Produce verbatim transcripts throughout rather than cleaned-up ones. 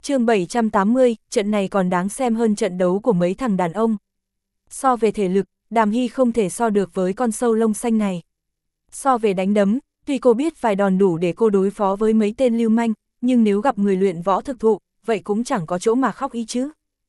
chương bảy trăm tám mươi, trận này còn đáng xem hơn trận đấu của mấy thằng đàn ông. So về thể lực, Đàm Hy không thể so được với con sâu lông xanh này. So về đánh đấm, tuy cô biết vài đòn đủ để cô đối phó với mấy tên lưu manh, nhưng nếu gặp người luyện võ thực thụ, vậy cũng chẳng có chỗ mà khóc ý chứ.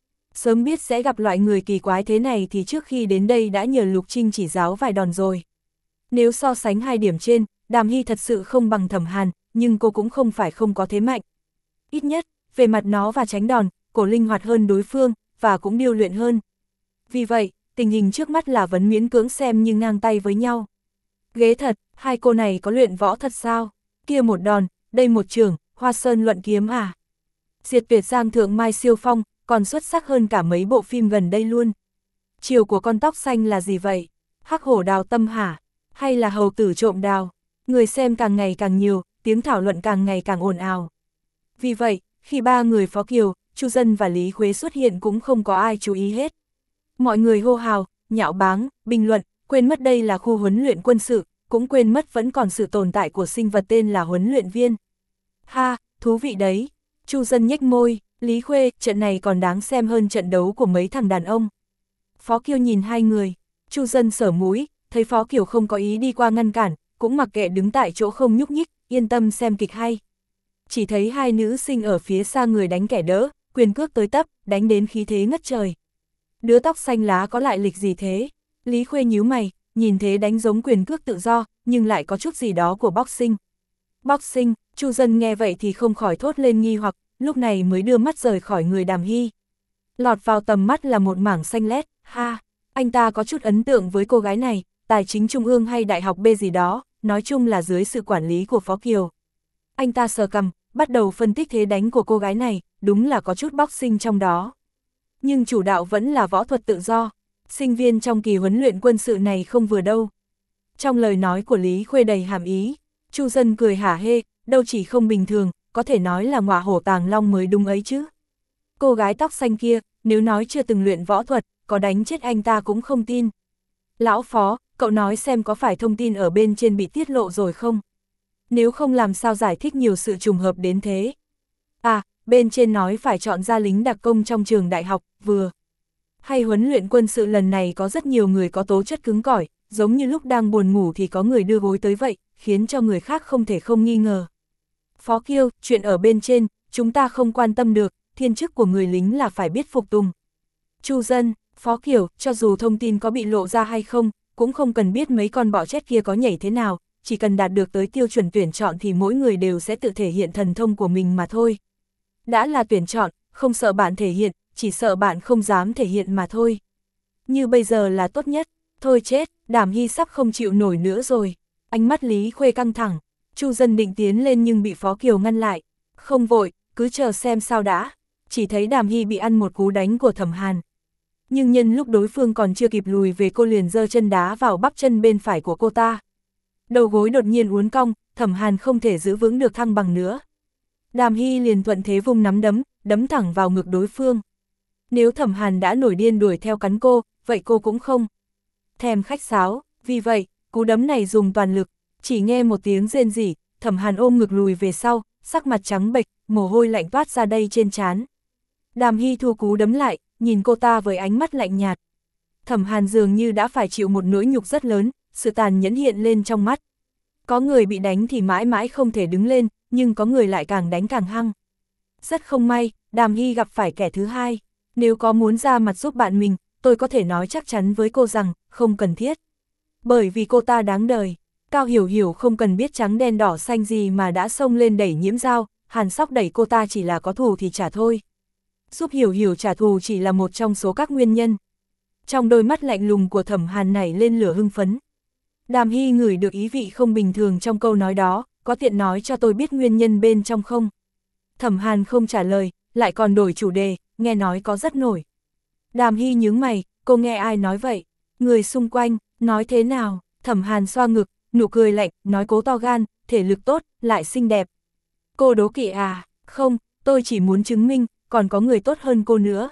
Sớm biết sẽ gặp loại người kỳ quái thế này thì trước khi đến đây đã nhờ Lục Trinh chỉ giáo vài đòn rồi. Nếu so sánh hai điểm trên, Đàm Hy thật sự không bằng Thẩm Hàn, nhưng cô cũng không phải không có thế mạnh. Ít nhất, về mặt nó và tránh đòn, cô linh hoạt hơn đối phương, và cũng điêu luyện hơn. Vì vậy, tình hình trước mắt là vẫn miễn cưỡng xem như ngang tay với nhau. Ghế thật, hai cô này có luyện võ thật sao? Kia một đòn, đây một chưởng, Hoa Sơn luận kiếm à? Diệt tuyệt giang thượng Mai siêu phong, còn xuất sắc hơn cả mấy bộ phim gần đây luôn. Chiều của con tóc xanh là gì vậy? Hắc hổ đào tâm hả? Hay là hầu tử trộm đào? Người xem càng ngày càng nhiều, tiếng thảo luận càng ngày càng ồn ào. Vì vậy, khi ba người Phó Kiều, Chu Dân và Lý Khuế xuất hiện cũng không có ai chú ý hết. Mọi người hô hào, nhạo báng, bình luận, quên mất đây là khu huấn luyện quân sự, cũng quên mất vẫn còn sự tồn tại của sinh vật tên là huấn luyện viên. Ha, thú vị đấy. Chu Dân nhếch môi, Lý Khuê, trận này còn đáng xem hơn trận đấu của mấy thằng đàn ông. Phó Kiều nhìn hai người, Chu Dân sở mũi, thấy Phó Kiều không có ý đi qua ngăn cản, cũng mặc kệ đứng tại chỗ không nhúc nhích, yên tâm xem kịch hay. Chỉ thấy hai nữ sinh ở phía xa người đánh kẻ đỡ, quyền cước tới tấp, đánh đến khí thế ngất trời. Đứa tóc xanh lá có lại lịch gì thế? Lý Khuê nhíu mày, nhìn thế đánh giống quyền cước tự do, nhưng lại có chút gì đó của boxing. Boxing, Chu Dân nghe vậy thì không khỏi thốt lên nghi hoặc, lúc này mới đưa mắt rời khỏi người Đàm Hy. Lọt vào tầm mắt là một mảng xanh lét, ha, anh ta có chút ấn tượng với cô gái này, tài chính trung ương hay đại học B gì đó, nói chung là dưới sự quản lý của Phó Kiều. Anh ta sờ cằm, bắt đầu phân tích thế đánh của cô gái này, đúng là có chút boxing trong đó. Nhưng chủ đạo vẫn là võ thuật tự do, sinh viên trong kỳ huấn luyện quân sự này không vừa đâu. Trong lời nói của Lý Khuê đầy hàm ý, Chu Dân cười hả hê, đâu chỉ không bình thường, có thể nói là ngọa hổ tàng long mới đúng ấy chứ. Cô gái tóc xanh kia, nếu nói chưa từng luyện võ thuật, có đánh chết anh ta cũng không tin. Lão Phó, cậu nói xem có phải thông tin ở bên trên bị tiết lộ rồi không? Nếu không làm sao giải thích nhiều sự trùng hợp đến thế. À, bên trên nói phải chọn ra lính đặc công trong trường đại học, vừa. Hay huấn luyện quân sự lần này có rất nhiều người có tố chất cứng cỏi, giống như lúc đang buồn ngủ thì có người đưa gối tới vậy, khiến cho người khác không thể không nghi ngờ. Phó Kiêu, chuyện ở bên trên, chúng ta không quan tâm được, thiên chức của người lính là phải biết phục tùng. Chu Dân, Phó Kiều, cho dù thông tin có bị lộ ra hay không, cũng không cần biết mấy con bọ chết kia có nhảy thế nào, chỉ cần đạt được tới tiêu chuẩn tuyển chọn thì mỗi người đều sẽ tự thể hiện thần thông của mình mà thôi. Đã là tuyển chọn, không sợ bạn thể hiện, chỉ sợ bạn không dám thể hiện mà thôi. Như bây giờ là tốt nhất, thôi chết, Đàm Hy sắp không chịu nổi nữa rồi. Ánh mắt Lý Khuê căng thẳng, Chu Dân định tiến lên nhưng bị Phó Kiều ngăn lại. Không vội, cứ chờ xem sao đã. Chỉ thấy Đàm Hy bị ăn một cú đánh của Thẩm Hàn. Nhưng nhân lúc đối phương còn chưa kịp lùi về cô liền giơ chân đá vào bắp chân bên phải của cô ta. Đầu gối đột nhiên uốn cong, Thẩm Hàn không thể giữ vững được thăng bằng nữa. Đàm Hy liền thuận thế vung nắm đấm, đấm thẳng vào ngực đối phương. Nếu Thẩm Hàn đã nổi điên đuổi theo cắn cô, vậy cô cũng không thèm khách sáo, vì vậy, cú đấm này dùng toàn lực, chỉ nghe một tiếng rên rỉ, Thẩm Hàn ôm ngực lùi về sau, sắc mặt trắng bệch, mồ hôi lạnh toát ra đây trên trán. Đàm Hy thu cú đấm lại, nhìn cô ta với ánh mắt lạnh nhạt. Thẩm Hàn dường như đã phải chịu một nỗi nhục rất lớn, sự tàn nhẫn hiện lên trong mắt. Có người bị đánh thì mãi mãi không thể đứng lên, nhưng có người lại càng đánh càng hăng. Rất không may, Đàm Hy gặp phải kẻ thứ hai. Nếu có muốn ra mặt giúp bạn mình, tôi có thể nói chắc chắn với cô rằng, không cần thiết. Bởi vì cô ta đáng đời. Cao Hiểu Hiểu không cần biết trắng đen đỏ xanh gì mà đã xông lên đẩy Nhiễm Dao, Hàn Sóc đẩy cô ta chỉ là có thù thì trả thôi. Giúp Hiểu Hiểu trả thù chỉ là một trong số các nguyên nhân. Trong đôi mắt lạnh lùng của Thẩm Hàn nảy lên lửa hưng phấn. Đàm Hy ngửi được ý vị không bình thường trong câu nói đó, có tiện nói cho tôi biết nguyên nhân bên trong không? Thẩm Hàn không trả lời, lại còn đổi chủ đề, nghe nói có rất nổi. Đàm Hy nhướng mày, cô nghe ai nói vậy? Người xung quanh, nói thế nào? Thẩm Hàn xoa ngực, nụ cười lạnh, nói cố to gan, thể lực tốt, lại xinh đẹp. Cô đố kỵ à? Không, tôi chỉ muốn chứng minh, còn có người tốt hơn cô nữa.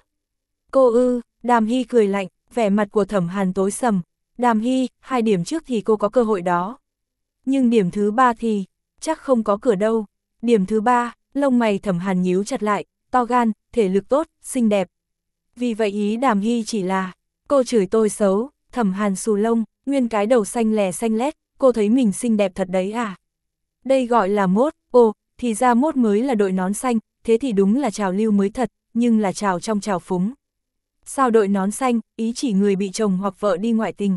Cô ư? Đàm Hy cười lạnh, vẻ mặt của Thẩm Hàn tối sầm. Đàm Hy, hai điểm trước thì cô có cơ hội đó. Nhưng điểm thứ ba thì, chắc không có cửa đâu. Điểm thứ ba, lông mày Thẩm Hàn nhíu chặt lại, to gan, thể lực tốt, xinh đẹp. Vì vậy ý Đàm Hy chỉ là, cô chửi tôi xấu, Thẩm Hàn xù lông, nguyên cái đầu xanh lè xanh lét, cô thấy mình xinh đẹp thật đấy à? Đây gọi là mốt, ồ, thì ra mốt mới là đội nón xanh, thế thì đúng là trào lưu mới thật, nhưng là trào trong trào phúng. Sao đội nón xanh, ý chỉ người bị chồng hoặc vợ đi ngoại tình.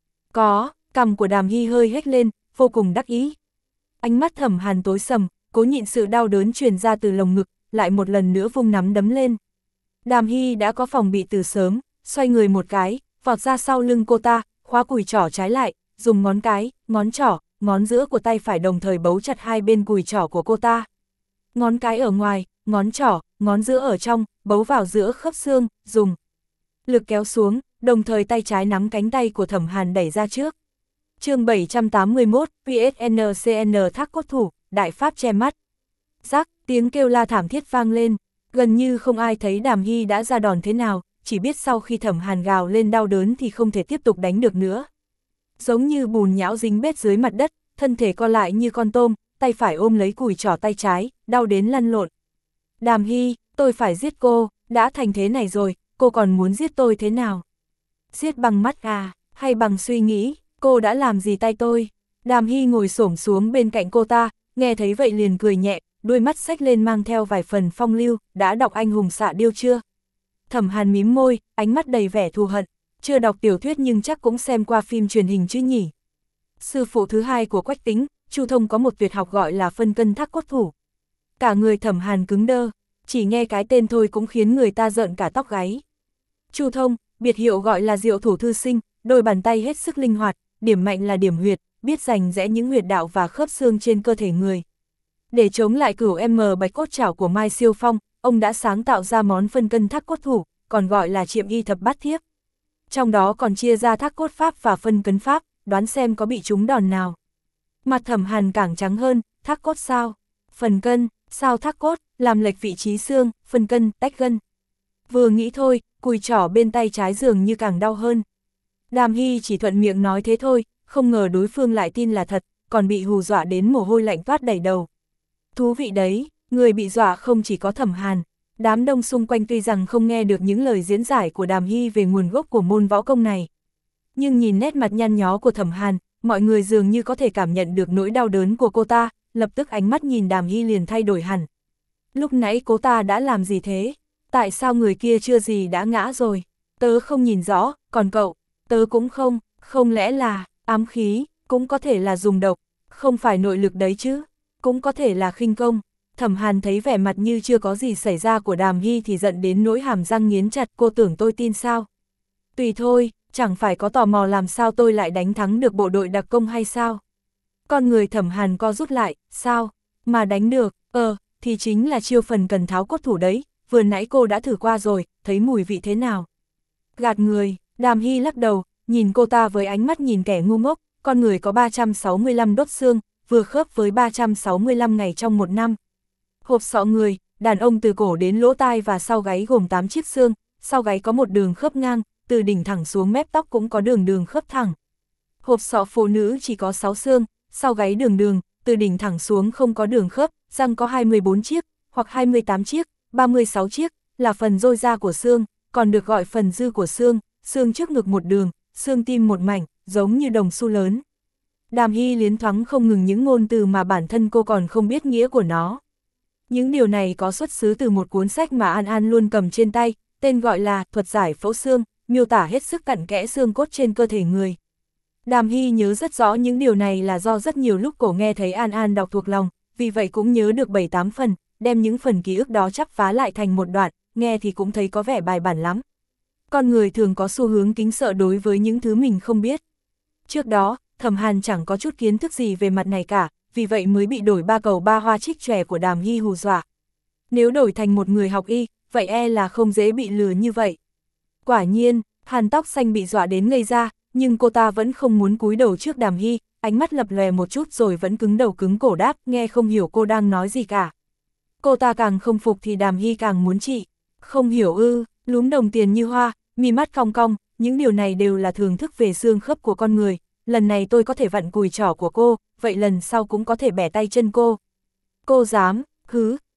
Có, cằm của Đàm Hy hơi hếch lên, vô cùng đắc ý. Ánh mắt Thẩm Hàn tối sầm, cố nhịn sự đau đớn truyền ra từ lồng ngực, lại một lần nữa vung nắm đấm lên. Đàm Hy đã có phòng bị từ sớm, xoay người một cái, vọt ra sau lưng cô ta, khóa cùi trỏ trái lại, dùng ngón cái, ngón trỏ, ngón giữa của tay phải đồng thời bấu chặt hai bên cùi trỏ của cô ta. Ngón cái ở ngoài, ngón trỏ, ngón giữa ở trong, bấu vào giữa khớp xương, dùng lực kéo xuống, đồng thời tay trái nắm cánh tay của Thẩm Hàn đẩy ra trước. Chương bảy trăm tám mươi mốt, pê ét en xê en thác cốt thủ, đại pháp che mắt. Rắc, tiếng kêu la thảm thiết vang lên, gần như không ai thấy Đàm Hy đã ra đòn thế nào, chỉ biết sau khi Thẩm Hàn gào lên đau đớn thì không thể tiếp tục đánh được nữa. Giống như bùn nhão dính bết dưới mặt đất, thân thể co lại như con tôm, tay phải ôm lấy cùi trỏ tay trái, đau đến lăn lộn. Đàm Hy, tôi phải giết cô, đã thành thế này rồi, cô còn muốn giết tôi thế nào? Giết bằng mắt à, hay bằng suy nghĩ, cô đã làm gì tay tôi? Đàm Hy ngồi xổm xuống bên cạnh cô ta, nghe thấy vậy liền cười nhẹ, đôi mắt xếch lên mang theo vài phần phong lưu, đã đọc Anh hùng xạ điêu chưa? Thẩm Hàn mím môi, ánh mắt đầy vẻ thù hận, chưa đọc tiểu thuyết nhưng chắc cũng xem qua phim truyền hình chứ nhỉ. Sư phụ thứ hai của Quách Tĩnh, Chu Thông có một tuyệt học gọi là phân cân thác cốt thủ. Cả người Thẩm Hàn cứng đơ, chỉ nghe cái tên thôi cũng khiến người ta rợn cả tóc gáy. Chu Thông, biệt hiệu gọi là diệu thủ thư sinh, đôi bàn tay hết sức linh hoạt, điểm mạnh là điểm huyệt, biết rành rẽ những huyệt đạo và khớp xương trên cơ thể người. Để chống lại cửu M bạch cốt chảo của Mai Siêu Phong, ông đã sáng tạo ra món phân cân thác cốt thủ, còn gọi là chiệm y thập bát thiếp. Trong đó còn chia ra thác cốt pháp và phân cấn pháp, đoán xem có bị trúng đòn nào. Mặt Thẩm Hàn càng trắng hơn, thác cốt sao? Phần cân, sao thác cốt, làm lệch vị trí xương, phân cân, tách gân. Vừa nghĩ thôi, cùi trỏ bên tay trái dường như càng đau hơn. Đàm Hy chỉ thuận miệng nói thế thôi, không ngờ đối phương lại tin là thật, còn bị hù dọa đến mồ hôi lạnh toát đầy đầu. Thú vị đấy, người bị dọa không chỉ có Thẩm Hàn. Đám đông xung quanh tuy rằng không nghe được những lời diễn giải của Đàm Hy về nguồn gốc của môn võ công này. Nhưng nhìn nét mặt nhăn nhó của Thẩm Hàn, mọi người dường như có thể cảm nhận được nỗi đau đớn của cô ta, lập tức ánh mắt nhìn Đàm Hy liền thay đổi hẳn. Lúc nãy cô ta đã làm gì thế? Tại sao người kia chưa gì đã ngã rồi? Tớ không nhìn rõ, còn cậu, tớ cũng không, không lẽ là ám khí, cũng có thể là dùng độc, không phải nội lực đấy chứ, cũng có thể là khinh công. Thẩm Hàn thấy vẻ mặt như chưa có gì xảy ra của Đàm Hy thì giận đến nỗi hàm răng nghiến chặt, cô tưởng tôi tin sao? Tùy thôi, chẳng phải có tò mò làm sao tôi lại đánh thắng được bộ đội đặc công hay sao? Con người Thẩm Hàn co rút lại, sao? Mà đánh được, ờ, thì chính là chiêu phần cần tháo cốt thủ đấy, vừa nãy cô đã thử qua rồi, thấy mùi vị thế nào? Gạt người, Đàm Hy lắc đầu, nhìn cô ta với ánh mắt nhìn kẻ ngu ngốc, con người có ba trăm sáu mươi lăm đốt xương, vừa khớp với ba trăm sáu mươi lăm ngày trong một năm. Hộp sọ người, đàn ông từ cổ đến lỗ tai và sau gáy gồm tám chiếc xương, sau gáy có một đường khớp ngang, từ đỉnh thẳng xuống mép tóc cũng có đường đường khớp thẳng. Hộp sọ phụ nữ chỉ có sáu xương, sau gáy đường đường, từ đỉnh thẳng xuống không có đường khớp, răng có hai mươi bốn chiếc, hoặc hai mươi tám chiếc, ba mươi sáu chiếc, là phần rôi ra của xương, còn được gọi phần dư của xương, xương trước ngực một đường, xương tim một mảnh, giống như đồng xu lớn. Đàm Hy liến thoáng không ngừng những ngôn từ mà bản thân cô còn không biết nghĩa của nó. Những điều này có xuất xứ từ một cuốn sách mà An An luôn cầm trên tay, tên gọi là Thuật giải phẫu xương, miêu tả hết sức cặn kẽ xương cốt trên cơ thể người. Đàm Hy nhớ rất rõ những điều này là do rất nhiều lúc cổ nghe thấy An An đọc thuộc lòng, vì vậy cũng nhớ được bảy tám phần, đem những phần ký ức đó chắp vá lại thành một đoạn, nghe thì cũng thấy có vẻ bài bản lắm. Con người thường có xu hướng kính sợ đối với những thứ mình không biết. Trước đó, Thẩm Hàn chẳng có chút kiến thức gì về mặt này cả, vì vậy mới bị đổi ba cầu ba hoa trích chòe của Đàm Hy hù dọa. Nếu đổi thành một người học y, vậy e là không dễ bị lừa như vậy. Quả nhiên, Hàn tóc xanh bị dọa đến ngây ra, nhưng cô ta vẫn không muốn cúi đầu trước Đàm Hy, ánh mắt lập lòe một chút rồi vẫn cứng đầu cứng cổ đáp, nghe không hiểu cô đang nói gì cả. Cô ta càng không phục thì Đàm Hy càng muốn trị. Không hiểu ư, lúm đồng tiền như hoa, mi mắt cong cong, những điều này đều là thường thức về xương khớp của con người. Lần này tôi có thể vặn cùi trỏ của cô, vậy lần sau cũng có thể bẻ tay chân cô. Cô dám, hứ,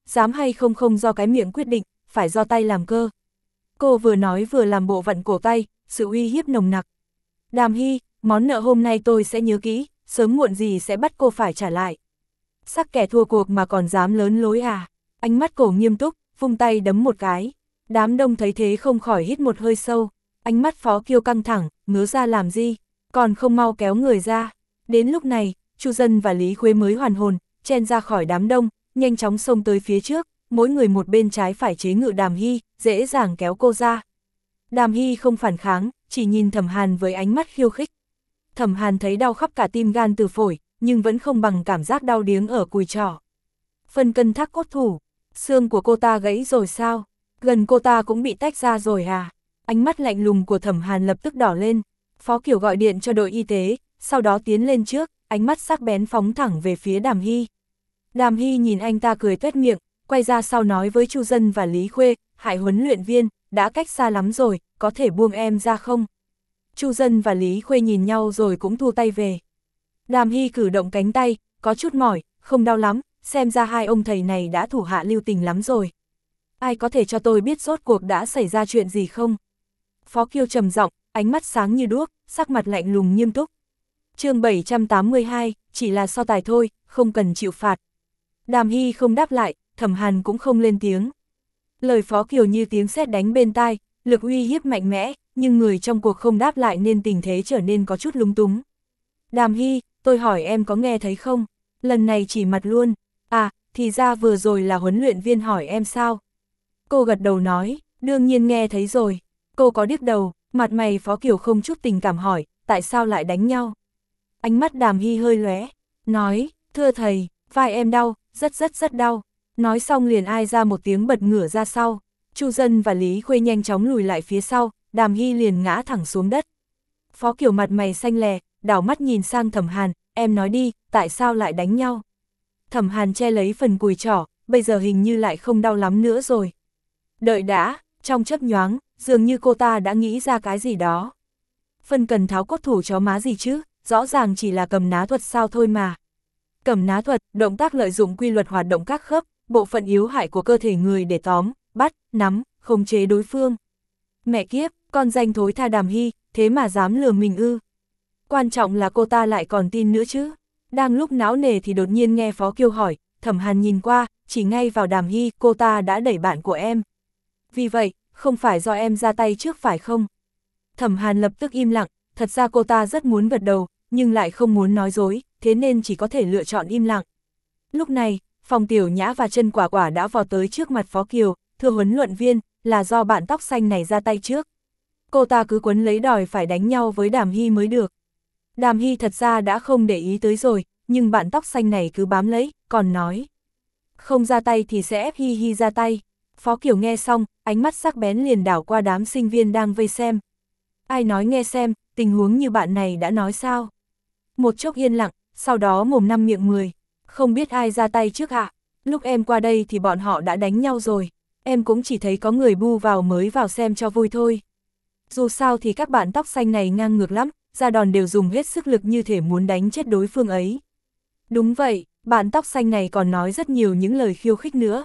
dám hay không không do cái miệng quyết định, phải do tay làm cơ. Cô vừa nói vừa làm bộ vặn cổ tay, sự uy hiếp nồng nặc. Đàm Hy, món nợ hôm nay tôi sẽ nhớ kỹ, sớm muộn gì sẽ bắt cô phải trả lại. Sắc kẻ thua cuộc mà còn dám lớn lối à? Ánh mắt cổ nghiêm túc, vung tay đấm một cái. Đám đông thấy thế không khỏi hít một hơi sâu. Ánh mắt Phó Kiêu căng thẳng, ngớ ra làm gì, còn không mau kéo người ra. Đến lúc này, Chu Dân và Lý Khuê mới hoàn hồn, chen ra khỏi đám đông, nhanh chóng xông tới phía trước, mỗi người một bên trái phải chế ngự Đàm Hy, dễ dàng kéo cô ra. Đàm Hy không phản kháng, chỉ nhìn Thẩm Hàn với ánh mắt khiêu khích. Thẩm Hàn thấy đau khắp cả tim gan từ phổi, nhưng vẫn không bằng cảm giác đau điếng ở cùi trỏ. Phân cân thác cốt thủ, xương của cô ta gãy rồi sao? Gần cô ta cũng bị tách ra rồi à? Ánh mắt lạnh lùng của Thẩm Hàn lập tức đỏ lên. Phó Kiểu gọi điện cho đội y tế, sau đó tiến lên trước, ánh mắt sắc bén phóng thẳng về phía Đàm Hy. Đàm Hy nhìn anh ta cười tuét miệng, quay ra sau nói với Chu Dân và Lý Khuê, Hải huấn luyện viên, đã cách xa lắm rồi, có thể buông em ra không? Chu Dân và Lý Khuê nhìn nhau rồi cũng thu tay về. Đàm Hy cử động cánh tay, có chút mỏi, không đau lắm, xem ra hai ông thầy này đã thủ hạ lưu tình lắm rồi. Ai có thể cho tôi biết rốt cuộc đã xảy ra chuyện gì không? Phó Kiêu trầm giọng, ánh mắt sáng như đuốc, sắc mặt lạnh lùng nghiêm túc. Chương bảy trăm tám mươi hai, chỉ là so tài thôi, không cần chịu phạt. Đàm Hy không đáp lại, Thẩm Hàn cũng không lên tiếng. Lời Phó Kiều như tiếng sét đánh bên tai, lực uy hiếp mạnh mẽ, nhưng người trong cuộc không đáp lại nên tình thế trở nên có chút lúng túng. Đàm Hy, tôi hỏi em có nghe thấy không? Lần này chỉ mặt luôn. À, thì ra vừa rồi là huấn luyện viên hỏi em sao? Cô gật đầu nói, đương nhiên nghe thấy rồi. Cô có điếc đầu, mặt mày Phó Kiều không chút tình cảm hỏi, tại sao lại đánh nhau? Ánh mắt Đàm Hy hơi lóe, nói, thưa thầy, vai em đau, rất rất rất đau. Nói xong liền ai ra một tiếng bật ngửa ra sau. Chu Dân và Lý Khuê nhanh chóng lùi lại phía sau, Đàm Hy liền ngã thẳng xuống đất. Phó Kiều mặt mày xanh lè, đảo mắt nhìn sang Thẩm Hàn, em nói đi, tại sao lại đánh nhau? Thẩm Hàn che lấy phần cùi trỏ, bây giờ hình như lại không đau lắm nữa rồi. Đợi đã, trong chớp nhoáng, dường như cô ta đã nghĩ ra cái gì đó. Phân cần tháo cốt thủ chó má gì chứ, rõ ràng chỉ là cầm ná thuật sao thôi mà. Cầm ná thuật, động tác lợi dụng quy luật hoạt động các khớp, bộ phận yếu hại của cơ thể người để tóm, bắt, nắm, khống chế đối phương. Mẹ kiếp, con danh thối tha Đàm Hy, thế mà dám lừa mình ư. Quan trọng là cô ta lại còn tin nữa chứ. Đang lúc não nề thì đột nhiên nghe Phó Kiêu hỏi, Thẩm Hàn nhìn qua, chỉ ngay vào Đàm Hy, cô ta đã đẩy bạn của em. Vì vậy, không phải do em ra tay trước phải không? Thẩm Hàn lập tức im lặng, thật ra cô ta rất muốn gật đầu, nhưng lại không muốn nói dối, thế nên chỉ có thể lựa chọn im lặng. Lúc này, Phòng Tiểu Nhã và Chân Quả Quả đã vọt tới trước mặt Phó Kiều, thưa huấn luyện viên, là do bạn tóc xanh này ra tay trước. Cô ta cứ quấn lấy đòi phải đánh nhau với Đàm Hy mới được. Đàm Hy thật ra đã không để ý tới rồi, nhưng bạn tóc xanh này cứ bám lấy, còn nói. Không ra tay thì sẽ ép Hi Hi ra tay. Phó Kiều nghe xong, ánh mắt sắc bén liền đảo qua đám sinh viên đang vây xem. Ai nói nghe xem, tình huống như bạn này đã nói sao? Một chốc yên lặng, sau đó mồm năm miệng mười. Không biết ai ra tay trước ạ. Lúc em qua đây thì bọn họ đã đánh nhau rồi. Em cũng chỉ thấy có người bu vào mới vào xem cho vui thôi. Dù sao thì các bạn tóc xanh này ngang ngược lắm, ra đòn đều dùng hết sức lực như thể muốn đánh chết đối phương ấy. Đúng vậy, bạn tóc xanh này còn nói rất nhiều những lời khiêu khích nữa.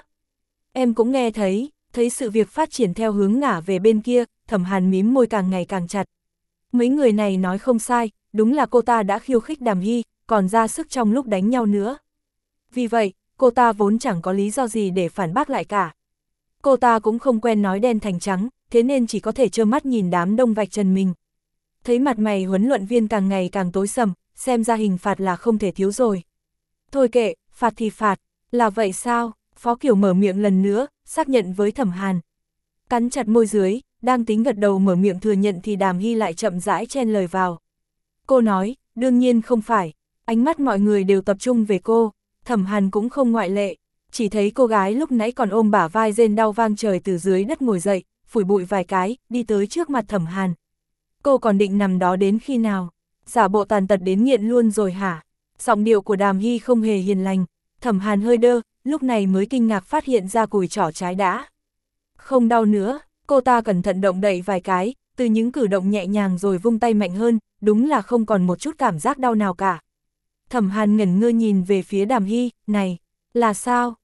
Em cũng nghe thấy, thấy sự việc phát triển theo hướng ngả về bên kia, Thẩm Hàn mím môi càng ngày càng chặt. Mấy người này nói không sai, đúng là cô ta đã khiêu khích Đàm Hy, còn ra sức trong lúc đánh nhau nữa. Vì vậy, cô ta vốn chẳng có lý do gì để phản bác lại cả. Cô ta cũng không quen nói đen thành trắng, thế nên chỉ có thể trơ mắt nhìn đám đông vạch trần mình. Thấy mặt mày huấn luyện viên càng ngày càng tối sầm, xem ra hình phạt là không thể thiếu rồi. Thôi kệ, phạt thì phạt, là vậy sao? Phó Kiều mở miệng lần nữa, xác nhận với Thẩm Hàn. Cắn chặt môi dưới, đang tính gật đầu mở miệng thừa nhận thì Đàm Hy lại chậm rãi chen lời vào. Cô nói, đương nhiên không phải, ánh mắt mọi người đều tập trung về cô, Thẩm Hàn cũng không ngoại lệ, chỉ thấy cô gái lúc nãy còn ôm bả vai rên đau vang trời từ dưới đất ngồi dậy, phủi bụi vài cái, đi tới trước mặt Thẩm Hàn. Cô còn định nằm đó đến khi nào? Giả bộ tàn tật đến nghiện luôn rồi hả? Giọng điệu của Đàm Hy không hề hiền lành, Thẩm Hàn hơi đơ, lúc này mới kinh ngạc phát hiện ra cùi trỏ trái đã. Không đau nữa, cô ta cẩn thận động đậy vài cái, từ những cử động nhẹ nhàng rồi vung tay mạnh hơn, đúng là không còn một chút cảm giác đau nào cả. Thẩm Hàn ngẩn ngơ nhìn về phía Đàm Hy, này, là sao,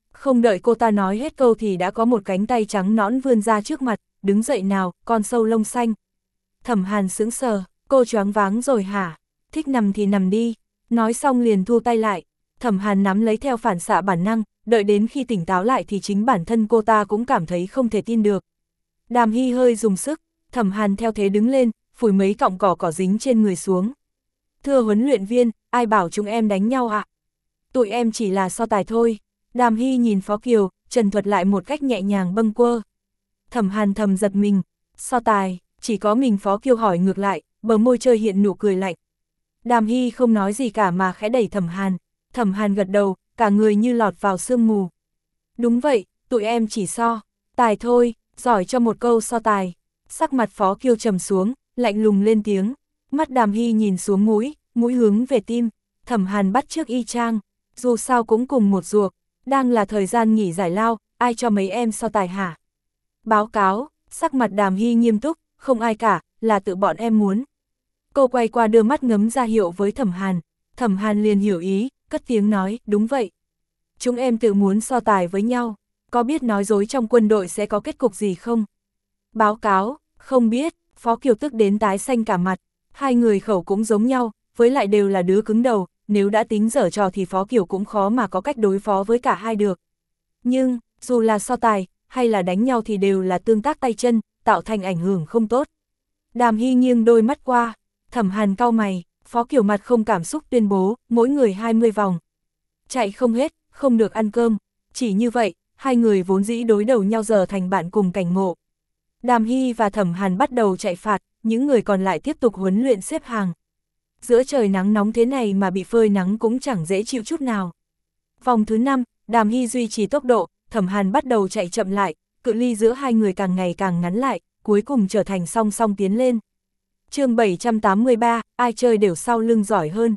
Không đợi cô ta nói hết câu thì đã có một cánh tay trắng nõn vươn ra trước mặt, đứng dậy nào, con sâu lông xanh. Thẩm Hàn sững sờ, cô choáng váng rồi hả? Thích nằm thì nằm đi. Nói xong liền thu tay lại. Thẩm Hàn nắm lấy theo phản xạ bản năng, đợi đến khi tỉnh táo lại thì chính bản thân cô ta cũng cảm thấy không thể tin được. Đàm Hy hơi dùng sức, Thẩm Hàn theo thế đứng lên, phủi mấy cọng cỏ cỏ dính trên người xuống. Thưa huấn luyện viên, ai bảo chúng em đánh nhau ạ? Tụi em chỉ là so tài thôi. Đàm Hy nhìn Phó Kiều, trần thuật lại một cách nhẹ nhàng bâng quơ. Thẩm Hàn thầm giật mình, so tài, chỉ có mình Phó Kiều hỏi ngược lại, bờ môi chơi hiện nụ cười lạnh. Đàm Hy không nói gì cả mà khẽ đẩy Thẩm Hàn. Thẩm Hàn gật đầu, cả người như lọt vào sương mù. Đúng vậy, tụi em chỉ so tài thôi, giỏi cho một câu so tài. Sắc mặt Phó Kiều trầm xuống, lạnh lùng lên tiếng. Mắt Đàm Hy nhìn xuống mũi, mũi hướng về tim. Thẩm Hàn bắt trước y chang, dù sao cũng cùng một ruột. Đang là thời gian nghỉ giải lao, ai cho mấy em so tài hả? Báo cáo, sắc mặt Đàm Hy nghiêm túc, không ai cả, là tự bọn em muốn. Cô quay qua đưa mắt ngấm ra hiệu với Thẩm Hàn. Thẩm Hàn liền hiểu ý, cất tiếng nói, đúng vậy. Chúng em tự muốn so tài với nhau, có biết nói dối trong quân đội sẽ có kết cục gì không? Báo cáo, không biết, Phó Kiều tức đến tái xanh cả mặt. Hai người khẩu cũng giống nhau, với lại đều là đứa cứng đầu, nếu đã tính giở trò thì Phó Kiều cũng khó mà có cách đối phó với cả hai được. Nhưng, dù là so tài, hay là đánh nhau thì đều là tương tác tay chân, tạo thành ảnh hưởng không tốt. Đàm Hy nghiêng đôi mắt qua, Thẩm Hàn cau mày, Phó Kiều mặt không cảm xúc tuyên bố, mỗi người hai mươi vòng. Chạy không hết, không được ăn cơm, chỉ như vậy, hai người vốn dĩ đối đầu nhau giờ thành bạn cùng cảnh ngộ. Đàm Hy và Thẩm Hàn bắt đầu chạy phạt, những người còn lại tiếp tục huấn luyện xếp hàng. Giữa trời nắng nóng thế này mà bị phơi nắng cũng chẳng dễ chịu chút nào. Vòng thứ năm, Đàm Hy duy trì tốc độ, Thẩm Hàn bắt đầu chạy chậm lại, cự ly giữa hai người càng ngày càng ngắn lại, cuối cùng trở thành song song tiến lên. Chương bảy trăm tám mươi ba, ai chơi đều sau lưng giỏi hơn.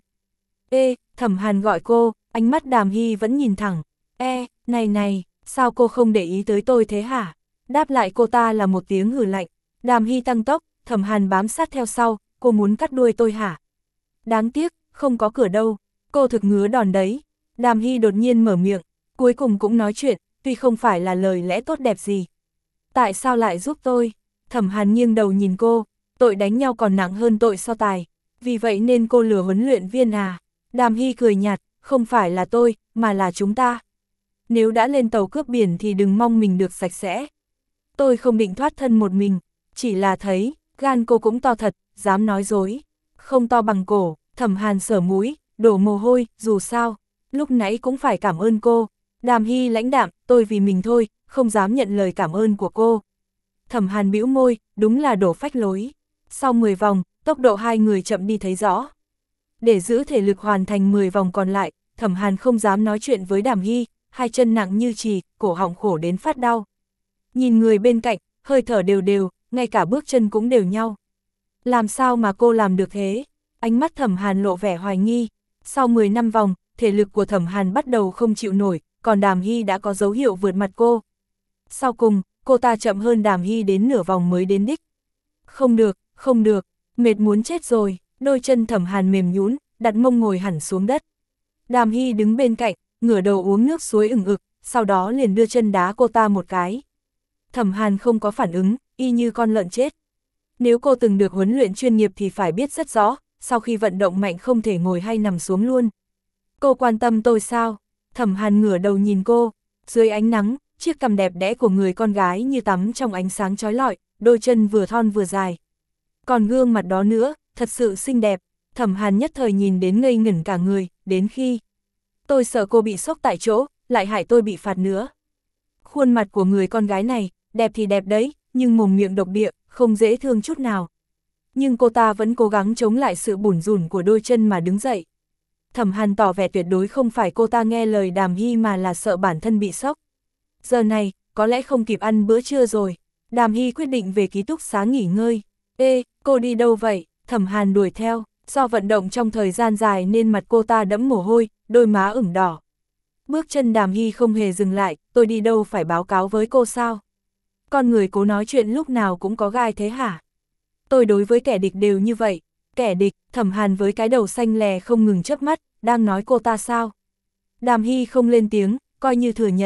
Ê, Thẩm Hàn gọi cô, ánh mắt Đàm Hy vẫn nhìn thẳng. E, này này, sao cô không để ý tới tôi thế hả? Đáp lại cô ta là một tiếng hừ lạnh. Đàm Hy tăng tốc, Thẩm Hàn bám sát theo sau, cô muốn cắt đuôi tôi hả? Đáng tiếc, không có cửa đâu, cô thực ngứa đòn đấy. Đàm Hy đột nhiên mở miệng, cuối cùng cũng nói chuyện, tuy không phải là lời lẽ tốt đẹp gì. Tại sao lại giúp tôi? Thẩm Hàn nghiêng đầu nhìn cô, tội đánh nhau còn nặng hơn tội so tài, vì vậy nên cô lừa huấn luyện viên à? Đàm Hy cười nhạt, không phải là tôi, mà là chúng ta. Nếu đã lên tàu cướp biển thì đừng mong mình được sạch sẽ. Tôi không định thoát thân một mình, chỉ là thấy, gan cô cũng to thật, dám nói dối. Không to bằng cổ, Thẩm Hàn sờ mũi, đổ mồ hôi, dù sao, lúc nãy cũng phải cảm ơn cô. Đàm Hy lãnh đạm, tôi vì mình thôi, không dám nhận lời cảm ơn của cô. Thẩm Hàn bĩu môi, đúng là đổ phách lối. Sau mười vòng, tốc độ hai người chậm đi thấy rõ. Để giữ thể lực hoàn thành mười vòng còn lại, Thẩm Hàn không dám nói chuyện với Đàm Hy, hai chân nặng như chì, cổ họng khổ đến phát đau. Nhìn người bên cạnh, hơi thở đều đều, ngay cả bước chân cũng đều nhau. Làm sao mà cô làm được thế? Ánh mắt Thẩm Hàn lộ vẻ hoài nghi. Sau mười năm vòng, thể lực của Thẩm Hàn bắt đầu không chịu nổi, còn Đàm Hy đã có dấu hiệu vượt mặt cô. Sau cùng, cô ta chậm hơn Đàm Hy đến nửa vòng mới đến đích. Không được, không được, mệt muốn chết rồi, đôi chân Thẩm Hàn mềm nhũn, đặt mông ngồi hẳn xuống đất. Đàm Hy đứng bên cạnh, ngửa đầu uống nước suối ửng ực, sau đó liền đưa chân đá cô ta một cái. Thẩm Hàn không có phản ứng, y như con lợn chết. Nếu cô từng được huấn luyện chuyên nghiệp thì phải biết rất rõ, sau khi vận động mạnh không thể ngồi hay nằm xuống luôn. Cô quan tâm tôi sao? Thẩm Hàn ngửa đầu nhìn cô, dưới ánh nắng, chiếc cằm đẹp đẽ của người con gái như tắm trong ánh sáng chói lọi, đôi chân vừa thon vừa dài. Còn gương mặt đó nữa, thật sự xinh đẹp. Thẩm Hàn nhất thời nhìn đến ngây ngẩn cả người, đến khi tôi sợ cô bị sốc tại chỗ, lại hại tôi bị phạt nữa. Khuôn mặt của người con gái này, đẹp thì đẹp đấy, nhưng mồm miệng độc địa, không dễ thương chút nào. Nhưng cô ta vẫn cố gắng chống lại sự bủn rủn của đôi chân mà đứng dậy. Thẩm Hàn tỏ vẻ tuyệt đối không phải cô ta nghe lời Đàm Hy mà là sợ bản thân bị sốc. Giờ này, có lẽ không kịp ăn bữa trưa rồi. Đàm Hy quyết định về ký túc xá nghỉ ngơi. Ê, cô đi đâu vậy? Thẩm Hàn đuổi theo, do vận động trong thời gian dài nên mặt cô ta đẫm mồ hôi, đôi má ửng đỏ. Bước chân Đàm Hy không hề dừng lại, tôi đi đâu phải báo cáo với cô sao? Con người cố nói chuyện lúc nào cũng có gai thế hả? Tôi đối với kẻ địch đều như vậy. Kẻ địch? Thẩm Hàn với cái đầu xanh lè không ngừng chớp mắt, đang nói cô ta sao? Đàm Hy không lên tiếng, coi như thừa nhận,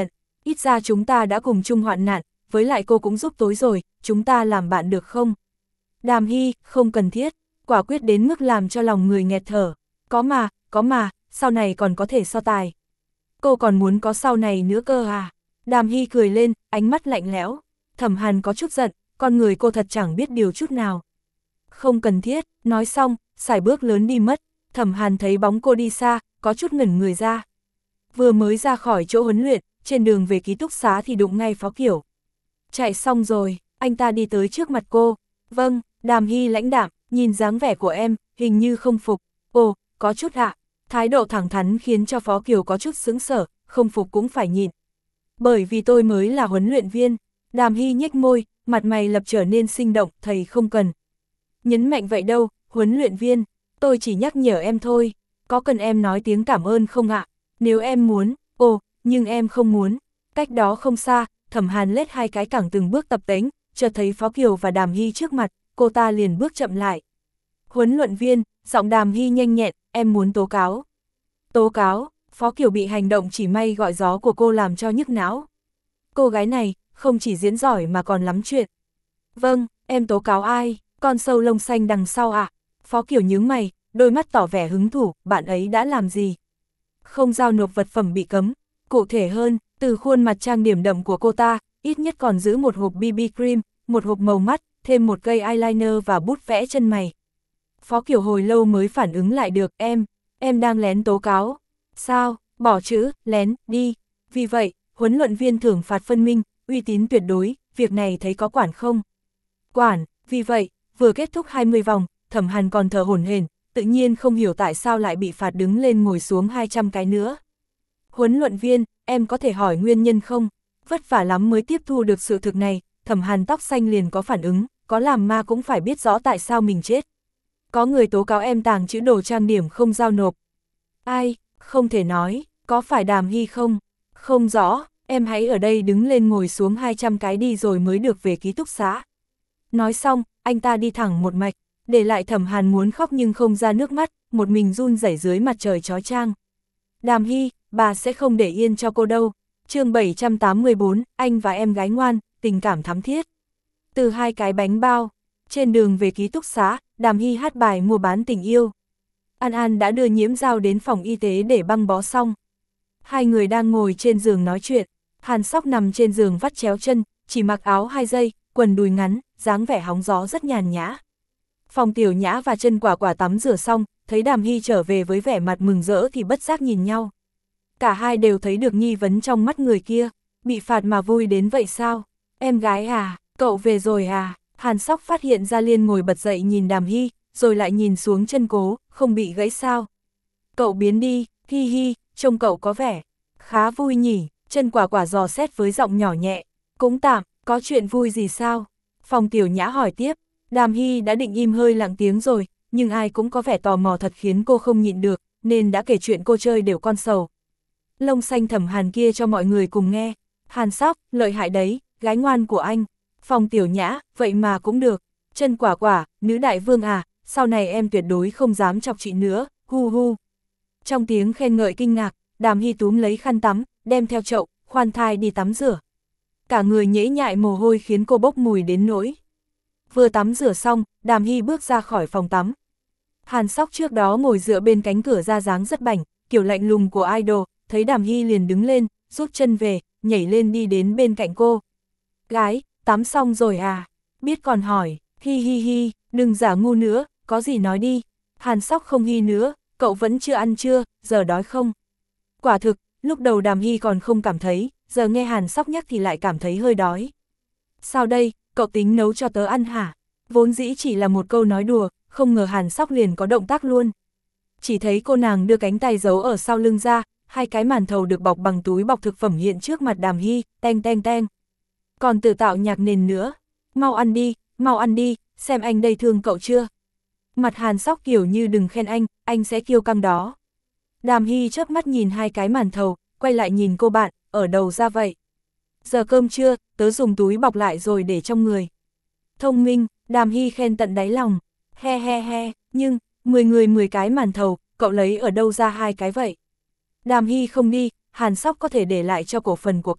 ít ra chúng ta đã cùng chung hoạn nạn, với lại cô cũng giúp tối rồi, chúng ta làm bạn được không? Đàm Hy, không cần thiết, quả quyết đến mức làm cho lòng người nghẹt thở. Có mà, có mà, sau này còn có thể so tài. Cô còn muốn có sau này nữa cơ à? Đàm Hy cười lên, ánh mắt lạnh lẽo. Thẩm Hàn có chút giận, con người cô thật chẳng biết điều chút nào. Không cần thiết, nói xong, sải bước lớn đi mất. Thẩm Hàn thấy bóng cô đi xa, có chút ngẩn người ra. Vừa mới ra khỏi chỗ huấn luyện, trên đường về ký túc xá thì đụng ngay Phó Kiểu. Chạy xong rồi, anh ta đi tới trước mặt cô. Vâng, Đàm Hy lãnh đạm, nhìn dáng vẻ của em, hình như không phục. Ồ, có chút ạ. Thái độ thẳng thắn khiến cho Phó Kiều có chút sững sờ, không phục cũng phải nhịn. Bởi vì tôi mới là huấn luyện viên. Đàm Hy nhếch môi, mặt mày lập trở nên sinh động, thầy không cần. Nhấn mạnh vậy đâu, huấn luyện viên, tôi chỉ nhắc nhở em thôi. Có cần em nói tiếng cảm ơn không ạ? Nếu em muốn, ồ, nhưng em không muốn. Cách đó không xa, Thẩm Hàn lết hai cái cẳng từng bước tập tễnh, chợt thấy Phó Kiều và Đàm Hy trước mặt, cô ta liền bước chậm lại. Huấn luyện viên, giọng Đàm Hy nhanh nhẹn, em muốn tố cáo. Tố cáo, Phó Kiều bị hành động chỉ may gọi gió của cô làm cho nhức não. Cô gái này, không chỉ diễn giỏi mà còn lắm chuyện. Vâng, em tố cáo ai? Con sâu lông xanh đằng sau ạ. À? Phó Kiều nhướng mày, đôi mắt tỏ vẻ hứng thú, bạn ấy đã làm gì? Không giao nộp vật phẩm bị cấm. Cụ thể hơn, từ khuôn mặt trang điểm đậm của cô ta, ít nhất còn giữ một hộp bê bê cream, một hộp màu mắt, thêm một cây eyeliner và bút vẽ chân mày. Phó Kiều hồi lâu mới phản ứng lại được, em, em đang lén tố cáo. Sao, bỏ chữ, lén, đi. Vì vậy, huấn luyện viên thưởng phạt phân minh, uy tín tuyệt đối, việc này thấy có quản không? Quản, vì vậy, vừa kết thúc hai mươi vòng, Thẩm Hàn còn thở hổn hển, tự nhiên không hiểu tại sao lại bị phạt đứng lên ngồi xuống hai trăm cái nữa. Huấn luyện viên, em có thể hỏi nguyên nhân không? Vất vả lắm mới tiếp thu được sự thực này, Thẩm Hàn tóc xanh liền có phản ứng, có làm ma cũng phải biết rõ tại sao mình chết. Có người tố cáo em tàng chữ đồ trang điểm không giao nộp. Ai, không thể nói, có phải Đàm Hy không? Không rõ, em hãy ở đây đứng lên ngồi xuống hai trăm cái đi rồi mới được về ký túc xá. Nói xong, anh ta đi thẳng một mạch, để lại Thẩm Hàn muốn khóc nhưng không ra nước mắt, một mình run rẩy dưới mặt trời chói chang. Đàm Hy, bà sẽ không để yên cho cô đâu. Chương bảy trăm tám mươi tư, anh và em gái ngoan, tình cảm thắm thiết. Từ hai cái bánh bao, trên đường về ký túc xá, Đàm Hy hát bài mua bán tình yêu. An An đã đưa Nhiễm Giao đến phòng y tế để băng bó xong. Hai người đang ngồi trên giường nói chuyện, Hàn Sóc nằm trên giường vắt chéo chân, chỉ mặc áo hai giây, quần đùi ngắn, dáng vẻ hóng gió rất nhàn nhã. Phòng Tiểu Nhã và Chân Quả Quả tắm rửa xong, thấy Đàm Hy trở về với vẻ mặt mừng rỡ thì bất giác nhìn nhau. Cả hai đều thấy được nghi vấn trong mắt người kia, bị phạt mà vui đến vậy sao? Em gái à, cậu về rồi à? Hàn Sóc phát hiện ra liền ngồi bật dậy nhìn Đàm Hy, rồi lại nhìn xuống Chân Cố, không bị gãy sao? Cậu biến đi, hi hi, trông cậu có vẻ khá vui nhỉ? Chân Quả Quả dò xét với giọng nhỏ nhẹ, cũng tạm, có chuyện vui gì sao? Phòng Tiểu Nhã hỏi tiếp, Đàm Hy đã định im hơi lặng tiếng rồi, nhưng ai cũng có vẻ tò mò thật khiến cô không nhịn được, nên đã kể chuyện cô chơi đều con sầu. Lông xanh Thẩm Hàn kia cho mọi người cùng nghe. Hàn Sóc, lợi hại đấy, gái ngoan của anh. Phòng Tiểu Nhã, vậy mà cũng được. Chân Quả Quả, nữ đại vương à, sau này em tuyệt đối không dám chọc chị nữa, hu hu. Trong tiếng khen ngợi kinh ngạc, Đàm Hy túm lấy khăn tắm, đem theo chậu, khoan thai đi tắm rửa. Cả người nhễ nhại mồ hôi khiến cô bốc mùi đến nỗi. Vừa tắm rửa xong, Đàm Hy bước ra khỏi phòng tắm. Hàn Sóc trước đó ngồi dựa bên cánh cửa ra dáng rất bảnh, kiểu lạnh lùng của idol, thấy Đàm Hy liền đứng lên, rút chân về, nhảy lên đi đến bên cạnh cô. Gái, tắm xong rồi à? Biết còn hỏi, hi hi hi, đừng giả ngu nữa, có gì nói đi. Hàn Sóc không hi nữa, cậu vẫn chưa ăn chưa, giờ đói không? Quả thực, lúc đầu Đàm Hy còn không cảm thấy, giờ nghe Hàn Sóc nhắc thì lại cảm thấy hơi đói. Sao đây, cậu tính nấu cho tớ ăn hả? Vốn dĩ chỉ là một câu nói đùa, không ngờ Hàn Sóc liền có động tác luôn. Chỉ thấy cô nàng đưa cánh tay giấu ở sau lưng ra, hai cái màn thầu được bọc bằng túi bọc thực phẩm hiện trước mặt Đàm Hy, teng teng teng. Còn tự tạo nhạc nền nữa. Mau ăn đi, mau ăn đi, xem anh đây thương cậu chưa? Mặt Hàn Sóc kiểu như đừng khen anh, anh sẽ kiêu căng đó. Đàm Hy chớp mắt nhìn hai cái màn thầu, quay lại nhìn cô bạn, ở đầu ra vậy. Giờ cơm trưa, tớ dùng túi bọc lại rồi để trong người. Thông minh, Đàm Hy khen tận đáy lòng. He he he, nhưng, mười người mười cái màn thầu, cậu lấy ở đâu ra hai cái vậy? Đàm Hy không đi, Hàn Sóc có thể để lại cho cổ phần của cô,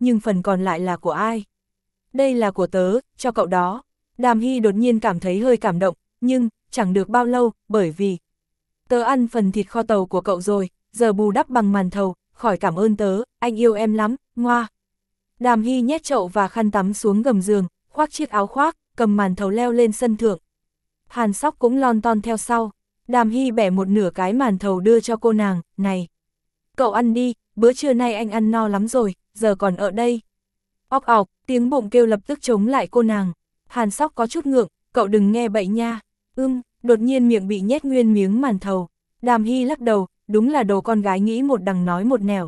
nhưng phần còn lại là của ai? Đây là của tớ, cho cậu đó. Đàm Hy đột nhiên cảm thấy hơi cảm động, nhưng, chẳng được bao lâu, bởi vì tớ ăn phần thịt kho tàu của cậu rồi, giờ bù đắp bằng màn thầu, khỏi cảm ơn tớ, anh yêu em lắm, ngoa. Đàm Hy nhét chậu và khăn tắm xuống gầm giường, khoác chiếc áo khoác, cầm màn thầu leo lên sân thượng. Hàn Sóc cũng lon ton theo sau. Đàm Hy bẻ một nửa cái màn thầu đưa cho cô nàng, này. Cậu ăn đi, bữa trưa nay anh ăn no lắm rồi, giờ còn ở đây. Óc ọc, tiếng bụng kêu lập tức chống lại cô nàng. Hàn Sóc có chút ngượng, cậu đừng nghe bậy nha. Ưm, đột nhiên miệng bị nhét nguyên miếng màn thầu. Đàm Hy lắc đầu, đúng là đồ con gái nghĩ một đằng nói một nẻo.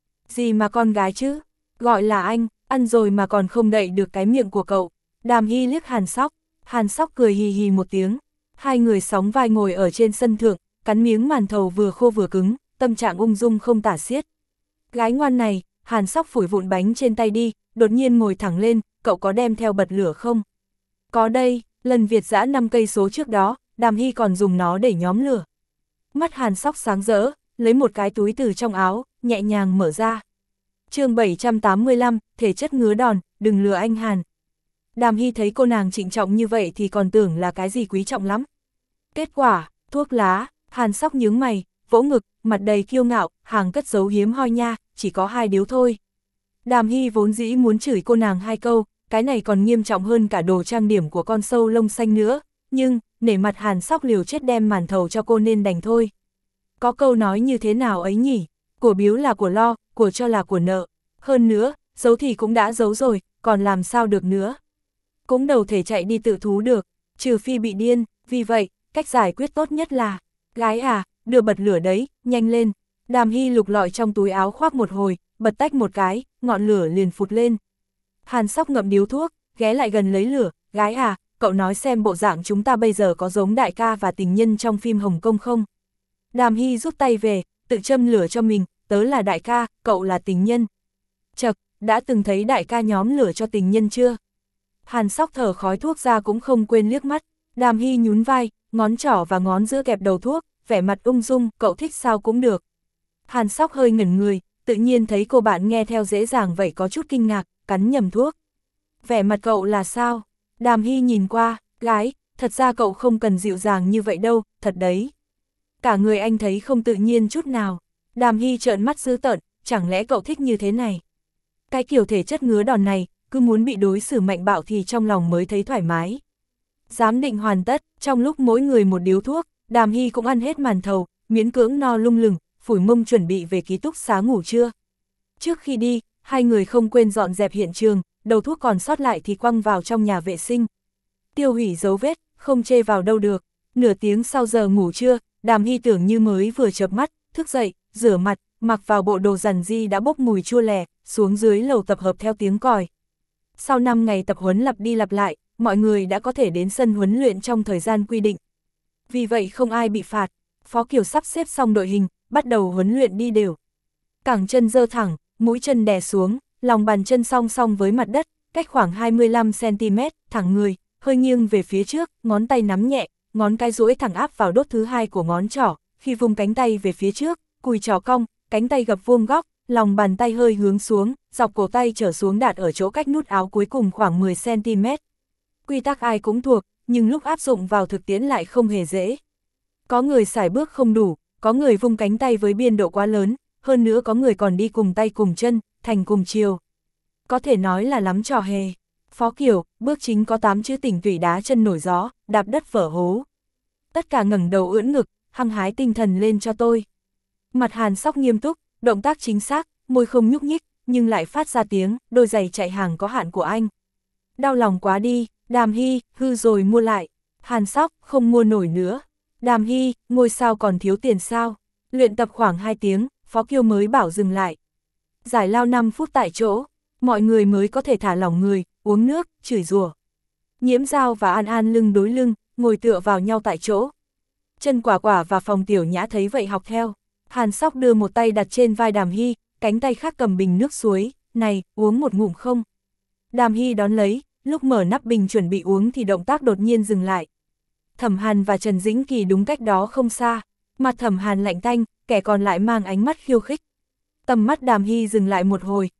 Gì mà con gái chứ? Gọi là anh, ăn rồi mà còn không đậy được cái miệng của cậu. Đàm Hy liếc Hàn Sóc, Hàn Sóc cười hì hì một tiếng. Hai người sóng vai ngồi ở trên sân thượng, cắn miếng màn thầu vừa khô vừa cứng, tâm trạng ung dung không tả xiết. Gái ngoan này, Hàn Sóc phủi vụn bánh trên tay đi, đột nhiên ngồi thẳng lên, cậu có đem theo bật lửa không? Có đây, lần Việt dã năm cây số trước đó, Đàm Hy còn dùng nó để nhóm lửa. Mắt Hàn Sóc sáng rỡ, lấy một cái túi từ trong áo, nhẹ nhàng mở ra. chương bảy trăm tám mươi lăm, thể chất ngứa đòn, đừng lừa anh Hàn. Đàm Hy thấy cô nàng trịnh trọng như vậy thì còn tưởng là cái gì quý trọng lắm. Kết quả, thuốc lá, Hàn Sóc nhướng mày, vỗ ngực, mặt đầy kiêu ngạo, hàng cất giấu hiếm hoi nha, chỉ có hai điếu thôi. Đàm Hy vốn dĩ muốn chửi cô nàng hai câu, cái này còn nghiêm trọng hơn cả đồ trang điểm của con sâu lông xanh nữa, nhưng, nể mặt Hàn Sóc liều chết đem màn thầu cho cô nên đành thôi. Có câu nói như thế nào ấy nhỉ, của biếu là của lo, của cho là của nợ, hơn nữa, giấu thì cũng đã giấu rồi, còn làm sao được nữa. Cũng đầu thể chạy đi tự thú được, trừ phi bị điên, vì vậy, cách giải quyết tốt nhất là, gái à, đưa bật lửa đấy, nhanh lên. Đàm Hy lục lọi trong túi áo khoác một hồi, bật tách một cái, ngọn lửa liền phụt lên. Hàn Sóc ngậm điếu thuốc, ghé lại gần lấy lửa, gái à, cậu nói xem bộ dạng chúng ta bây giờ có giống đại ca và tình nhân trong phim Hồng Kông không? Đàm Hy rút tay về, tự châm lửa cho mình, tớ là đại ca, cậu là tình nhân. Chậc, đã từng thấy đại ca nhóm lửa cho tình nhân chưa? Hàn Sóc thở khói thuốc ra cũng không quên liếc mắt. Đàm Hy nhún vai, ngón trỏ và ngón giữa kẹp đầu thuốc, vẻ mặt ung dung, cậu thích sao cũng được. Hàn Sóc hơi ngẩn người, tự nhiên thấy cô bạn nghe theo dễ dàng vậy có chút kinh ngạc, cắn nhầm thuốc. Vẻ mặt cậu là sao? Đàm Hy nhìn qua, gái, thật ra cậu không cần dịu dàng như vậy đâu, thật đấy. Cả người anh thấy không tự nhiên chút nào. Đàm Hy trợn mắt dữ tợn, chẳng lẽ cậu thích như thế này? Cái kiểu thể chất ngứa đòn này, cứ muốn bị đối xử mạnh bạo thì trong lòng mới thấy thoải mái. Giám định hoàn tất, trong lúc mỗi người một điếu thuốc, Đàm Hy cũng ăn hết màn thầu, miễn cưỡng no lung lừng, phủi mông chuẩn bị về ký túc xá ngủ trưa. Trước khi đi, hai người không quên dọn dẹp hiện trường, đầu thuốc còn sót lại thì quăng vào trong nhà vệ sinh. Tiêu hủy dấu vết, không chê vào đâu được. Nửa tiếng sau giờ ngủ trưa, Đàm Hy tưởng như mới vừa chợp mắt, thức dậy, rửa mặt, mặc vào bộ đồ rằn di đã bốc mùi chua lè, xuống dưới lầu tập hợp theo tiếng còi. Sau năm ngày tập huấn lặp đi lặp lại, mọi người đã có thể đến sân huấn luyện trong thời gian quy định. Vì vậy không ai bị phạt, Phó Kiều sắp xếp xong đội hình, bắt đầu huấn luyện đi đều. Cẳng chân giơ thẳng, mũi chân đè xuống, lòng bàn chân song song với mặt đất, cách khoảng hai mươi lăm xăng ti mét, thẳng người, hơi nghiêng về phía trước, ngón tay nắm nhẹ, ngón cái duỗi thẳng áp vào đốt thứ hai của ngón trỏ, khi vung cánh tay về phía trước, cùi trỏ cong, cánh tay gập vuông góc, lòng bàn tay hơi hướng xuống, dọc cổ tay trở xuống đạt ở chỗ cách nút áo cuối cùng khoảng mười xăng ti mét. Quy tắc ai cũng thuộc, nhưng lúc áp dụng vào thực tiễn lại không hề dễ. Có người sải bước không đủ, có người vung cánh tay với biên độ quá lớn, hơn nữa có người còn đi cùng tay cùng chân, thành cùng chiều. Có thể nói là lắm trò hề. Phó Kiều, bước chính có tám chữ tỉnh tủy đá chân nổi gió, đạp đất vỡ hố. Tất cả ngẩng đầu ưỡn ngực, hăng hái tinh thần lên cho tôi. Mặt Hàn Sóc nghiêm túc, động tác chính xác, môi không nhúc nhích, nhưng lại phát ra tiếng, đôi giày chạy hàng có hạn của anh. Đau lòng quá đi, Đàm Hy, hư rồi mua lại. Hàn Sóc, không mua nổi nữa. Đàm Hy, ngôi sao còn thiếu tiền sao? Luyện tập khoảng hai tiếng, Phó Kiều mới bảo dừng lại. Giải lao năm phút tại chỗ, mọi người mới có thể thả lỏng người, uống nước, chửi rủa. Nhiễm Giao và An An lưng đối lưng, ngồi tựa vào nhau tại chỗ. Chân Quả Quả và Phòng Tiểu Nhã thấy vậy học theo. Hàn Sóc đưa một tay đặt trên vai Đàm Hy, cánh tay khác cầm bình nước suối, này, uống một ngụm không? Đàm Hy đón lấy, lúc mở nắp bình chuẩn bị uống thì động tác đột nhiên dừng lại. Thẩm Hàn và Trần Dĩnh Kỳ đúng cách đó không xa, mặt Thẩm Hàn lạnh tanh, kẻ còn lại mang ánh mắt khiêu khích. Tầm mắt Đàm Hy dừng lại một hồi,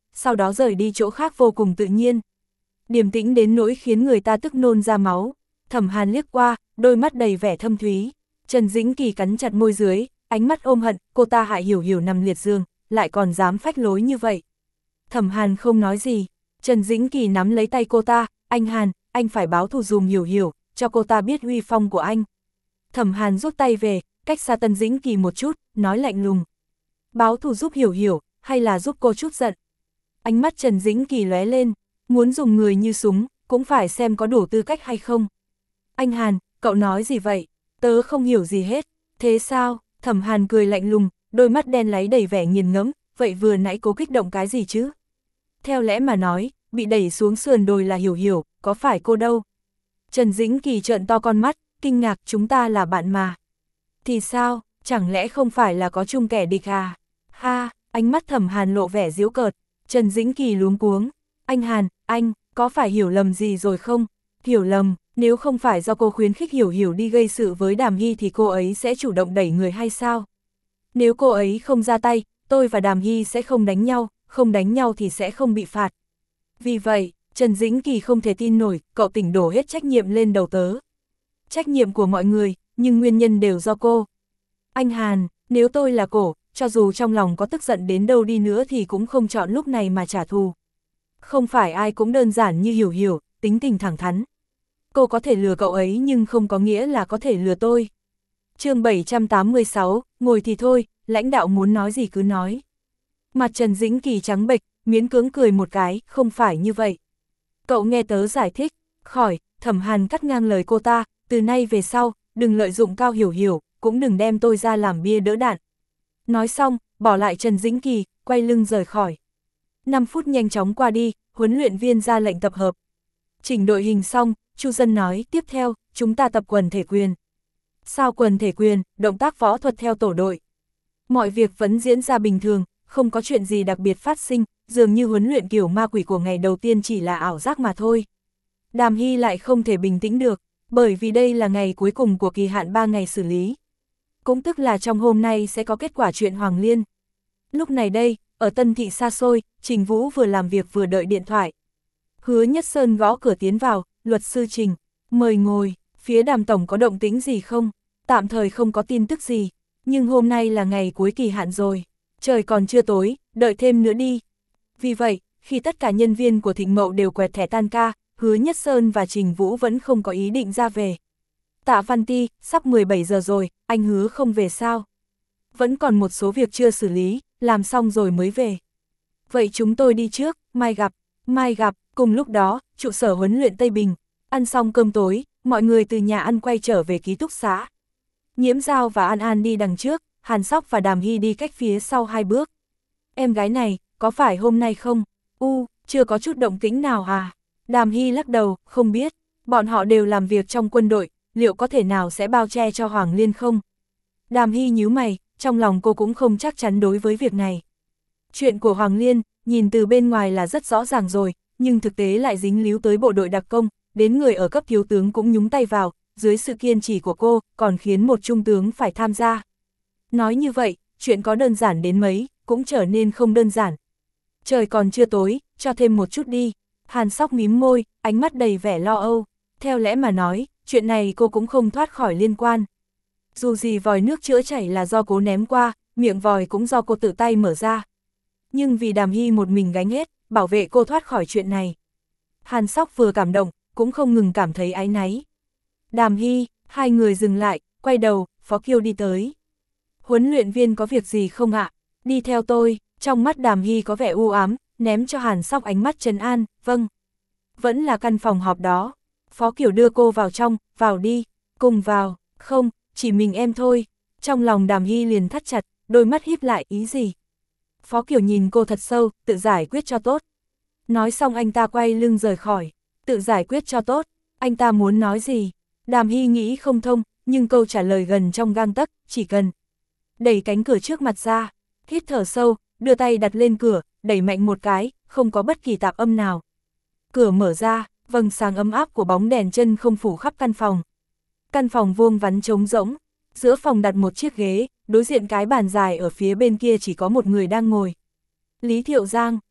sau đó rời đi chỗ khác vô cùng tự nhiên. Điềm tĩnh đến nỗi khiến người ta tức nôn ra máu. Thẩm Hàn liếc qua, đôi mắt đầy vẻ thâm thúy. Trần Dĩnh Kỳ cắn chặt môi dưới, ánh mắt ôm hận, cô ta hại Hiểu Hiểu nằm liệt giường, lại còn dám phách lối như vậy. Thẩm Hàn không nói gì, Trần Dĩnh Kỳ nắm lấy tay cô ta, anh Hàn, anh phải báo thù dùm Hiểu Hiểu, cho cô ta biết uy phong của anh. Thẩm Hàn rút tay về, cách xa Trần Dĩnh Kỳ một chút, nói lạnh lùng. Báo thù giúp Hiểu Hiểu, hay là giúp cô chút giận? Ánh mắt Trần Dĩnh Kỳ lóe lên, muốn dùng người như súng, cũng phải xem có đủ tư cách hay không. Anh Hàn, cậu nói gì vậy? Tớ không hiểu gì hết. Thế sao? Thẩm Hàn cười lạnh lùng, đôi mắt đen láy đầy vẻ nghiền ngẫm, vậy vừa nãy cố kích động cái gì chứ? Theo lẽ mà nói, bị đẩy xuống sườn đồi là Hiểu Hiểu, có phải cô đâu? Trần Dĩnh Kỳ trợn to con mắt, kinh ngạc, chúng ta là bạn mà. Thì sao, chẳng lẽ không phải là có chung kẻ địch à? Ha, ánh mắt Thẩm Hàn lộ vẻ giễu cợt. Trần Dĩnh Kỳ luống cuống. Anh Hàn, anh, có phải hiểu lầm gì rồi không? Hiểu lầm, nếu không phải do cô khuyến khích Hiểu Hiểu đi gây sự với Đàm Hy thì cô ấy sẽ chủ động đẩy người hay sao? Nếu cô ấy không ra tay, tôi và Đàm Hy sẽ không đánh nhau, không đánh nhau thì sẽ không bị phạt. Vì vậy, Trần Dĩnh Kỳ không thể tin nổi, cậu tỉnh đổ hết trách nhiệm lên đầu tớ. Trách nhiệm của mọi người, nhưng nguyên nhân đều do cô. Anh Hàn, nếu tôi là cổ, cho dù trong lòng có tức giận đến đâu đi nữa thì cũng không chọn lúc này mà trả thù. Không phải ai cũng đơn giản như Hiểu Hiểu, tính tình thẳng thắn. Cô có thể lừa cậu ấy nhưng không có nghĩa là có thể lừa tôi. Chương bảy trăm tám mươi sáu, ngồi thì thôi, lãnh đạo muốn nói gì cứ nói. Mặt Trần Dĩnh Kỳ trắng bệch, miễn cưỡng cười một cái, không phải như vậy. Cậu nghe tớ giải thích, khỏi, Thẩm Hàn cắt ngang lời cô ta, từ nay về sau, đừng lợi dụng Cao Hiểu Hiểu, cũng đừng đem tôi ra làm bia đỡ đạn. Nói xong, bỏ lại Trần Dĩnh Kỳ, quay lưng rời khỏi. năm phút nhanh chóng qua đi, huấn luyện viên ra lệnh tập hợp. Chỉnh đội hình xong, Chu Dân nói, tiếp theo, chúng ta tập quần thể quyền. Sao quần thể quyền, động tác võ thuật theo tổ đội. Mọi việc vẫn diễn ra bình thường, không có chuyện gì đặc biệt phát sinh, dường như huấn luyện kiểu ma quỷ của ngày đầu tiên chỉ là ảo giác mà thôi. Đàm Hy lại không thể bình tĩnh được, bởi vì đây là ngày cuối cùng của kỳ hạn ba ngày xử lý. Cũng tức là trong hôm nay sẽ có kết quả chuyện Hoàng Liên. Lúc này đây, ở Tân Thị xa xôi, Trình Vũ vừa làm việc vừa đợi điện thoại. Hứa Nhất Sơn gõ cửa tiến vào, luật sư Trình, mời ngồi, phía Đàm tổng có động tĩnh gì không? Tạm thời không có tin tức gì, nhưng hôm nay là ngày cuối kỳ hạn rồi, trời còn chưa tối, đợi thêm nữa đi. Vì vậy, khi tất cả nhân viên của Thịnh Mậu đều quẹt thẻ tan ca, Hứa Nhất Sơn và Trình Vũ vẫn không có ý định ra về. Tạ Văn Ti, sắp mười bảy giờ rồi, anh hứa không về sao? Vẫn còn một số việc chưa xử lý, làm xong rồi mới về. Vậy chúng tôi đi trước, mai gặp, mai gặp, cùng lúc đó, trụ sở huấn luyện Tây Bình, ăn xong cơm tối, mọi người từ nhà ăn quay trở về ký túc xá. Nhiễm Giao và An An đi đằng trước, Hàn Sóc và Đàm Hy đi cách phía sau hai bước. Em gái này, có phải hôm nay không? U, chưa có chút động tĩnh nào à? Đàm Hy lắc đầu, không biết, bọn họ đều làm việc trong quân đội, liệu có thể nào sẽ bao che cho Hoàng Liên không? Đàm Hy nhíu mày, trong lòng cô cũng không chắc chắn đối với việc này. Chuyện của Hoàng Liên, nhìn từ bên ngoài là rất rõ ràng rồi, nhưng thực tế lại dính líu tới bộ đội đặc công, đến người ở cấp thiếu tướng cũng nhúng tay vào, dưới sự kiên trì của cô, còn khiến một trung tướng phải tham gia. Nói như vậy, chuyện có đơn giản đến mấy, cũng trở nên không đơn giản. Trời còn chưa tối, cho thêm một chút đi. Hàn Sóc mím môi, ánh mắt đầy vẻ lo âu. Theo lẽ mà nói, chuyện này cô cũng không thoát khỏi liên quan. Dù gì vòi nước chữa chảy là do cô ném qua, miệng vòi cũng do cô tự tay mở ra. Nhưng vì Đàm Hy một mình gánh hết, bảo vệ cô thoát khỏi chuyện này. Hàn Sóc vừa cảm động, cũng không ngừng cảm thấy áy náy. Đàm Hy, hai người dừng lại, quay đầu, Phó Kiêu đi tới. Huấn luyện viên có việc gì không ạ? Đi theo tôi, trong mắt Đàm Hy có vẻ u ám, ném cho Hàn Sóc ánh mắt trấn an, vâng. Vẫn là căn phòng họp đó. Phó Kiều đưa cô vào trong, vào đi, cùng vào, không, chỉ mình em thôi. Trong lòng Đàm Hy liền thắt chặt, đôi mắt híp lại, ý gì? Phó Kiều nhìn cô thật sâu, tự giải quyết cho tốt. Nói xong anh ta quay lưng rời khỏi, tự giải quyết cho tốt, anh ta muốn nói gì? Đàm Hy nghĩ không thông, nhưng câu trả lời gần trong gang tấc, chỉ cần đẩy cánh cửa trước mặt ra, hít thở sâu, đưa tay đặt lên cửa, đẩy mạnh một cái, không có bất kỳ tạp âm nào. Cửa mở ra, vầng sáng ấm áp của bóng đèn chân không phủ khắp căn phòng. Căn phòng vuông vắn trống rỗng, giữa phòng đặt một chiếc ghế, đối diện cái bàn dài ở phía bên kia chỉ có một người đang ngồi. Lý Thiệu Giang,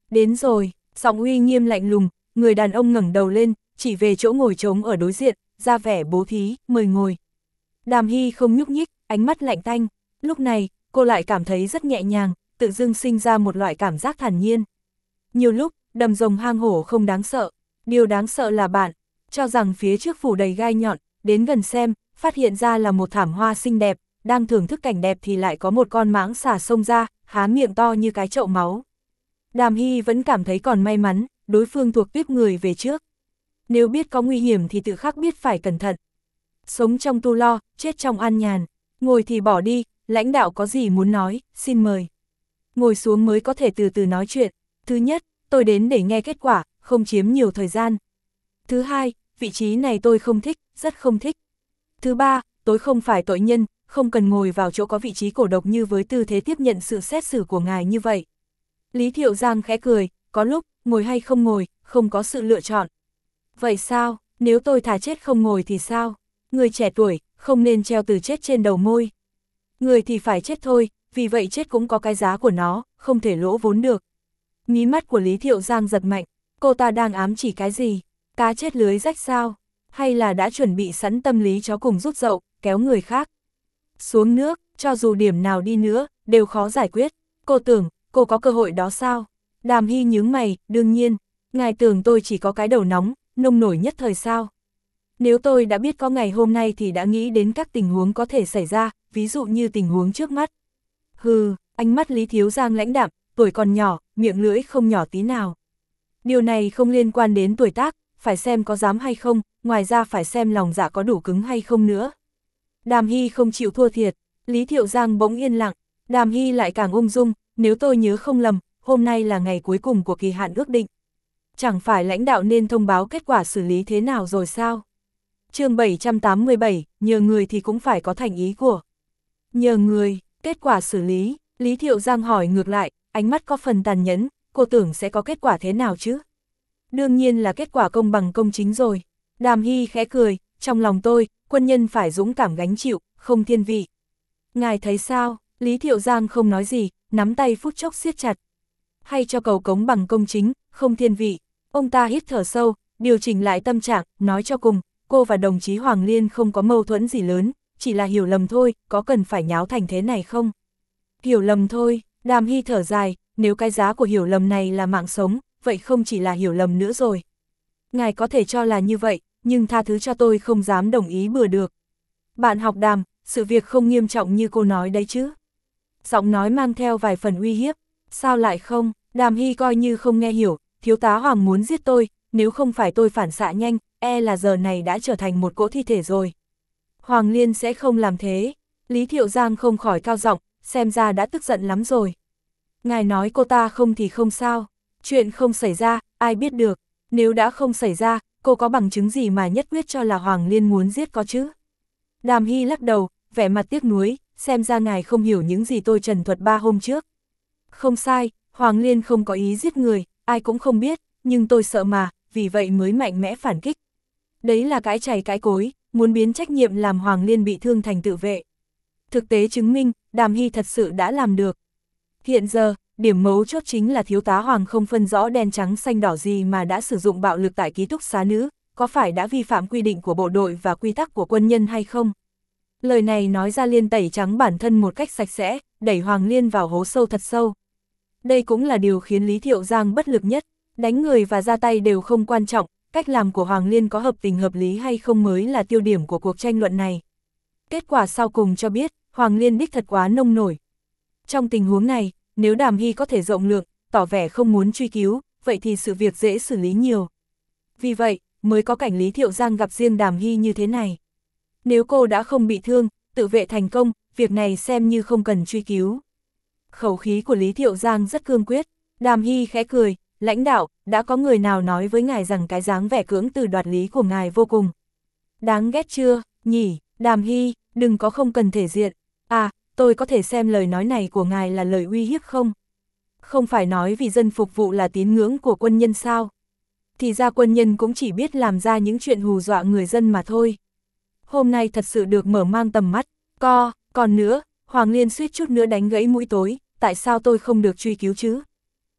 Đến rồi, giọng uy nghiêm lạnh lùng, người đàn ông ngẩng đầu lên, chỉ về chỗ ngồi trống ở đối diện, ra vẻ bố thí, mời ngồi. Đàm Hy không nhúc nhích, ánh mắt lạnh tanh, lúc này, cô lại cảm thấy rất nhẹ nhàng, tự dưng sinh ra một loại cảm giác thản nhiên. Nhiều lúc, đầm rồng hang hổ không đáng sợ, điều đáng sợ là bạn, cho rằng phía trước phủ đầy gai nhọn, đến gần xem, phát hiện ra là một thảm hoa xinh đẹp, đang thưởng thức cảnh đẹp thì lại có một con mãng xà xông ra, há miệng to như cái chậu máu. Đàm Hy vẫn cảm thấy còn may mắn, đối phương thuộc tiếp người về trước. Nếu biết có nguy hiểm thì tự khắc biết phải cẩn thận. Sống trong tu lo, chết trong an nhàn, ngồi thì bỏ đi, lãnh đạo có gì muốn nói, xin mời. Ngồi xuống mới có thể từ từ nói chuyện. Thứ nhất, tôi đến để nghe kết quả, không chiếm nhiều thời gian. Thứ hai, vị trí này tôi không thích, rất không thích. Thứ ba, tôi không phải tội nhân, không cần ngồi vào chỗ có vị trí cổ độc như với tư thế tiếp nhận sự xét xử của ngài như vậy. Lý Thiệu Giang khẽ cười, có lúc, ngồi hay không ngồi, không có sự lựa chọn. Vậy sao, nếu tôi thà chết không ngồi thì sao? Người trẻ tuổi, không nên treo từ chết trên đầu môi. Người thì phải chết thôi, vì vậy chết cũng có cái giá của nó, không thể lỗ vốn được. Mí mắt của Lý Thiệu Giang giật mạnh, cô ta đang ám chỉ cái gì? Cá chết lưới rách sao? Hay là đã chuẩn bị sẵn tâm lý chó cùng rút dậu, kéo người khác? Xuống nước, cho dù điểm nào đi nữa, đều khó giải quyết. Cô tưởng, cô có cơ hội đó sao? Đàm Hy nhướng mày, đương nhiên. Ngài tưởng tôi chỉ có cái đầu nóng, nông nổi nhất thời sao? Nếu tôi đã biết có ngày hôm nay thì đã nghĩ đến các tình huống có thể xảy ra, ví dụ như tình huống trước mắt. Hừ, ánh mắt Lý Thiếu Giang lãnh đạm, tuổi còn nhỏ, miệng lưỡi không nhỏ tí nào. Điều này không liên quan đến tuổi tác, phải xem có dám hay không, ngoài ra phải xem lòng dạ có đủ cứng hay không nữa. Đàm Hy không chịu thua thiệt, Lý Thiệu Giang bỗng yên lặng, Đàm Hy lại càng ung dung, nếu tôi nhớ không lầm, hôm nay là ngày cuối cùng của kỳ hạn ước định. Chẳng phải lãnh đạo nên thông báo kết quả xử lý thế nào rồi sao? Chương bảy trăm tám mươi bảy, nhờ người thì cũng phải có thành ý của. Nhờ người, kết quả xử lý, Lý Thiệu Giang hỏi ngược lại, ánh mắt có phần tàn nhẫn, cô tưởng sẽ có kết quả thế nào chứ? Đương nhiên là kết quả công bằng công chính rồi. Đàm Hy khẽ cười, trong lòng tôi, quân nhân phải dũng cảm gánh chịu, không thiên vị. Ngài thấy sao? Lý Thiệu Giang không nói gì, nắm tay phút chốc siết chặt. Hay cho cầu cống bằng công chính, không thiên vị. Ông ta hít thở sâu, điều chỉnh lại tâm trạng, nói cho cùng, cô và đồng chí Hoàng Liên không có mâu thuẫn gì lớn, chỉ là hiểu lầm thôi, có cần phải nháo thành thế này không? Hiểu lầm thôi, Đàm Hy thở dài, nếu cái giá của hiểu lầm này là mạng sống, vậy không chỉ là hiểu lầm nữa rồi. Ngài có thể cho là như vậy, nhưng tha thứ cho tôi không dám đồng ý bừa được. Bạn học Đàm, sự việc không nghiêm trọng như cô nói đấy chứ. Giọng nói mang theo vài phần uy hiếp, sao lại không? Đàm Hy coi như không nghe hiểu, thiếu tá Hoàng muốn giết tôi, nếu không phải tôi phản xạ nhanh, e là giờ này đã trở thành một cỗ thi thể rồi. Hoàng Liên sẽ không làm thế. Lý Thiệu Giang không khỏi cao giọng, xem ra đã tức giận lắm rồi. Ngài nói cô ta không thì không sao, chuyện không xảy ra, ai biết được, nếu đã không xảy ra, cô có bằng chứng gì mà nhất quyết cho là Hoàng Liên muốn giết có chứ? Đàm Hy lắc đầu, vẻ mặt tiếc nuối, xem ra ngài không hiểu những gì tôi trần thuật ba hôm trước. Không sai, Hoàng Liên không có ý giết người, ai cũng không biết, nhưng tôi sợ mà, vì vậy mới mạnh mẽ phản kích. Đấy là cái chày cái cối, muốn biến trách nhiệm làm Hoàng Liên bị thương thành tự vệ. Thực tế chứng minh, Đàm Hy thật sự đã làm được. Hiện giờ, điểm mấu chốt chính là thiếu tá Hoàng không phân rõ đen trắng xanh đỏ gì mà đã sử dụng bạo lực tại ký túc xá nữ, có phải đã vi phạm quy định của bộ đội và quy tắc của quân nhân hay không? Lời này nói ra Liên tẩy trắng bản thân một cách sạch sẽ, đẩy Hoàng Liên vào hố sâu thật sâu. Đây cũng là điều khiến Lý Thiệu Giang bất lực nhất, đánh người và ra tay đều không quan trọng, cách làm của Hoàng Liên có hợp tình hợp lý hay không mới là tiêu điểm của cuộc tranh luận này. Kết quả sau cùng cho biết, Hoàng Liên đích thật quá nông nổi. Trong tình huống này, nếu Đàm Hy có thể rộng lượng, tỏ vẻ không muốn truy cứu, vậy thì sự việc dễ xử lý nhiều. Vì vậy, mới có cảnh Lý Thiệu Giang gặp riêng Đàm Hy như thế này. Nếu cô đã không bị thương, tự vệ thành công, việc này xem như không cần truy cứu. Khẩu khí của Lý Thiệu Giang rất cương quyết, Đàm Hy khẽ cười, lãnh đạo, đã có người nào nói với ngài rằng cái dáng vẻ cưỡng từ đoạt lý của ngài vô cùng. Đáng ghét chưa, nhỉ, Đàm Hy, đừng có không cần thể diện. À, tôi có thể xem lời nói này của ngài là lời uy hiếp không? Không phải nói vì dân phục vụ là tín ngưỡng của quân nhân sao? Thì ra quân nhân cũng chỉ biết làm ra những chuyện hù dọa người dân mà thôi. Hôm nay thật sự được mở mang tầm mắt, co, còn nữa, Hoàng Liên suýt chút nữa đánh gãy mũi tối, tại sao tôi không được truy cứu chứ?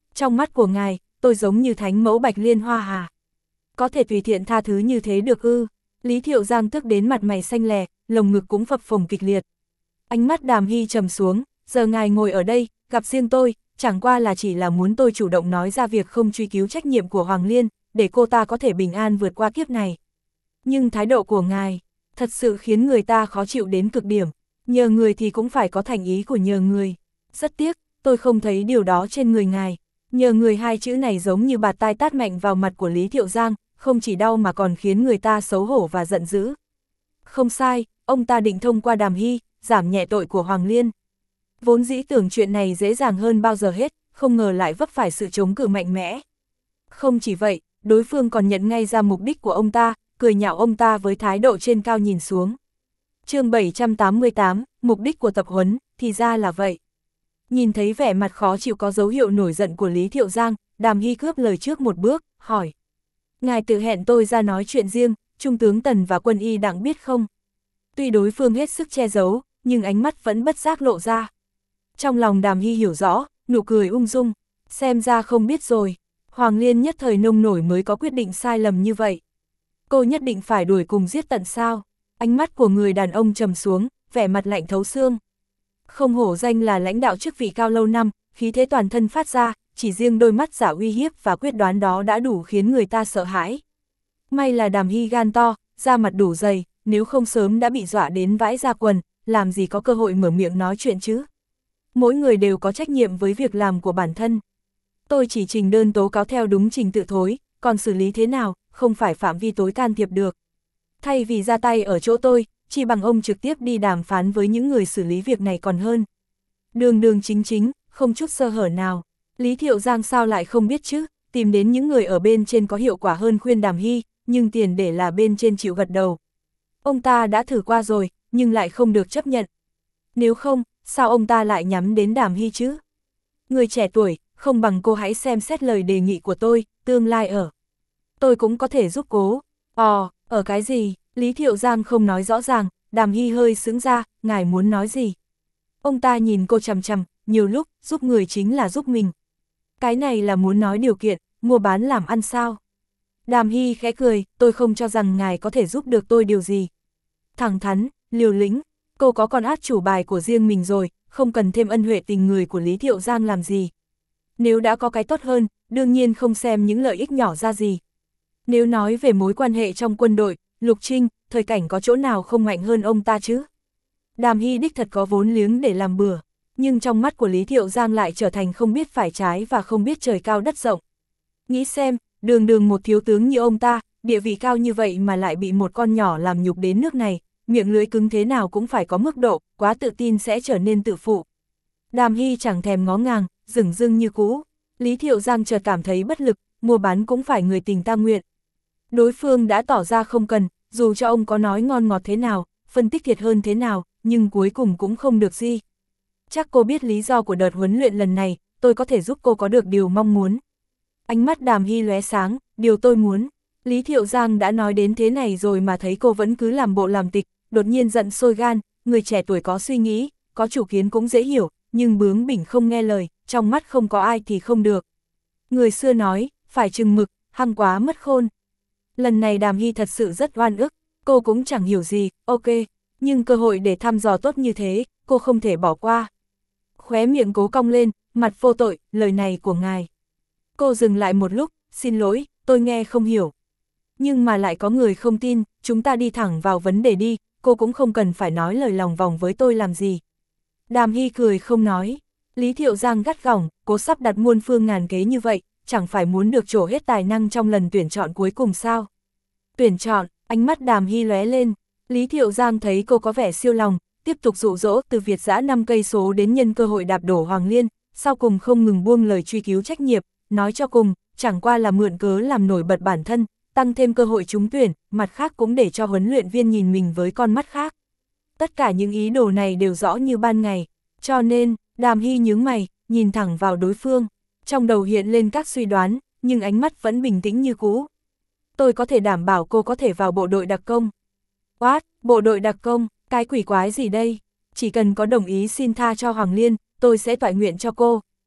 Trong mắt của ngài, tôi giống như thánh mẫu Bạch Liên Hoa à? Có thể tùy tiện tha thứ như thế được ư? Lý Thiệu Giang tức đến mặt mày xanh lè, lồng ngực cũng phập phồng kịch liệt. Ánh mắt Đàm Hy trầm xuống, giờ ngài ngồi ở đây, gặp riêng tôi, chẳng qua là chỉ là muốn tôi chủ động nói ra việc không truy cứu trách nhiệm của Hoàng Liên, để cô ta có thể bình an vượt qua kiếp này. Nhưng thái độ của ngài, thật sự khiến người ta khó chịu đến cực điểm. Nhờ người thì cũng phải có thành ý của nhờ người. Rất tiếc, tôi không thấy điều đó trên người ngài. Nhờ người hai chữ này giống như bạt tai tát mạnh vào mặt của Lý Thiệu Giang, không chỉ đau mà còn khiến người ta xấu hổ và giận dữ. Không sai, ông ta định thông qua Đàm Hy, giảm nhẹ tội của Hoàng Liên. Vốn dĩ tưởng chuyện này dễ dàng hơn bao giờ hết, không ngờ lại vấp phải sự chống cự mạnh mẽ. Không chỉ vậy, đối phương còn nhận ngay ra mục đích của ông ta, cười nhạo ông ta với thái độ trên cao nhìn xuống. Chương bảy trăm tám mươi tám, mục đích của tập huấn, thì ra là vậy. Nhìn thấy vẻ mặt khó chịu có dấu hiệu nổi giận của Lý Thiệu Giang, Đàm Hy cướp lời trước một bước, hỏi. Ngài tự hẹn tôi ra nói chuyện riêng, Trung tướng Tần và quân y Đặng biết không? Tuy đối phương hết sức che giấu, nhưng ánh mắt vẫn bất giác lộ ra. Trong lòng Đàm Hy hiểu rõ, nụ cười ung dung, xem ra không biết rồi. Hoàng Liên nhất thời nông nổi mới có quyết định sai lầm như vậy. Cô nhất định phải đuổi cùng giết tận sao? Ánh mắt của người đàn ông trầm xuống, vẻ mặt lạnh thấu xương. Không hổ danh là lãnh đạo chức vị cao lâu năm, khí thế toàn thân phát ra, chỉ riêng đôi mắt giả uy hiếp và quyết đoán đó đã đủ khiến người ta sợ hãi. May là Đàm Hy gan to, da mặt đủ dày, nếu không sớm đã bị dọa đến vãi ra quần, làm gì có cơ hội mở miệng nói chuyện chứ. Mỗi người đều có trách nhiệm với việc làm của bản thân. Tôi chỉ trình đơn tố cáo theo đúng trình tự thối, còn xử lý thế nào, không phải phạm vi tối can thiệp được. Thay vì ra tay ở chỗ tôi, chỉ bằng ông trực tiếp đi đàm phán với những người xử lý việc này còn hơn. Đường đường chính chính, không chút sơ hở nào. Lý Thiệu Giang sao lại không biết chứ, tìm đến những người ở bên trên có hiệu quả hơn khuyên Đàm Hy, nhưng tiền để là bên trên chịu gật đầu. Ông ta đã thử qua rồi, nhưng lại không được chấp nhận. Nếu không, sao ông ta lại nhắm đến Đàm Hy chứ? Người trẻ tuổi, không bằng cô hãy xem xét lời đề nghị của tôi, tương lai ở. Tôi cũng có thể giúp cố. Ồ, ở cái gì? Lý Thiệu Giang không nói rõ ràng, Đàm Hy hơi sững ra, ngài muốn nói gì? Ông ta nhìn cô chằm chằm, nhiều lúc, giúp người chính là giúp mình. Cái này là muốn nói điều kiện, mua bán làm ăn sao? Đàm Hy khẽ cười, tôi không cho rằng ngài có thể giúp được tôi điều gì. Thẳng thắn, liều lĩnh, cô có con át chủ bài của riêng mình rồi, không cần thêm ân huệ tình người của Lý Thiệu Giang làm gì. Nếu đã có cái tốt hơn, đương nhiên không xem những lợi ích nhỏ ra gì. Nếu nói về mối quan hệ trong quân đội, Lục Trinh, thời cảnh có chỗ nào không mạnh hơn ông ta chứ? Đàm Hy đích thật có vốn liếng để làm bừa, nhưng trong mắt của Lý Thiệu Giang lại trở thành không biết phải trái và không biết trời cao đất rộng. Nghĩ xem, đường đường một thiếu tướng như ông ta, địa vị cao như vậy mà lại bị một con nhỏ làm nhục đến nước này, miệng lưỡi cứng thế nào cũng phải có mức độ, quá tự tin sẽ trở nên tự phụ. Đàm Hy chẳng thèm ngó ngàng, dửng dưng như cũ. Lý Thiệu Giang chợt cảm thấy bất lực, mua bán cũng phải người tình ta nguyện. Đối phương đã tỏ ra không cần, dù cho ông có nói ngon ngọt thế nào, phân tích thiệt hơn thế nào, nhưng cuối cùng cũng không được gì. Chắc cô biết lý do của đợt huấn luyện lần này, tôi có thể giúp cô có được điều mong muốn. Ánh mắt Đàm Hy lóe sáng, điều tôi muốn. Lý Thiệu Giang đã nói đến thế này rồi mà thấy cô vẫn cứ làm bộ làm tịch, đột nhiên giận sôi gan, người trẻ tuổi có suy nghĩ, có chủ kiến cũng dễ hiểu, nhưng bướng bỉnh không nghe lời, trong mắt không có ai thì không được. Người xưa nói, phải chừng mực, hăng quá mất khôn. Lần này Đàm Hy thật sự rất oan ức, cô cũng chẳng hiểu gì, ok, nhưng cơ hội để thăm dò tốt như thế, cô không thể bỏ qua. Khóe miệng cố cong lên, mặt vô tội, lời này của ngài. Cô dừng lại một lúc, xin lỗi, tôi nghe không hiểu. Nhưng mà lại có người không tin, chúng ta đi thẳng vào vấn đề đi, cô cũng không cần phải nói lời lòng vòng với tôi làm gì. Đàm Hy cười không nói, Lý Thiệu Giang gắt gỏng, cố sắp đặt muôn phương ngàn kế như vậy, chẳng phải muốn được trổ hết tài năng trong lần tuyển chọn cuối cùng sao. Tuyển chọn, ánh mắt Đàm Hy lóe lên, Lý Thiệu Giang thấy cô có vẻ siêu lòng, tiếp tục dụ dỗ từ Việt giã năm cây số đến nhân cơ hội đạp đổ Hoàng Liên, sau cùng không ngừng buông lời truy cứu trách nhiệm, nói cho cùng, chẳng qua là mượn cớ làm nổi bật bản thân, tăng thêm cơ hội trúng tuyển, mặt khác cũng để cho huấn luyện viên nhìn mình với con mắt khác. Tất cả những ý đồ này đều rõ như ban ngày, cho nên, Đàm Hy nhướng mày, nhìn thẳng vào đối phương, trong đầu hiện lên các suy đoán, nhưng ánh mắt vẫn bình tĩnh như cũ. Tôi có thể đảm bảo cô có thể vào bộ đội đặc công. What, bộ đội đặc công, cái quỷ quái gì đây? Chỉ cần có đồng ý xin tha cho Hoàng Liên, tôi sẽ toại nguyện cho cô.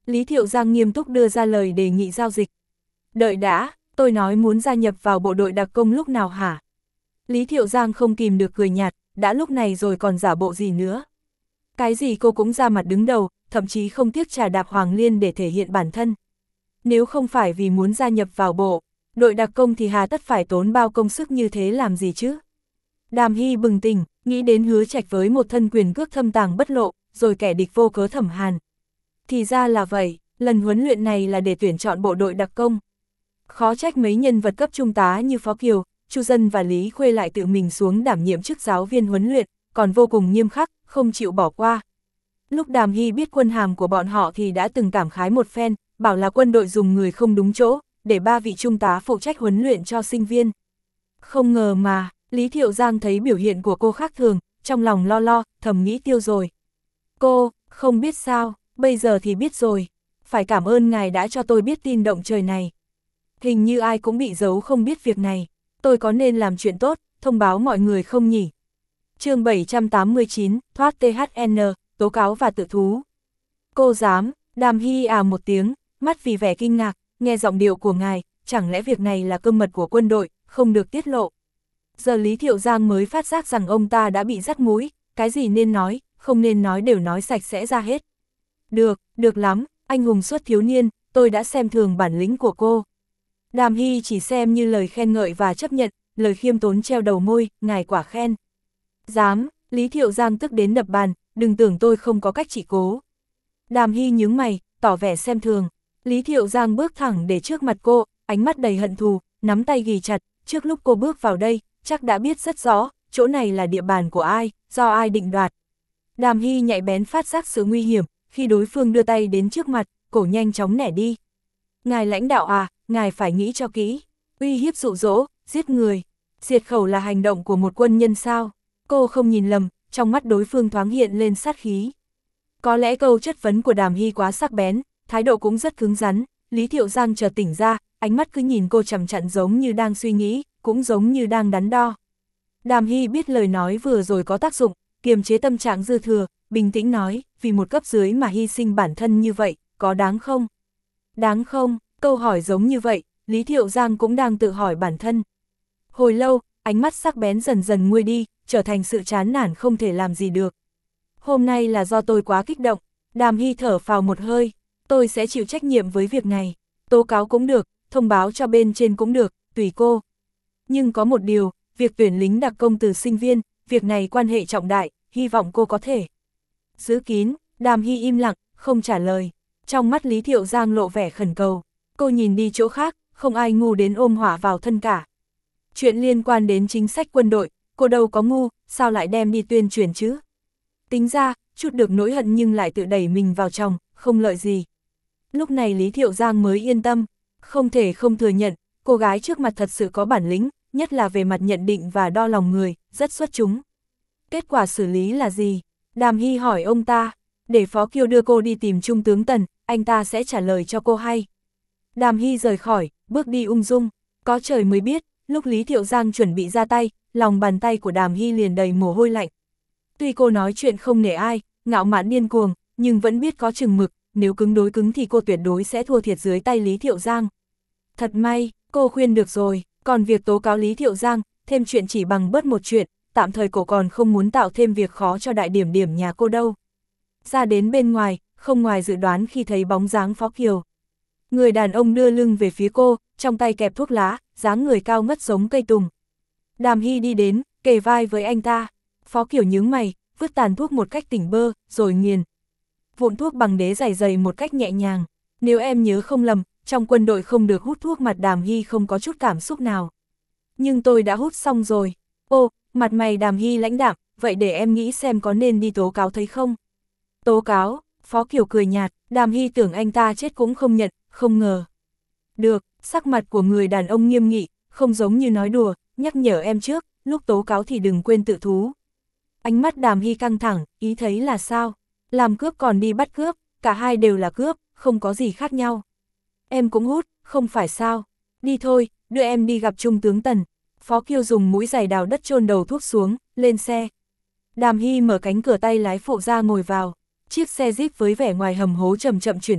Lý Thiệu Giang nghiêm túc đưa ra lời đề nghị giao dịch. Đợi đã, tôi nói muốn gia nhập vào bộ đội đặc công lúc nào hả? Lý Thiệu Giang không kìm được cười nhạt, đã lúc này rồi còn giả bộ gì nữa. Cái gì cô cũng ra mặt đứng đầu, thậm chí không tiếc trà đạp Hoàng Liên để thể hiện bản thân. Nếu không phải vì muốn gia nhập vào bộ đội đặc công thì hà tất phải tốn bao công sức như thế làm gì chứ? Đàm Hy bừng tỉnh, nghĩ đến Hứa Trạch với một thân quyền cước thâm tàng bất lộ, rồi kẻ địch vô cớ Thẩm Hàn. Thì ra là vậy, lần huấn luyện này là để tuyển chọn bộ đội đặc công. Khó trách mấy nhân vật cấp trung tá như Phó Kiều, Chu Dân và Lý Khuê lại tự mình xuống đảm nhiệm chức giáo viên huấn luyện, còn vô cùng nghiêm khắc, không chịu bỏ qua. Lúc Đàm Hy biết quân hàm của bọn họ thì đã từng cảm khái một phen, bảo là quân đội dùng người không đúng chỗ, để ba vị trung tá phụ trách huấn luyện cho sinh viên. Không ngờ mà, Lý Thiệu Giang thấy biểu hiện của cô khác thường, trong lòng lo lo, thầm nghĩ tiêu rồi. Cô, không biết sao, bây giờ thì biết rồi. Phải cảm ơn ngài đã cho tôi biết tin động trời này. Hình như ai cũng bị giấu không biết việc này. Tôi có nên làm chuyện tốt, thông báo mọi người không nhỉ? Chương bảy trăm tám mươi chín, thoát tê hát en, tố cáo và tự thú. Cô dám, Đàm Hy à một tiếng, mắt vì vẻ kinh ngạc, nghe giọng điệu của ngài, chẳng lẽ việc này là cơ mật của quân đội, không được tiết lộ. Giờ Lý Thiệu Giang mới phát giác rằng ông ta đã bị dắt mũi, cái gì nên nói, không nên nói đều nói sạch sẽ ra hết. Được, được lắm, anh hùng xuất thiếu niên, tôi đã xem thường bản lĩnh của cô. Đàm Hy chỉ xem như lời khen ngợi và chấp nhận, lời khiêm tốn treo đầu môi, ngài quả khen. Dám, Lý Thiệu Giang tức đến đập bàn, đừng tưởng tôi không có cách trị cố. Đàm Hy nhướng mày, tỏ vẻ xem thường. Lý Thiệu Giang bước thẳng để trước mặt cô, ánh mắt đầy hận thù, nắm tay ghì chặt, trước lúc cô bước vào đây, chắc đã biết rất rõ, chỗ này là địa bàn của ai, do ai định đoạt. Đàm Hy nhạy bén phát giác sự nguy hiểm, khi đối phương đưa tay đến trước mặt, cổ nhanh chóng nẻ đi. Ngài lãnh đạo à, ngài phải nghĩ cho kỹ, uy hiếp dụ dỗ, giết người, diệt khẩu là hành động của một quân nhân sao? Cô không nhìn lầm, trong mắt đối phương thoáng hiện lên sát khí. Có lẽ câu chất vấn của Đàm Hy quá sắc bén, thái độ cũng rất cứng rắn, Lý Thiệu Giang chợt tỉnh ra, ánh mắt cứ nhìn cô chằm chằm giống như đang suy nghĩ, cũng giống như đang đắn đo. Đàm Hy biết lời nói vừa rồi có tác dụng, kiềm chế tâm trạng dư thừa, bình tĩnh nói, vì một cấp dưới mà hy sinh bản thân như vậy, có đáng không? Đáng không? Câu hỏi giống như vậy, Lý Thiệu Giang cũng đang tự hỏi bản thân. Hồi lâu, ánh mắt sắc bén dần dần nguôi đi, trở thành sự chán nản không thể làm gì được. Hôm nay là do tôi quá kích động, Đàm Hy thở phào một hơi, tôi sẽ chịu trách nhiệm với việc này, tố cáo cũng được, thông báo cho bên trên cũng được, tùy cô. Nhưng có một điều, việc tuyển lính đặc công từ sinh viên, việc này quan hệ trọng đại, hy vọng cô có thể giữ kín. Đàm Hy im lặng, không trả lời. Trong mắt Lý Thiệu Giang lộ vẻ khẩn cầu. Cô nhìn đi chỗ khác, không ai ngu đến ôm hỏa vào thân cả. Chuyện liên quan đến chính sách quân đội, cô đâu có ngu, sao lại đem đi tuyên truyền chứ? Tính ra, chút được nỗi hận nhưng lại tự đẩy mình vào trong, không lợi gì. Lúc này Lý Thiệu Giang mới yên tâm, không thể không thừa nhận, cô gái trước mặt thật sự có bản lĩnh, nhất là về mặt nhận định và đo lòng người, rất xuất chúng. Kết quả xử lý là gì? Đàm Hy hỏi ông ta, để Phó Kiều đưa cô đi tìm Trung tướng Tần, anh ta sẽ trả lời cho cô hay. Đàm Hy rời khỏi, bước đi ung dung, có trời mới biết, lúc Lý Thiệu Giang chuẩn bị ra tay, lòng bàn tay của Đàm Hy liền đầy mồ hôi lạnh. Tuy cô nói chuyện không nể ai, ngạo mạn điên cuồng, nhưng vẫn biết có chừng mực, nếu cứng đối cứng thì cô tuyệt đối sẽ thua thiệt dưới tay Lý Thiệu Giang. Thật may, cô khuyên được rồi, còn việc tố cáo Lý Thiệu Giang, thêm chuyện chỉ bằng bớt một chuyện, tạm thời cô còn không muốn tạo thêm việc khó cho đại điểm điểm nhà cô đâu. Ra đến bên ngoài, không ngoài dự đoán khi thấy bóng dáng Phó Kiều. Người đàn ông đưa lưng về phía cô, trong tay kẹp thuốc lá, dáng người cao ngất giống cây tùng. Đàm Hy đi đến, kề vai với anh ta. Phó Kiều nhướng mày, vứt tàn thuốc một cách tỉnh bơ, rồi nghiền vụn thuốc bằng đế dày dày một cách nhẹ nhàng. Nếu em nhớ không lầm, trong quân đội không được hút thuốc. Mặt Đàm Hy không có chút cảm xúc nào. Nhưng tôi đã hút xong rồi. Ô, mặt mày Đàm Hy lãnh đạm, vậy để em nghĩ xem có nên đi tố cáo thấy không? Tố cáo, Phó Kiều cười nhạt, Đàm Hy tưởng anh ta chết cũng không nhận, không ngờ. Được, sắc mặt của người đàn ông nghiêm nghị, không giống như nói đùa, nhắc nhở em trước, lúc tố cáo thì đừng quên tự thú. Ánh mắt Đàm Hy căng thẳng, ý thấy là sao? Làm cướp còn đi bắt cướp, cả hai đều là cướp, không có gì khác nhau. Em cũng hút, không phải sao? Đi thôi, đưa em đi gặp Trung tướng Tần. Phó Kiều dùng mũi giày đào đất chôn đầu thuốc xuống, lên xe. Đàm Hy mở cánh cửa tay lái phụ ra ngồi vào. Chiếc xe Jeep với vẻ ngoài hầm hố chậm chậm chuyển bánh,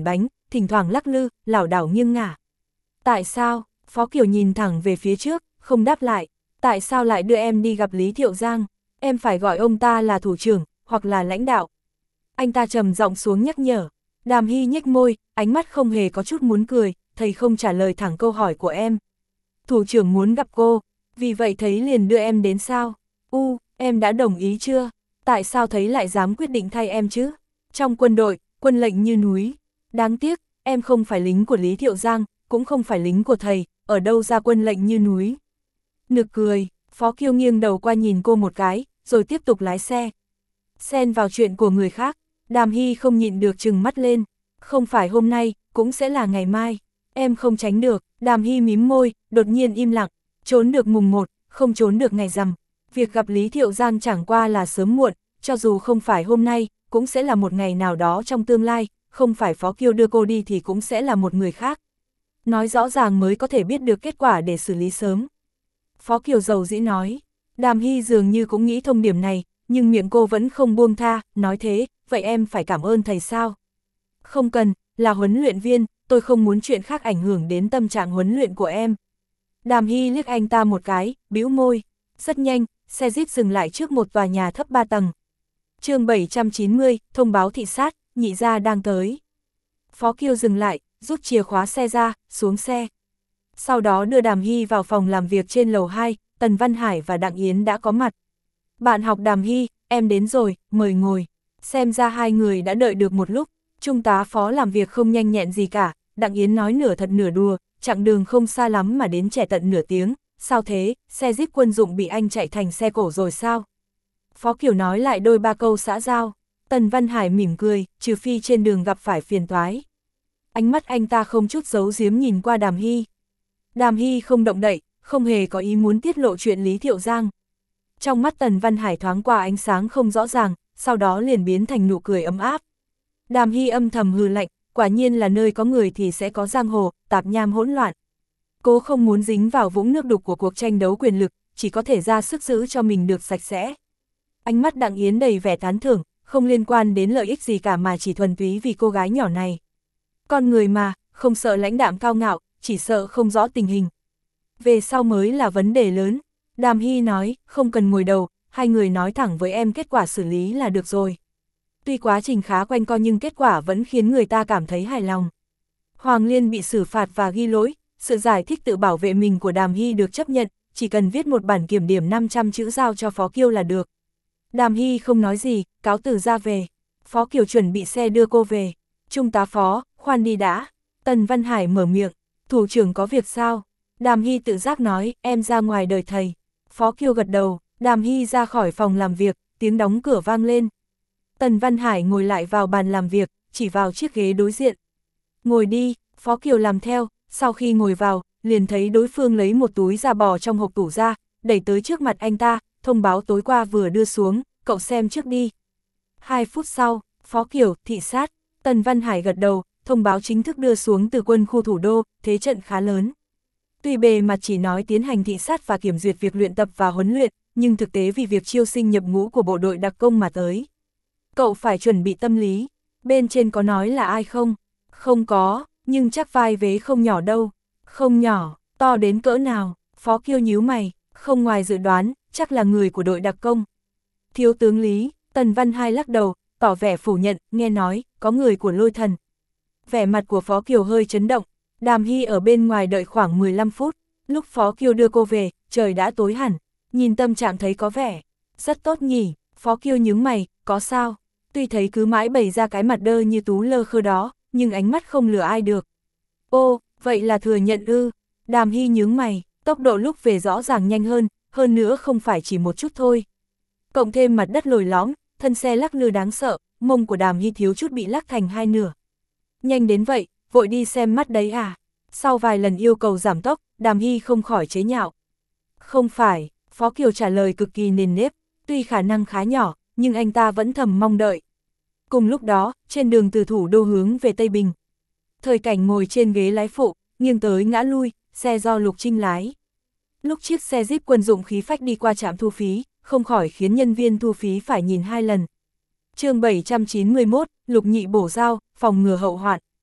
thỉnh thoảng lắc lư, lảo đảo nghiêng ngả. Tại sao? Phó Kiều nhìn thẳng về phía trước, không đáp lại. Tại sao lại đưa em đi gặp Lý Thiệu Giang? Em phải gọi ông ta là thủ trưởng, hoặc là lãnh đạo. Anh ta trầm giọng xuống nhắc nhở. Đàm Hy nhếch môi, ánh mắt không hề có chút muốn cười, thầy không trả lời thẳng câu hỏi của em. Thủ trưởng muốn gặp cô, vì vậy thấy liền đưa em đến sao? U, em đã đồng ý chưa? Tại sao thấy lại dám quyết định thay em chứ? Trong quân đội, quân lệnh như núi. Đáng tiếc, em không phải lính của Lý Thiệu Giang, cũng không phải lính của thầy, ở đâu ra quân lệnh như núi. Nực cười, Phó Kiêu nghiêng đầu qua nhìn cô một cái, rồi tiếp tục lái xe. Xen vào chuyện của người khác, Đàm Hy không nhịn được trừng mắt lên. Không phải hôm nay, cũng sẽ là ngày mai. Em không tránh được, Đàm Hy mím môi, đột nhiên im lặng. Trốn được mùng một, không trốn được ngày rằm. Việc gặp Lý Thiệu Giang chẳng qua là sớm muộn, cho dù không phải hôm nay, cũng sẽ là một ngày nào đó trong tương lai, không phải Phó Kiêu đưa cô đi thì cũng sẽ là một người khác. Nói rõ ràng mới có thể biết được kết quả để xử lý sớm. Phó Kiều dầu dĩ nói, Đàm Hy dường như cũng nghĩ thông điểm này, nhưng miệng cô vẫn không buông tha, nói thế, vậy em phải cảm ơn thầy sao? Không cần, là huấn luyện viên, tôi không muốn chuyện khác ảnh hưởng đến tâm trạng huấn luyện của em. Đàm Hy liếc anh ta một cái, bĩu môi. Rất nhanh, xe Jeep dừng lại trước một tòa nhà thấp ba tầng. chương bảy trăm chín mươi, thông báo thị sát, nhị gia đang tới. Phó Kiêu dừng lại, rút chìa khóa xe ra, xuống xe. Sau đó đưa Đàm Hy vào phòng làm việc trên lầu hai, Tần Văn Hải và Đặng Yến đã có mặt. Bạn học Đàm Hy, em đến rồi, mời ngồi. Xem ra hai người đã đợi được một lúc, Trung tá Phó làm việc không nhanh nhẹn gì cả, Đặng Yến nói nửa thật nửa đùa, chặng đường không xa lắm mà đến trẻ tận nửa tiếng, sao thế, xe Jeep quân dụng bị anh chạy thành xe cổ rồi sao? Phó Kiều nói lại đôi ba câu xã giao, Tần Văn Hải mỉm cười, trừ phi trên đường gặp phải phiền toái. Ánh mắt anh ta không chút giấu giếm nhìn qua Đàm Hy. Đàm Hy không động đậy, không hề có ý muốn tiết lộ chuyện Lý Thiệu Giang. Trong mắt Tần Văn Hải thoáng qua ánh sáng không rõ ràng, sau đó liền biến thành nụ cười ấm áp. Đàm Hy âm thầm hừ lạnh, quả nhiên là nơi có người thì sẽ có giang hồ, tạp nham hỗn loạn. Cô không muốn dính vào vũng nước đục của cuộc tranh đấu quyền lực, chỉ có thể ra sức giữ cho mình được sạch sẽ. Ánh mắt Đặng Yến đầy vẻ tán thưởng, không liên quan đến lợi ích gì cả mà chỉ thuần túy vì cô gái nhỏ này. Con người mà, không sợ lãnh đạm cao ngạo, chỉ sợ không rõ tình hình. Về sau mới là vấn đề lớn. Đàm Hy nói, không cần ngồi đầu, hai người nói thẳng với em kết quả xử lý là được rồi. Tuy quá trình khá quanh co nhưng kết quả vẫn khiến người ta cảm thấy hài lòng. Hoàng Liên bị xử phạt và ghi lỗi, sự giải thích tự bảo vệ mình của Đàm Hy được chấp nhận, chỉ cần viết một bản kiểm điểm năm trăm chữ giao cho Phó Kiêu là được. Đàm Hy không nói gì, cáo từ ra về. Phó Kiều chuẩn bị xe đưa cô về. Trung tá Phó, khoan đi đã. Tần Văn Hải mở miệng, thủ trưởng có việc sao? Đàm Hy tự giác nói, em ra ngoài đợi thầy. Phó Kiều gật đầu, Đàm Hy ra khỏi phòng làm việc, tiếng đóng cửa vang lên. Tần Văn Hải ngồi lại vào bàn làm việc, chỉ vào chiếc ghế đối diện. Ngồi đi, Phó Kiều làm theo, sau khi ngồi vào, liền thấy đối phương lấy một túi da bò trong hộp tủ ra, đẩy tới trước mặt anh ta, thông báo tối qua vừa đưa xuống, cậu xem trước đi. Hai phút sau, Phó Kiều, thị sát, Tần Văn Hải gật đầu, thông báo chính thức đưa xuống từ quân khu thủ đô, thế trận khá lớn. Tuy bề mặt chỉ nói tiến hành thị sát và kiểm duyệt việc luyện tập và huấn luyện, nhưng thực tế vì việc chiêu sinh nhập ngũ của bộ đội đặc công mà tới. Cậu phải chuẩn bị tâm lý, bên trên có nói là ai không? Không có, nhưng chắc vai vế không nhỏ đâu. Không nhỏ, to đến cỡ nào? Phó Kiêu nhíu mày, không ngoài dự đoán, chắc là người của đội đặc công. Thiếu tướng Lý, Tần Văn Hai lắc đầu, tỏ vẻ phủ nhận, nghe nói, có người của Lôi Thần. Vẻ mặt của Phó Kiều hơi chấn động, Đàm Hy ở bên ngoài đợi khoảng mười lăm phút, lúc Phó Kiều đưa cô về, trời đã tối hẳn, nhìn tâm trạng thấy có vẻ rất tốt nhỉ. Phó Kiều nhướng mày, có sao? Tuy thấy cứ mãi bày ra cái mặt đơ như tú lơ khơ đó, nhưng ánh mắt không lừa ai được. Ô, vậy là thừa nhận ư? Đàm Hy nhướng mày, tốc độ lúc về rõ ràng nhanh hơn, hơn nữa không phải chỉ một chút thôi. Cộng thêm mặt đất lồi lõm, thân xe lắc lư đáng sợ, mông của Đàm Hy thiếu chút bị lắc thành hai nửa. Nhanh đến vậy, vội đi xem mắt đấy à? Sau vài lần yêu cầu giảm tốc, Đàm Hy không khỏi chế nhạo. Không phải, Phó Kiều trả lời cực kỳ nền nếp, tuy khả năng khá nhỏ, nhưng anh ta vẫn thầm mong đợi. Cùng lúc đó, trên đường từ thủ đô hướng về Tây Bình. Thời Cảnh ngồi trên ghế lái phụ, nghiêng tới ngã lui, xe do Lục Trinh lái. Lúc chiếc xe Jeep quân dụng khí phách đi qua trạm thu phí, không khỏi khiến nhân viên thu phí phải nhìn hai lần. chương bảy trăm chín mươi mốt, Lục Nhị bổ dao, phòng ngừa hậu hoạn.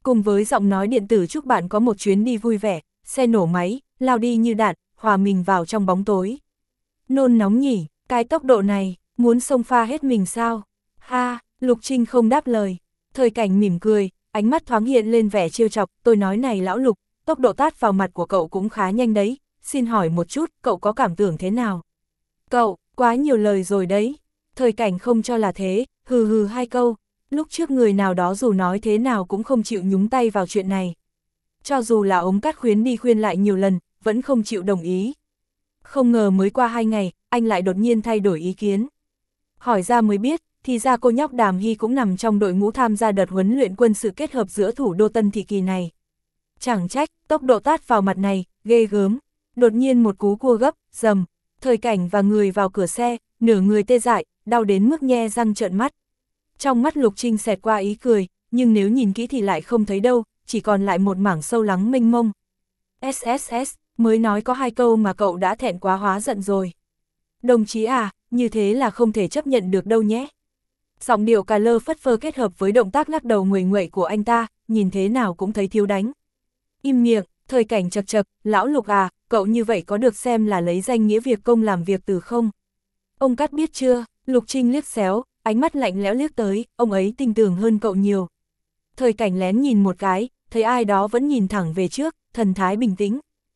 cùng với giọng nói điện tử chúc bạn có một chuyến đi vui vẻ, xe nổ máy, lao đi như đạn, hòa mình vào trong bóng tối. Nôn nóng nhỉ, cái tốc độ này, muốn xông pha hết mình sao? Ha, Lục Trinh không đáp lời. Thời Cảnh mỉm cười, ánh mắt thoáng hiện lên vẻ trêu chọc, tôi nói này lão Lục, tốc độ tát vào mặt của cậu cũng khá nhanh đấy, xin hỏi một chút, cậu có cảm tưởng thế nào? Cậu, quá nhiều lời rồi đấy. Thời Cảnh không cho là thế, hừ hừ hai câu, lúc trước người nào đó dù nói thế nào cũng không chịu nhúng tay vào chuyện này. Cho dù là Ống Cát khuyến đi khuyên lại nhiều lần, vẫn không chịu đồng ý. Không ngờ mới qua hai ngày, anh lại đột nhiên thay đổi ý kiến. Hỏi ra mới biết, thì ra cô nhóc Đàm Hy cũng nằm trong đội ngũ tham gia đợt huấn luyện quân sự kết hợp giữa thủ đô Tân Thị Kỳ này. Chẳng trách, tốc độ tát vào mặt này, ghê gớm. Đột nhiên một cú cua gấp, dầm, Thời Cảnh và người vào cửa xe, nửa người tê dại, đau đến mức nhe răng trợn mắt. Trong mắt Lục Trinh xẹt qua ý cười, nhưng nếu nhìn kỹ thì lại không thấy đâu, chỉ còn lại một mảng sâu lắng mênh mông. ét ét ét, mới nói có hai câu mà cậu đã thẹn quá hóa giận rồi. Đồng chí à, như thế là không thể chấp nhận được đâu nhé. Giọng điệu cà lơ phất phơ kết hợp với động tác lắc đầu nguầy nguậy của anh ta, nhìn thế nào cũng thấy thiếu đánh. Im miệng, Thời Cảnh chật chật, lão Lục à, cậu như vậy có được xem là lấy danh nghĩa việc công làm việc từ không? Ông Cát biết chưa? Lục Trinh liếc xéo, ánh mắt lạnh lẽo liếc tới, ông ấy tinh tường hơn cậu nhiều. Thời Cảnh lén nhìn một cái, thấy ai đó vẫn nhìn thẳng về trước, thần thái bình tĩnh.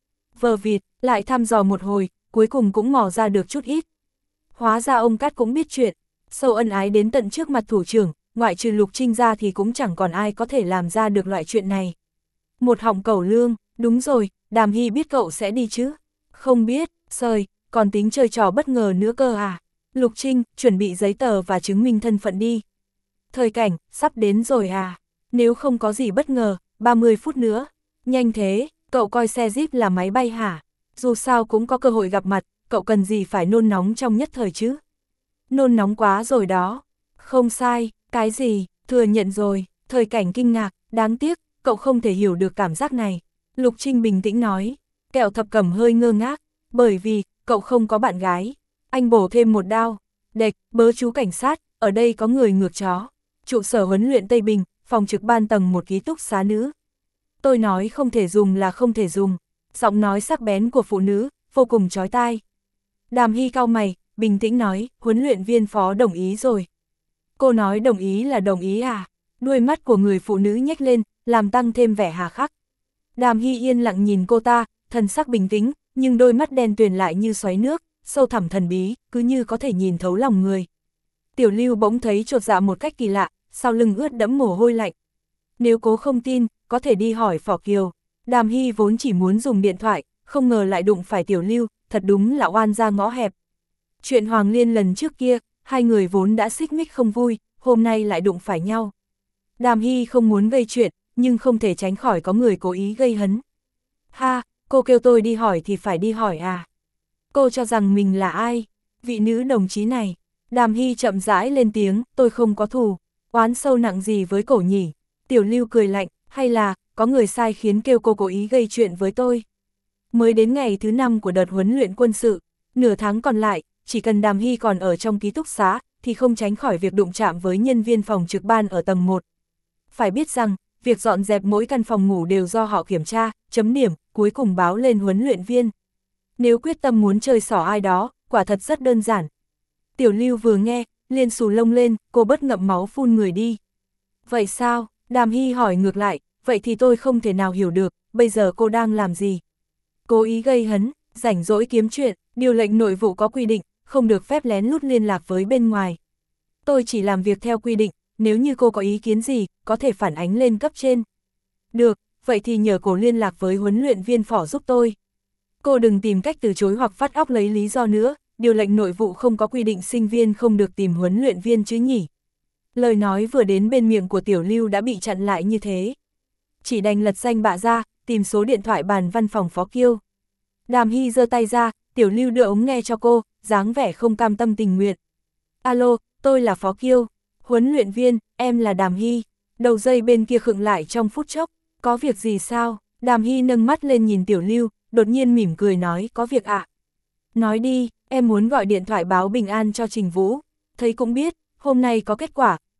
Vờ vịt, lại thăm dò một hồi, cuối cùng cũng mò ra được chút ít. Hóa ra ông Cát cũng biết chuyện, sâu ân ái đến tận trước mặt thủ trưởng, ngoại trừ Lục Trinh ra thì cũng chẳng còn ai có thể làm ra được loại chuyện này. Một họng cẩu lương, đúng rồi, Đàm Hy biết cậu sẽ đi chứ? Không biết, sời, còn tính chơi trò bất ngờ nữa cơ à? Lục Trinh, chuẩn bị giấy tờ và chứng minh thân phận đi. Thời Cảnh, sắp đến rồi à? Nếu không có gì bất ngờ, ba mươi phút nữa. Nhanh thế, cậu coi xe Jeep là máy bay hả? Dù sao cũng có cơ hội gặp mặt, cậu cần gì phải nôn nóng trong nhất thời chứ? Nôn nóng quá rồi đó. Không sai, cái gì, thừa nhận rồi. Thời Cảnh kinh ngạc, đáng tiếc, cậu không thể hiểu được cảm giác này. Lục Trinh bình tĩnh nói, Kẹo Thập Cẩm hơi ngơ ngác, bởi vì, cậu không có bạn gái. Anh bổ thêm một đao, đệch, bớ chú cảnh sát, ở đây có người ngược chó. Trụ sở huấn luyện Tây Bình, phòng trực ban tầng một ký túc xá nữ. Tôi nói không thể dùng là không thể dùng, giọng nói sắc bén của phụ nữ, vô cùng chói tai. Đàm Hy cau mày, bình tĩnh nói, huấn luyện viên phó đồng ý rồi. Cô nói đồng ý là đồng ý à? Đuôi mắt của người phụ nữ nhếch lên, làm tăng thêm vẻ hà khắc. Đàm Hy yên lặng nhìn cô ta, thần sắc bình tĩnh, nhưng đôi mắt đen tuyền lại như xoáy nước, sâu thẳm thần bí, cứ như có thể nhìn thấu lòng người. Tiểu Lưu bỗng thấy chột dạ một cách kỳ lạ, sau lưng ướt đẫm mồ hôi lạnh. Nếu cố không tin, có thể đi hỏi Phỏ Kiều. Đàm Hy vốn chỉ muốn dùng điện thoại, không ngờ lại đụng phải Tiểu Lưu, thật đúng là oan ra ngõ hẹp. Chuyện Hoàng Liên lần trước kia, hai người vốn đã xích mích không vui, hôm nay lại đụng phải nhau. Đàm Hy không muốn gây chuyện, nhưng không thể tránh khỏi có người cố ý gây hấn. Ha, cô kêu tôi đi hỏi thì phải đi hỏi à? Cô cho rằng mình là ai? Vị nữ đồng chí này. Đàm Hy chậm rãi lên tiếng, tôi không có thù, oán sâu nặng gì với cổ nhỉ? Tiểu Lưu cười lạnh, hay là, có người sai khiến kêu cô cố ý gây chuyện với tôi? Mới đến ngày thứ năm của đợt huấn luyện quân sự, nửa tháng còn lại, chỉ cần Đàm Hy còn ở trong ký túc xá, thì không tránh khỏi việc đụng chạm với nhân viên phòng trực ban ở tầng một. Phải biết rằng, việc dọn dẹp mỗi căn phòng ngủ đều do họ kiểm tra, chấm điểm, cuối cùng báo lên huấn luyện viên. Nếu quyết tâm muốn chơi xỏ ai đó, quả thật rất đơn giản. Tiểu Lưu vừa nghe, liền xù lông lên, cô bất ngậm máu phun người đi. Vậy sao? Đàm Hy hỏi ngược lại, vậy thì tôi không thể nào hiểu được, bây giờ cô đang làm gì? Cố ý gây hấn, rảnh rỗi kiếm chuyện, điều lệnh nội vụ có quy định, không được phép lén lút liên lạc với bên ngoài. Tôi chỉ làm việc theo quy định, nếu như cô có ý kiến gì, có thể phản ánh lên cấp trên. Được, vậy thì nhờ cô liên lạc với huấn luyện viên Phỏ giúp tôi. Cô đừng tìm cách từ chối hoặc vắt óc lấy lý do nữa, điều lệnh nội vụ không có quy định sinh viên không được tìm huấn luyện viên chứ nhỉ. Lời nói vừa đến bên miệng của Tiểu Lưu đã bị chặn lại như thế. Chỉ đành lật danh bạ ra, tìm số điện thoại bàn văn phòng Phó Kiêu. Đàm Hy giơ tay ra, Tiểu Lưu đưa ống nghe cho cô, dáng vẻ không cam tâm tình nguyện. Alo, tôi là Phó Kiêu. Huấn luyện viên, em là Đàm Hy. Đầu dây bên kia khựng lại trong phút chốc. Có việc gì sao? Đàm Hy nâng mắt lên nhìn Tiểu Lưu, đột nhiên mỉm cười nói, có việc ạ. À? Nói đi, em muốn gọi điện thoại báo bình an cho Trình Vũ. Thấy cũng biết, hôm nay có kết quả,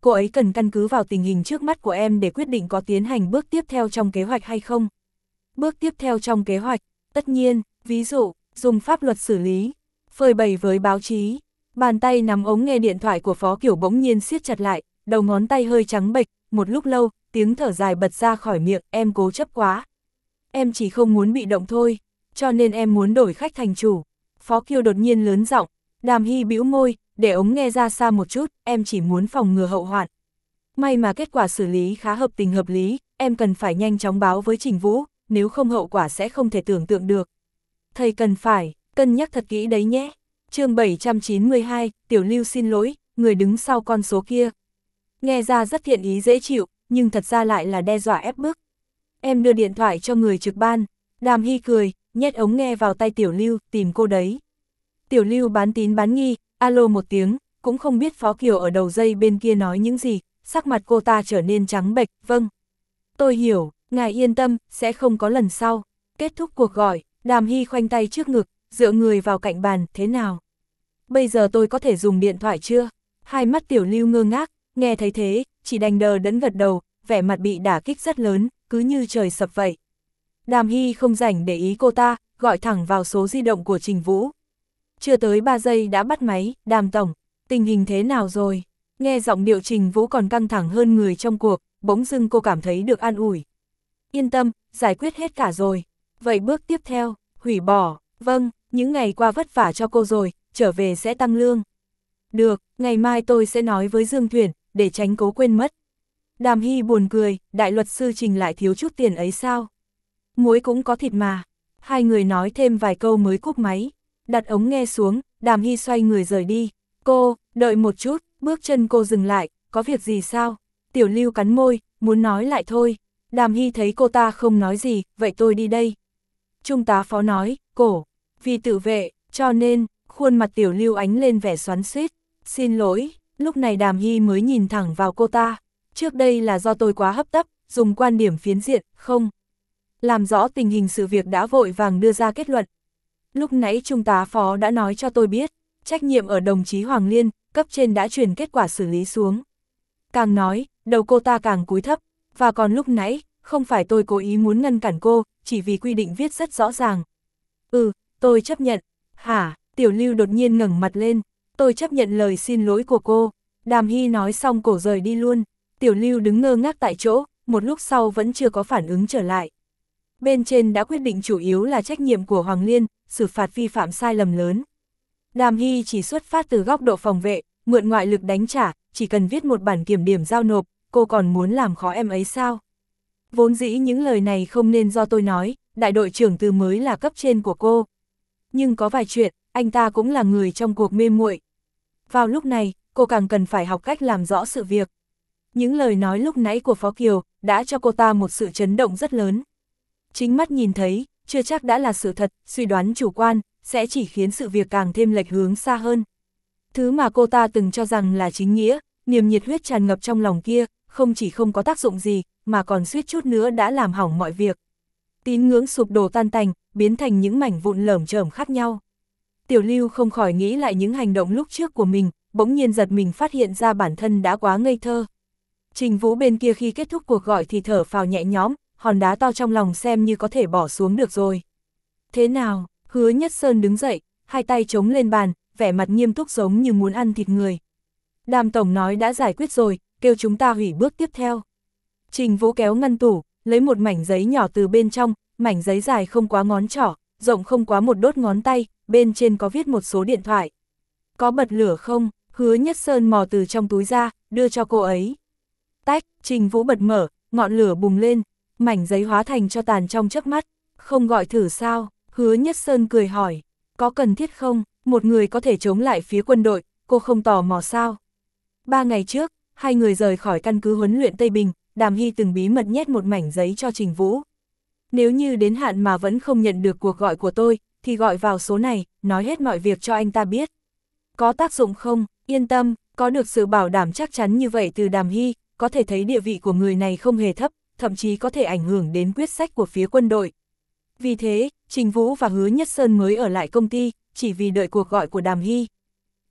cô ấy cần căn cứ vào tình hình trước mắt của em để quyết định có tiến hành bước tiếp theo trong kế hoạch hay không. Bước tiếp theo trong kế hoạch, tất nhiên, ví dụ, dùng pháp luật xử lý, phơi bày với báo chí. Bàn tay nắm ống nghe điện thoại của Phó Kiểu bỗng nhiên siết chặt lại, đầu ngón tay hơi trắng bệch, một lúc lâu, tiếng thở dài bật ra khỏi miệng, em cố chấp quá. Em chỉ không muốn bị động thôi, cho nên em muốn đổi khách thành chủ. Phó Kiều đột nhiên lớn giọng, Đàm Hy bĩu môi, để ống nghe ra xa một chút, em chỉ muốn phòng ngừa hậu hoạn. May mà kết quả xử lý khá hợp tình hợp lý, em cần phải nhanh chóng báo với Trình Vũ, nếu không hậu quả sẽ không thể tưởng tượng được. Thầy cần phải, cân nhắc thật kỹ đấy nhé. Chương bảy trăm chín mươi hai, Tiểu Lưu xin lỗi, người đứng sau con số kia. Nghe ra rất thiện ý dễ chịu, nhưng thật ra lại là đe dọa ép bức. Em đưa điện thoại cho người trực ban. Đàm Hy cười, nhét ống nghe vào tay Tiểu Lưu, tìm cô đấy. Tiểu Lưu bán tín bán nghi, alo một tiếng, cũng không biết Phó Kiều ở đầu dây bên kia nói những gì, sắc mặt cô ta trở nên trắng bệch, vâng. Tôi hiểu, ngài yên tâm, sẽ không có lần sau. Kết thúc cuộc gọi, Đàm Hy khoanh tay trước ngực, dựa người vào cạnh bàn, thế nào? Bây giờ tôi có thể dùng điện thoại chưa? Hai mắt Tiểu Lưu ngơ ngác, nghe thấy thế, chỉ đành đờ đẫn gật đầu, vẻ mặt bị đả kích rất lớn, cứ như trời sập vậy. Đàm Hy không rảnh để ý cô ta, gọi thẳng vào số di động của Trình Vũ. Chưa tới ba giây đã bắt máy, Đàm tổng, tình hình thế nào rồi? Nghe giọng điệu Trình Vũ còn căng thẳng hơn người trong cuộc, bỗng dưng cô cảm thấy được an ủi. Yên tâm, giải quyết hết cả rồi. Vậy bước tiếp theo, hủy bỏ, vâng, những ngày qua vất vả cho cô rồi, trở về sẽ tăng lương. Được, ngày mai tôi sẽ nói với Dương Thuyền, để tránh cố quên mất. Đàm Hy buồn cười, đại luật sư Trình lại thiếu chút tiền ấy sao? Muối cũng có thịt mà. Hai người nói thêm vài câu mới cúp máy. Đặt ống nghe xuống, Đàm Hy xoay người rời đi. Cô, đợi một chút, bước chân cô dừng lại, có việc gì sao? Tiểu Lưu cắn môi, muốn nói lại thôi. Đàm Hy thấy cô ta không nói gì, vậy tôi đi đây. Trung tá Phó nói, cổ, vì tự vệ, cho nên, khuôn mặt Tiểu Lưu ánh lên vẻ xoắn xuýt. Xin lỗi, lúc này Đàm Hy mới nhìn thẳng vào cô ta. Trước đây là do tôi quá hấp tấp, dùng quan điểm phiến diện, không. Làm rõ tình hình sự việc đã vội vàng đưa ra kết luận. Lúc nãy Trung tá Phó đã nói cho tôi biết, trách nhiệm ở đồng chí Hoàng Liên, cấp trên đã truyền kết quả xử lý xuống. Càng nói, đầu cô ta càng cúi thấp, và còn lúc nãy, không phải tôi cố ý muốn ngăn cản cô, chỉ vì quy định viết rất rõ ràng. Ừ, tôi chấp nhận. Hả? Tiểu Lưu đột nhiên ngẩng mặt lên, tôi chấp nhận lời xin lỗi của cô. Đàm Hy nói xong cổ rời đi luôn. Tiểu Lưu đứng ngơ ngác tại chỗ, một lúc sau vẫn chưa có phản ứng trở lại. Bên trên đã quyết định chủ yếu là trách nhiệm của Hoàng Liên, xử phạt vi phạm sai lầm lớn. Đàm Hy chỉ xuất phát từ góc độ phòng vệ, mượn ngoại lực đánh trả, chỉ cần viết một bản kiểm điểm giao nộp, cô còn muốn làm khó em ấy sao? Vốn dĩ những lời này không nên do tôi nói, đại đội trưởng Từ mới là cấp trên của cô. Nhưng có vài chuyện, anh ta cũng là người trong cuộc mê muội. Vào lúc này, cô càng cần phải học cách làm rõ sự việc. Những lời nói lúc nãy của Phó Kiều đã cho cô ta một sự chấn động rất lớn. Chính mắt nhìn thấy, chưa chắc đã là sự thật, suy đoán chủ quan, sẽ chỉ khiến sự việc càng thêm lệch hướng xa hơn. Thứ mà cô ta từng cho rằng là chính nghĩa, niềm nhiệt huyết tràn ngập trong lòng kia, không chỉ không có tác dụng gì, mà còn suýt chút nữa đã làm hỏng mọi việc. Tín ngưỡng sụp đổ tan tành, biến thành những mảnh vụn lởm chởm khác nhau. Tiểu Lưu không khỏi nghĩ lại những hành động lúc trước của mình, bỗng nhiên giật mình phát hiện ra bản thân đã quá ngây thơ. Trình Vũ bên kia khi kết thúc cuộc gọi thì thở phào nhẹ nhõm, hòn đá to trong lòng xem như có thể bỏ xuống được rồi. Thế nào? Hứa Nhất Sơn đứng dậy, hai tay chống lên bàn, vẻ mặt nghiêm túc giống như muốn ăn thịt người. Đàm tổng nói đã giải quyết rồi, kêu chúng ta hủy bước tiếp theo. Trình Vũ kéo ngăn tủ, lấy một mảnh giấy nhỏ từ bên trong, mảnh giấy dài không quá ngón trỏ, rộng không quá một đốt ngón tay, bên trên có viết một số điện thoại. Có bật lửa không? Hứa Nhất Sơn mò từ trong túi ra, đưa cho cô ấy. Tách, Trình Vũ bật mở, ngọn lửa bùng lên, mảnh giấy hóa thành tro tàn trong chớp mắt. Không gọi thử sao? Hứa Nhất Sơn cười hỏi. Có cần thiết không? Một người có thể chống lại phía quân đội, cô không tò mò sao? Ba ngày trước, hai người rời khỏi căn cứ huấn luyện Tây Bình, Đàm Hy từng bí mật nhét một mảnh giấy cho Trình Vũ. Nếu như đến hạn mà vẫn không nhận được cuộc gọi của tôi, thì gọi vào số này, nói hết mọi việc cho anh ta biết. Có tác dụng không? Yên tâm, có được sự bảo đảm chắc chắn như vậy từ Đàm Hy, có thể thấy địa vị của người này không hề thấp, thậm chí có thể ảnh hưởng đến quyết sách của phía quân đội. Vì thế, Trình Vũ và Hứa Nhất Sơn mới ở lại công ty, chỉ vì đợi cuộc gọi của Đàm Hy.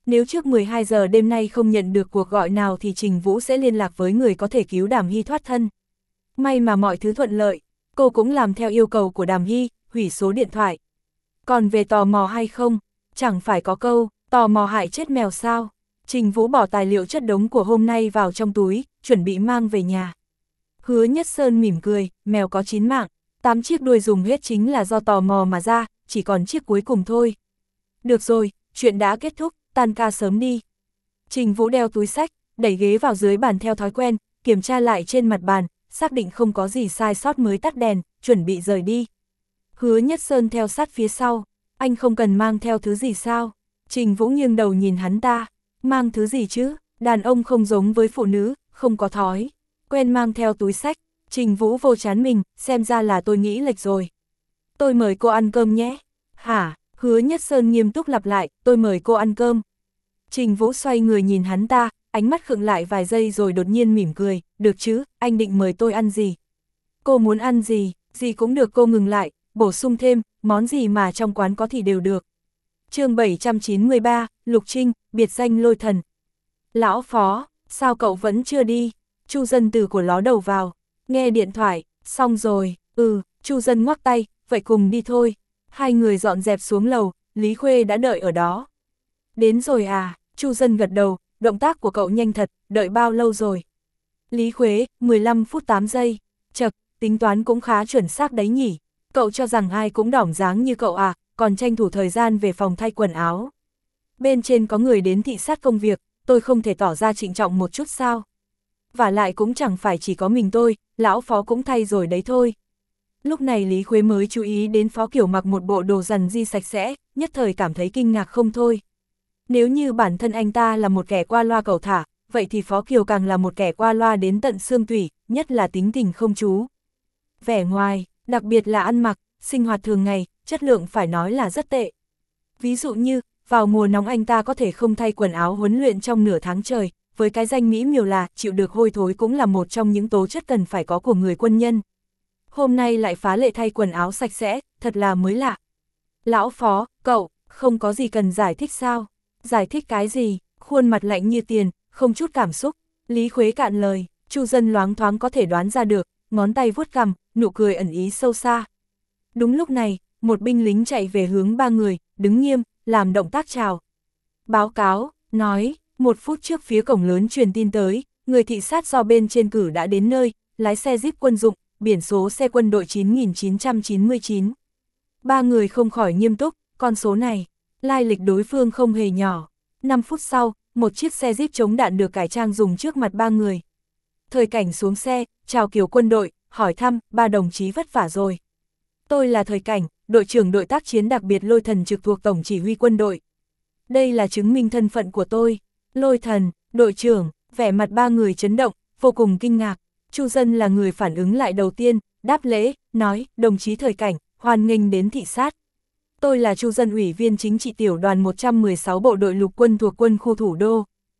Nếu trước mười hai giờ đêm nay không nhận được cuộc gọi nào thì Trình Vũ sẽ liên lạc với người có thể cứu Đàm Hy thoát thân. May mà mọi thứ thuận lợi, cô cũng làm theo yêu cầu của Đàm Hy, hủy số điện thoại. Còn về tò mò hay không, chẳng phải có câu, tò mò hại chết mèo sao. Trình Vũ bỏ tài liệu chất đống của hôm nay vào trong túi, chuẩn bị mang về nhà. Hứa Nhất Sơn mỉm cười, mèo có chín mạng, tám chiếc đuôi dùng hết chính là do tò mò mà ra, chỉ còn chiếc cuối cùng thôi. Được rồi, chuyện đã kết thúc, tan ca sớm đi. Trình Vũ đeo túi xách, đẩy ghế vào dưới bàn theo thói quen, kiểm tra lại trên mặt bàn, xác định không có gì sai sót mới tắt đèn, chuẩn bị rời đi. Hứa Nhất Sơn theo sát phía sau, anh không cần mang theo thứ gì sao? Trình Vũ nghiêng đầu nhìn hắn ta, mang thứ gì chứ? Đàn ông không giống với phụ nữ, không có thói quen mang theo túi xách. Trình Vũ vô chán mình, xem ra là tôi nghĩ lệch rồi. Tôi mời cô ăn cơm nhé. Hả? Hứa Nhất Sơn nghiêm túc lặp lại, tôi mời cô ăn cơm. Trình Vũ xoay người nhìn hắn ta, ánh mắt khựng lại vài giây rồi đột nhiên mỉm cười, được chứ, anh định mời tôi ăn gì? Cô muốn ăn gì, gì cũng được. Cô ngừng lại, bổ sung thêm, món gì mà trong quán có thì đều được. Chương bảy trăm chín mươi ba, Lục Trinh, biệt danh Lôi Thần. Lão Phó, sao cậu vẫn chưa đi? Chu Dân từ của ló đầu vào, nghe điện thoại, xong rồi, ừ, Chu Dân ngoắc tay, vậy cùng đi thôi. Hai người dọn dẹp xuống lầu, Lý Khuê đã đợi ở đó. Đến rồi à, Chu Dân gật đầu, động tác của cậu nhanh thật, đợi bao lâu rồi? Lý Khuê, mười lăm phút tám giây, chật, tính toán cũng khá chuẩn xác đấy nhỉ. Cậu cho rằng ai cũng đỏng dáng như cậu à, còn tranh thủ thời gian về phòng thay quần áo. Bên trên có người đến thị sát công việc, tôi không thể tỏ ra trịnh trọng một chút sao? Và lại cũng chẳng phải chỉ có mình tôi, lão Phó cũng thay rồi đấy thôi. Lúc này Lý Khuê mới chú ý đến Phó Kiểu mặc một bộ đồ rằn ri sạch sẽ, nhất thời cảm thấy kinh ngạc không thôi. Nếu như bản thân anh ta là một kẻ qua loa cẩu thả, vậy thì Phó Kiều càng là một kẻ qua loa đến tận xương tủy, nhất là tính tình không chú. Vẻ ngoài, đặc biệt là ăn mặc, sinh hoạt thường ngày, chất lượng phải nói là rất tệ. Ví dụ như, vào mùa nóng anh ta có thể không thay quần áo huấn luyện trong nửa tháng trời, với cái danh mỹ miều là chịu được hôi thối cũng là một trong những tố chất cần phải có của người quân nhân. Hôm nay lại phá lệ thay quần áo sạch sẽ, thật là mới lạ. Lão Phó, cậu, không có gì cần giải thích sao? Giải thích cái gì? Khuôn mặt lạnh như tiền, không chút cảm xúc. Lý Khuê cạn lời, Chu Dân loáng thoáng có thể đoán ra được, ngón tay vuốt cằm, nụ cười ẩn ý sâu xa. Đúng lúc này, một binh lính chạy về hướng ba người, đứng nghiêm, làm động tác chào. Báo cáo, nói, một phút trước phía cổng lớn truyền tin tới, người thị sát do bên trên cử đã đến nơi, lái xe Jeep quân dụng, biển số xe quân đội chín nghìn chín trăm chín mươi chín. Ba người không khỏi nghiêm túc, con số này, lai lịch đối phương không hề nhỏ. năm phút sau, một chiếc xe Jeep chống đạn được cải trang dùng trước mặt ba người. Thời Cảnh xuống xe, chào kiểu quân đội, hỏi thăm, ba đồng chí vất vả rồi. Tôi là Thời Cảnh, đội trưởng đội tác chiến đặc biệt Lôi Thần trực thuộc Tổng chỉ huy quân đội. Đây là chứng minh thân phận của tôi. Lôi Thần, đội trưởng, vẻ mặt ba người chấn động, vô cùng kinh ngạc. Chu Dân là người phản ứng lại đầu tiên, đáp lễ, nói, đồng chí Thời Cảnh, hoan nghênh đến thị sát. Tôi là Chu Dân, ủy viên chính trị tiểu đoàn một trăm mười sáu bộ đội lục quân thuộc quân khu thủ đô.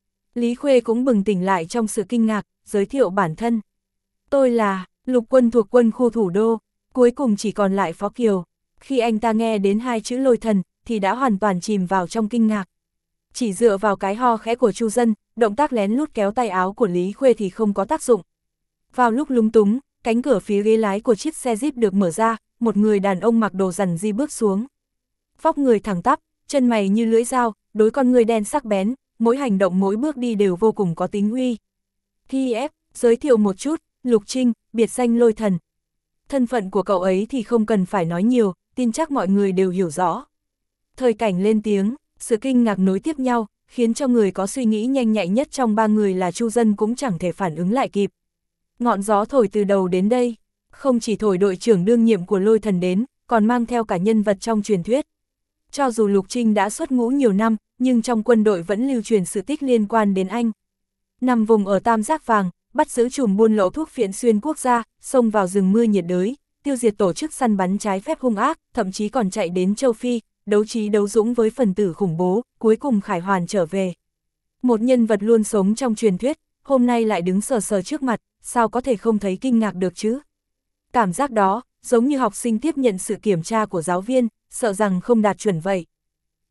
Lý Khuê cũng bừng tỉnh lại trong sự kinh ngạc, giới thiệu bản thân. Tôi là lục quân thuộc quân khu thủ đô, cuối cùng chỉ còn lại Phó Kiều. Khi anh ta nghe đến hai chữ Lôi Thần, thì đã hoàn toàn chìm vào trong kinh ngạc. Chỉ dựa vào cái ho khẽ của Chu Dân, động tác lén lút kéo tay áo của Lý Khuê thì không có tác dụng. Vào lúc lúng túng, cánh cửa phía ghế lái của chiếc xe Jeep được mở ra, một người đàn ông mặc đồ rằn ri bước xuống. Vóc người thẳng tắp, chân mày như lưỡi dao, đôi con người đen sắc bén, mỗi hành động mỗi bước đi đều vô cùng có tính uy. Hi ép, giới thiệu một chút, Lục Trinh, biệt danh Lôi Thần. Thân phận của cậu ấy thì không cần phải nói nhiều, tin chắc mọi người đều hiểu rõ. Thời Cảnh lên tiếng, sự kinh ngạc nối tiếp nhau, khiến cho người có suy nghĩ nhanh nhạy nhất trong ba người là Chu Dân cũng chẳng thể phản ứng lại kịp. Ngọn gió thổi từ đầu đến đây, không chỉ thổi đội trưởng đương nhiệm của Lôi Thần đến, còn mang theo cả nhân vật trong truyền thuyết. Cho dù Lục Trinh đã xuất ngũ nhiều năm, nhưng trong quân đội vẫn lưu truyền sự tích liên quan đến anh. Nằm vùng ở Tam Giác Vàng, bắt giữ chùm buôn lậu thuốc phiện xuyên quốc gia, xông vào rừng mưa nhiệt đới, tiêu diệt tổ chức săn bắn trái phép hung ác, thậm chí còn chạy đến châu Phi, đấu trí đấu dũng với phần tử khủng bố, cuối cùng khải hoàn trở về. Một nhân vật luôn sống trong truyền thuyết, hôm nay lại đứng sờ sờ trước mặt, sao có thể không thấy kinh ngạc được chứ? Cảm giác đó, giống như học sinh tiếp nhận sự kiểm tra của giáo viên, sợ rằng không đạt chuẩn vậy.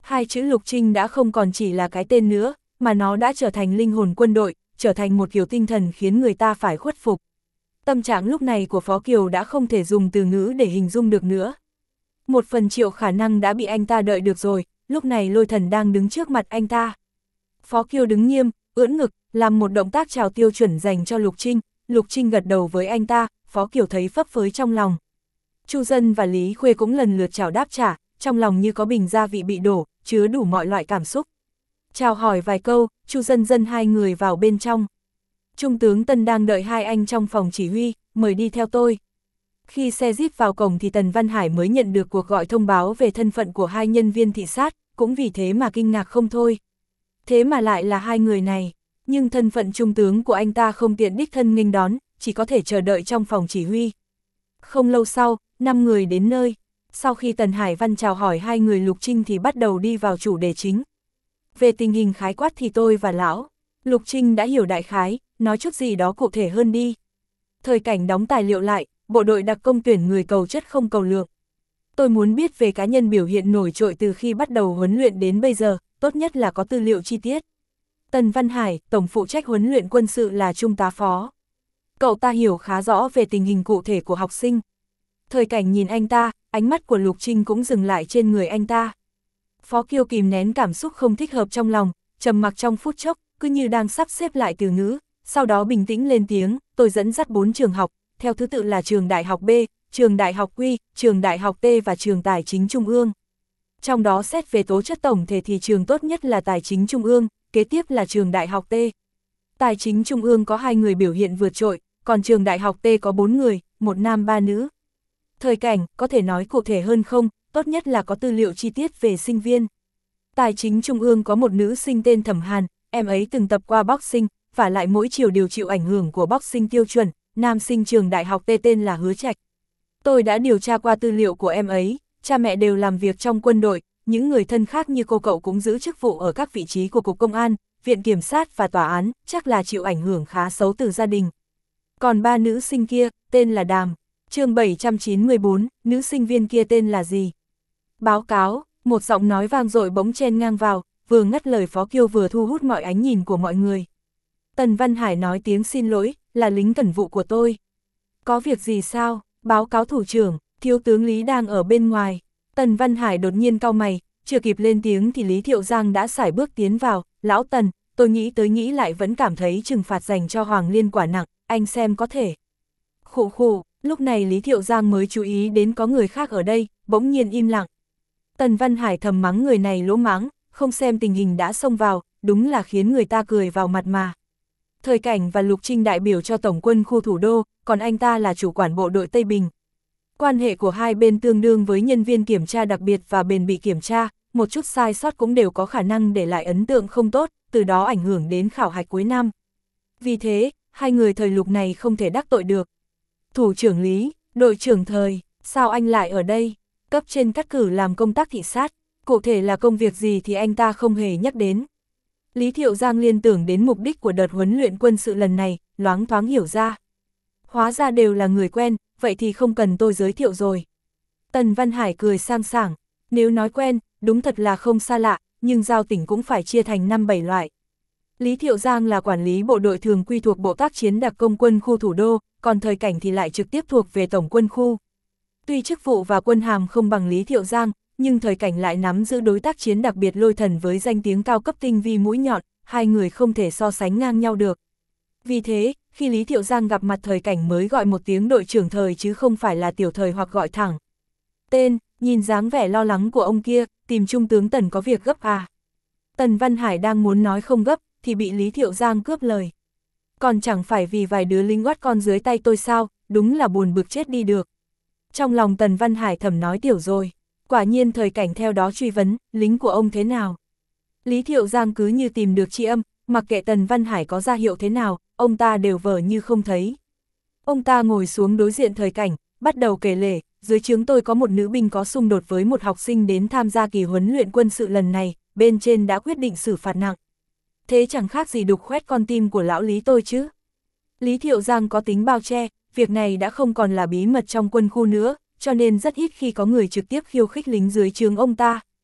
Hai chữ Lục Trinh đã không còn chỉ là cái tên nữa, mà nó đã trở thành linh hồn quân đội, trở thành một kiểu tinh thần khiến người ta phải khuất phục. Tâm trạng lúc này của Phó Kiều đã không thể dùng từ ngữ để hình dung được nữa. Một phần triệu khả năng đã bị anh ta đợi được rồi, lúc này Lôi Thần đang đứng trước mặt anh ta. Phó Kiều đứng nghiêm, ưỡn ngực, làm một động tác chào tiêu chuẩn dành cho Lục Trinh, Lục Trinh gật đầu với anh ta, Phó Kiều thấy phấp phới trong lòng. Chu Dân và Lý Khuê cũng lần lượt chào đáp trả, trong lòng như có bình gia vị bị đổ, chứa đủ mọi loại cảm xúc. Chào hỏi vài câu, Chu Dân dân hai người vào bên trong. Trung tướng Tân đang đợi hai anh trong phòng chỉ huy, mời đi theo tôi. Khi xe jeep vào cổng thì Tần Văn Hải mới nhận được cuộc gọi thông báo về thân phận của hai nhân viên thị sát, cũng vì thế mà kinh ngạc không thôi. Thế mà lại là hai người này, nhưng thân phận trung tướng của anh ta không tiện đích thân nghênh đón, chỉ có thể chờ đợi trong phòng chỉ huy. Không lâu sau, năm người đến nơi. Sau khi Tần Hải Văn chào hỏi hai người Lục Trinh thì bắt đầu đi vào chủ đề chính. Về tình hình khái quát thì tôi và lão Lục Trinh đã hiểu đại khái, nói chút gì đó cụ thể hơn đi. Thời Cảnh đóng tài liệu lại, bộ đội đặc công tuyển người cầu chất không cầu lượng. Tôi muốn biết về cá nhân biểu hiện nổi trội từ khi bắt đầu huấn luyện đến bây giờ, tốt nhất là có tư liệu chi tiết. Tần Văn Hải, tổng phụ trách huấn luyện quân sự là Trung tá Phó. Cậu ta hiểu khá rõ về tình hình cụ thể của học sinh. Thời Cảnh nhìn anh ta, ánh mắt của Lục Trinh cũng dừng lại trên người anh ta. Phó Kiều kìm nén cảm xúc không thích hợp trong lòng, trầm mặc trong phút chốc, cứ như đang sắp xếp lại từ ngữ, sau đó bình tĩnh lên tiếng, tôi dẫn dắt bốn trường học, theo thứ tự là trường Đại học B, trường Đại học Quy, trường Đại học T và trường Tài chính Trung ương. Trong đó xét về tố chất tổng thể thì trường tốt nhất là Tài chính Trung ương, kế tiếp là trường Đại học T. Tài chính Trung ương có hai người biểu hiện vượt trội, còn trường Đại học T có bốn người, một nam ba nữ. Thời Cảnh, có thể nói cụ thể hơn không, tốt nhất là có tư liệu chi tiết về sinh viên. Tài chính Trung ương có một nữ sinh tên Thẩm Hàn, em ấy từng tập qua boxing, và lại mỗi chiều đều chịu ảnh hưởng của boxing tiêu chuẩn, nam sinh trường Đại học T tên là Hứa Trạch. Tôi đã điều tra qua tư liệu của em ấy, cha mẹ đều làm việc trong quân đội, những người thân khác như cô cậu cũng giữ chức vụ ở các vị trí của Cục Công an, Viện Kiểm sát và Tòa án, chắc là chịu ảnh hưởng khá xấu từ gia đình. Còn ba nữ sinh kia, tên là Đàm. Chương bảy trăm chín mươi bốn, nữ sinh viên kia tên là gì? Báo cáo, một giọng nói vang dội bỗng chen ngang vào, vừa ngắt lời Phó Kiều vừa thu hút mọi ánh nhìn của mọi người. Tần Văn Hải nói tiếng xin lỗi, là lính cẩn vụ của tôi. Có việc gì sao? Báo cáo thủ trưởng, thiếu tướng Lý đang ở bên ngoài. Tần Văn Hải đột nhiên cau mày, chưa kịp lên tiếng thì Lý Thiệu Giang đã sải bước tiến vào. Lão Tần, tôi nghĩ tới nghĩ lại vẫn cảm thấy trừng phạt dành cho Hoàng Liên quả nặng, anh xem có thể. Khụ khụ, lúc này Lý Thiệu Giang mới chú ý đến có người khác ở đây, bỗng nhiên im lặng. Tần Văn Hải thầm mắng người này lỗ mãng, không xem tình hình đã xông vào, đúng là khiến người ta cười vào mặt mà. Thời Cảnh và Lục Trinh đại biểu cho Tổng quân khu thủ đô, còn anh ta là chủ quản bộ đội Tây Bình. Quan hệ của hai bên tương đương với nhân viên kiểm tra đặc biệt và bền bị kiểm tra, một chút sai sót cũng đều có khả năng để lại ấn tượng không tốt, từ đó ảnh hưởng đến khảo hạch cuối năm. Vì thế, hai người thời Lục này không thể đắc tội được. Thủ trưởng Lý, đội trưởng Thời, sao anh lại ở đây? Cấp trên cắt cử làm công tác thị sát, cụ thể là công việc gì thì anh ta không hề nhắc đến. Lý Thiệu Giang liên tưởng đến mục đích của đợt huấn luyện quân sự lần này, loáng thoáng hiểu ra. Hóa ra đều là người quen, vậy thì không cần tôi giới thiệu rồi. Tần Văn Hải cười sang sảng, nếu nói quen, đúng thật là không xa lạ, nhưng giao tỉnh cũng phải chia thành năm bảy loại. Lý Thiệu Giang là quản lý bộ đội thường quy thuộc Bộ tác chiến đặc công quân khu thủ đô, còn Thời Cảnh thì lại trực tiếp thuộc về Tổng quân khu. Tuy chức vụ và quân hàm không bằng Lý Thiệu Giang, nhưng Thời Cảnh lại nắm giữ đối tác chiến đặc biệt Lôi Thần với danh tiếng cao cấp tinh vi mũi nhọn, hai người không thể so sánh ngang nhau được. Vì thế, khi Lý Thiệu Giang gặp mặt Thời Cảnh mới gọi một tiếng đội trưởng Thời chứ không phải là tiểu Thời hoặc gọi thẳng tên, nhìn dáng vẻ lo lắng của ông kia, tìm Trung tướng Tần có việc gấp à. Tần Văn Hải đang muốn nói không gấp, thì bị Lý Thiệu Giang cướp lời. Còn chẳng phải vì vài đứa lính oát con dưới tay tôi sao, đúng là buồn bực chết đi được. Trong lòng Tần Văn Hải thầm nói tiểu rồi, quả nhiên Thời Cảnh theo đó truy vấn, lính của ông thế nào? Lý Thiệu Giang cứ như tìm được tri âm, mặc kệ Tần Văn Hải có ra hiệu thế nào, ông ta đều vờ như không thấy. Ông ta ngồi xuống đối diện Thời Cảnh, bắt đầu kể lể, dưới trướng tôi có một nữ binh có xung đột với một học sinh đến tham gia kỳ huấn luyện quân sự lần này, bên trên đã quyết định xử phạt nặng. Thế chẳng khác gì đục khoét con tim của lão Lý tôi chứ. Lý Thiệu Giang có tính bao che, việc này đã không còn là bí mật trong quân khu nữa, cho nên rất ít khi có người trực tiếp khiêu khích lính dưới trướng ông ta.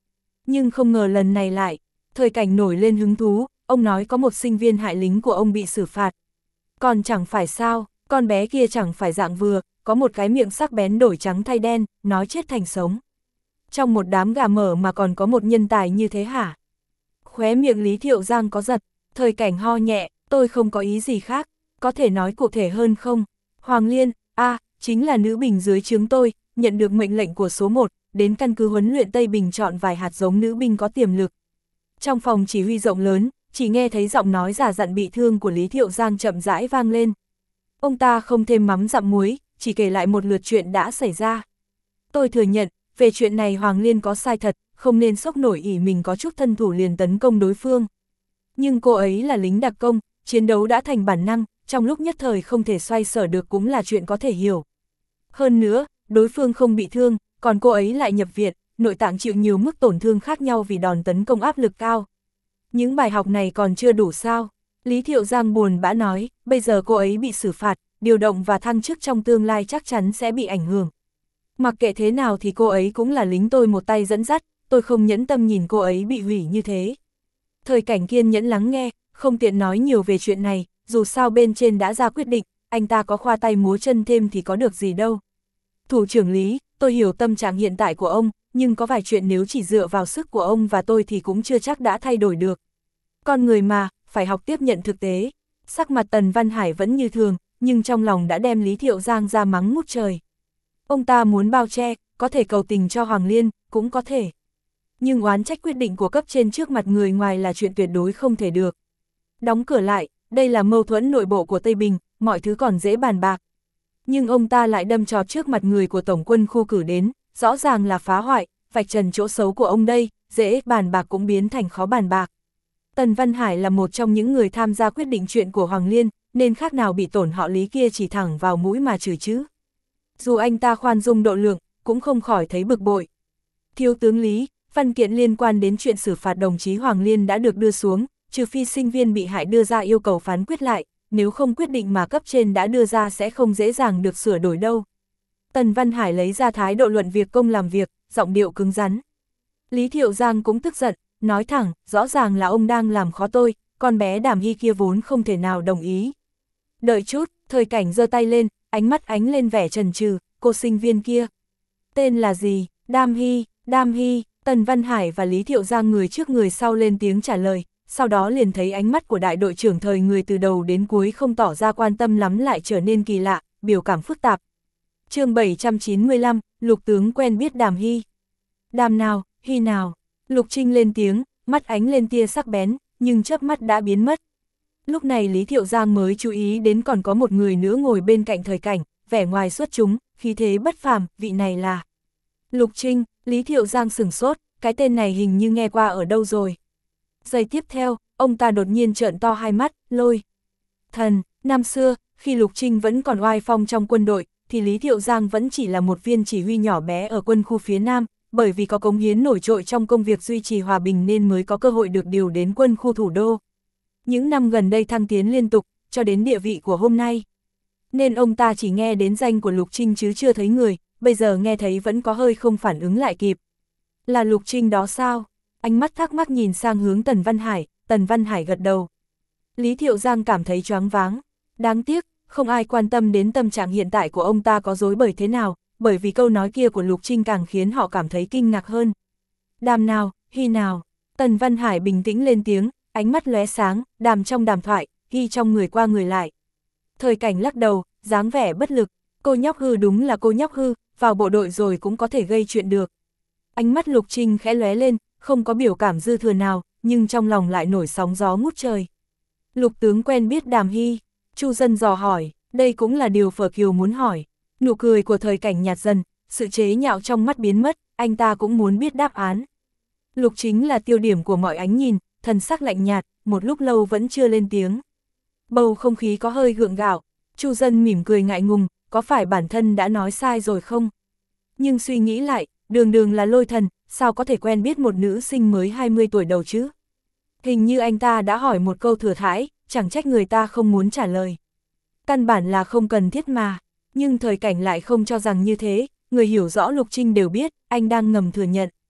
Nhưng không ngờ lần này lại, Thời Cảnh nổi lên hứng thú, ông nói có một sinh viên hại lính của ông bị xử phạt. Còn chẳng phải sao, con bé kia chẳng phải dạng vừa, có một cái miệng sắc bén đổi trắng thay đen, nói chết thành sống. Trong một đám gà mở mà còn có một nhân tài như thế hả? Khóe miệng Lý Thiệu Giang có giật, Thời Cảnh ho nhẹ, tôi không có ý gì khác, có thể nói cụ thể hơn không? Hoàng Liên, a à, chính là nữ binh dưới trướng tôi, nhận được mệnh lệnh của số một, đến căn cứ huấn luyện Tây Bình chọn vài hạt giống nữ binh có tiềm lực. Trong phòng chỉ huy rộng lớn, chỉ nghe thấy giọng nói giả dặn bị thương của Lý Thiệu Giang chậm rãi vang lên. Ông ta không thêm mắm dặm muối, chỉ kể lại một lượt chuyện đã xảy ra. Tôi thừa nhận, về chuyện này Hoàng Liên có sai thật, không nên sốc nổi ỷ mình có chút thân thủ liền tấn công đối phương. Nhưng cô ấy là lính đặc công, chiến đấu đã thành bản năng, trong lúc nhất thời không thể xoay sở được cũng là chuyện có thể hiểu. Hơn nữa, đối phương không bị thương, còn cô ấy lại nhập viện, nội tạng chịu nhiều mức tổn thương khác nhau vì đòn tấn công áp lực cao. Những bài học này còn chưa đủ sao? Lý Thiệu Giang buồn bã nói, bây giờ cô ấy bị xử phạt, điều động và thăng chức trong tương lai chắc chắn sẽ bị ảnh hưởng. Mặc kệ thế nào thì cô ấy cũng là lính tôi một tay dẫn dắt, tôi không nhẫn tâm nhìn cô ấy bị hủy như thế. Thời Cảnh kiên nhẫn lắng nghe, không tiện nói nhiều về chuyện này, dù sao bên trên đã ra quyết định, anh ta có khoa tay múa chân thêm thì có được gì đâu. Thủ trưởng Lý, tôi hiểu tâm trạng hiện tại của ông, nhưng có vài chuyện nếu chỉ dựa vào sức của ông và tôi thì cũng chưa chắc đã thay đổi được. Con người mà, phải học tiếp nhận thực tế. Sắc mặt Tần Văn Hải vẫn như thường, nhưng trong lòng đã đem Lý Thiệu Giang ra mắng ngút trời. Ông ta muốn bao che, có thể cầu tình cho Hoàng Liên, cũng có thể. Nhưng oán trách quyết định của cấp trên trước mặt người ngoài là chuyện tuyệt đối không thể được. Đóng cửa lại, đây là mâu thuẫn nội bộ của Tây Bình, mọi thứ còn dễ bàn bạc. Nhưng ông ta lại đâm chọt trước mặt người của Tổng quân khu cử đến, rõ ràng là phá hoại, vạch trần chỗ xấu của ông đây, dễ bàn bạc cũng biến thành khó bàn bạc. Tần Văn Hải là một trong những người tham gia quyết định chuyện của Hoàng Liên, nên khác nào bị tổn họ Lý kia chỉ thẳng vào mũi mà chửi chứ. Dù anh ta khoan dung độ lượng, cũng không khỏi thấy bực bội. Thiếu tướng Lý, văn kiện liên quan đến chuyện xử phạt đồng chí Hoàng Liên đã được đưa xuống, trừ phi sinh viên bị hại đưa ra yêu cầu phán quyết lại, nếu không quyết định mà cấp trên đã đưa ra sẽ không dễ dàng được sửa đổi đâu. Tần Văn Hải lấy ra thái độ luận việc công làm việc, giọng điệu cứng rắn. Lý Thiệu Giang cũng tức giận, nói thẳng, rõ ràng là ông đang làm khó tôi, con bé Đàm Hy kia vốn không thể nào đồng ý. Đợi chút, Thời Cảnh giơ tay lên, ánh mắt ánh lên vẻ chần chừ, cô sinh viên kia. Tên là gì? Đàm Hy, Đàm Hy, Tần Văn Hải và Lý Thiệu Giang người trước người sau lên tiếng trả lời, sau đó liền thấy ánh mắt của đại đội trưởng Thời người từ đầu đến cuối không tỏ ra quan tâm lắm lại trở nên kỳ lạ, biểu cảm phức tạp. Chương bảy trăm chín mươi lăm, Lục tướng quen biết Đàm Hy. Đàm nào, Hy nào? Lục Trinh lên tiếng, mắt ánh lên tia sắc bén, nhưng chớp mắt đã biến mất. Lúc này Lý Thiệu Giang mới chú ý đến còn có một người nữa ngồi bên cạnh Thời Cảnh, vẻ ngoài xuất chúng, khí thế bất phàm, vị này là Lục Trinh. Lý Thiệu Giang sửng sốt, cái tên này hình như nghe qua ở đâu rồi. Giây tiếp theo, ông ta đột nhiên trợn to hai mắt, Lôi Thần. Năm xưa, khi Lục Trinh vẫn còn oai phong trong quân đội, thì Lý Thiệu Giang vẫn chỉ là một viên chỉ huy nhỏ bé ở quân khu phía Nam, bởi vì có cống hiến nổi trội trong công việc duy trì hòa bình nên mới có cơ hội được điều đến quân khu thủ đô. Những năm gần đây thăng tiến liên tục, cho đến địa vị của hôm nay. Nên ông ta chỉ nghe đến danh của Lục Trinh chứ chưa thấy người, bây giờ nghe thấy vẫn có hơi không phản ứng lại kịp. Là Lục Trinh đó sao? Ánh mắt thắc mắc nhìn sang hướng Tần Văn Hải, Tần Văn Hải gật đầu. Lý Thiệu Giang cảm thấy choáng váng. Đáng tiếc, không ai quan tâm đến tâm trạng hiện tại của ông ta có rối bời thế nào, bởi vì câu nói kia của Lục Trinh càng khiến họ cảm thấy kinh ngạc hơn. Đàm nào, Hy nào? Tần Văn Hải bình tĩnh lên tiếng, ánh mắt lóe sáng, đàm trong đàm thoại, Hy trong người qua người lại. Thời Cảnh lắc đầu, dáng vẻ bất lực, cô nhóc hư đúng là cô nhóc hư, vào bộ đội rồi cũng có thể gây chuyện được. Ánh mắt Lục Trinh khẽ lóe lên, không có biểu cảm dư thừa nào, nhưng trong lòng lại nổi sóng gió ngút trời. Lục tướng quen biết Đàm Hy, Chu Dân dò hỏi, đây cũng là điều Phở Kiều muốn hỏi. Nụ cười của Thời Cảnh nhạt dần, sự chế nhạo trong mắt biến mất, anh ta cũng muốn biết đáp án. Lục chính là tiêu điểm của mọi ánh nhìn, thần sắc lạnh nhạt, một lúc lâu vẫn chưa lên tiếng. Bầu không khí có hơi gượng gạo, Chu Dân mỉm cười ngại ngùng, có phải bản thân đã nói sai rồi không? Nhưng suy nghĩ lại, đường đường là Lôi Thần, sao có thể quen biết một nữ sinh mới hai mươi tuổi đầu chứ? Hình như anh ta đã hỏi một câu thừa thãi, chẳng trách người ta không muốn trả lời. Căn bản là không cần thiết mà, nhưng Thời Cảnh lại không cho rằng như thế, người hiểu rõ Lục Trinh đều biết, anh đang ngầm thừa nhận.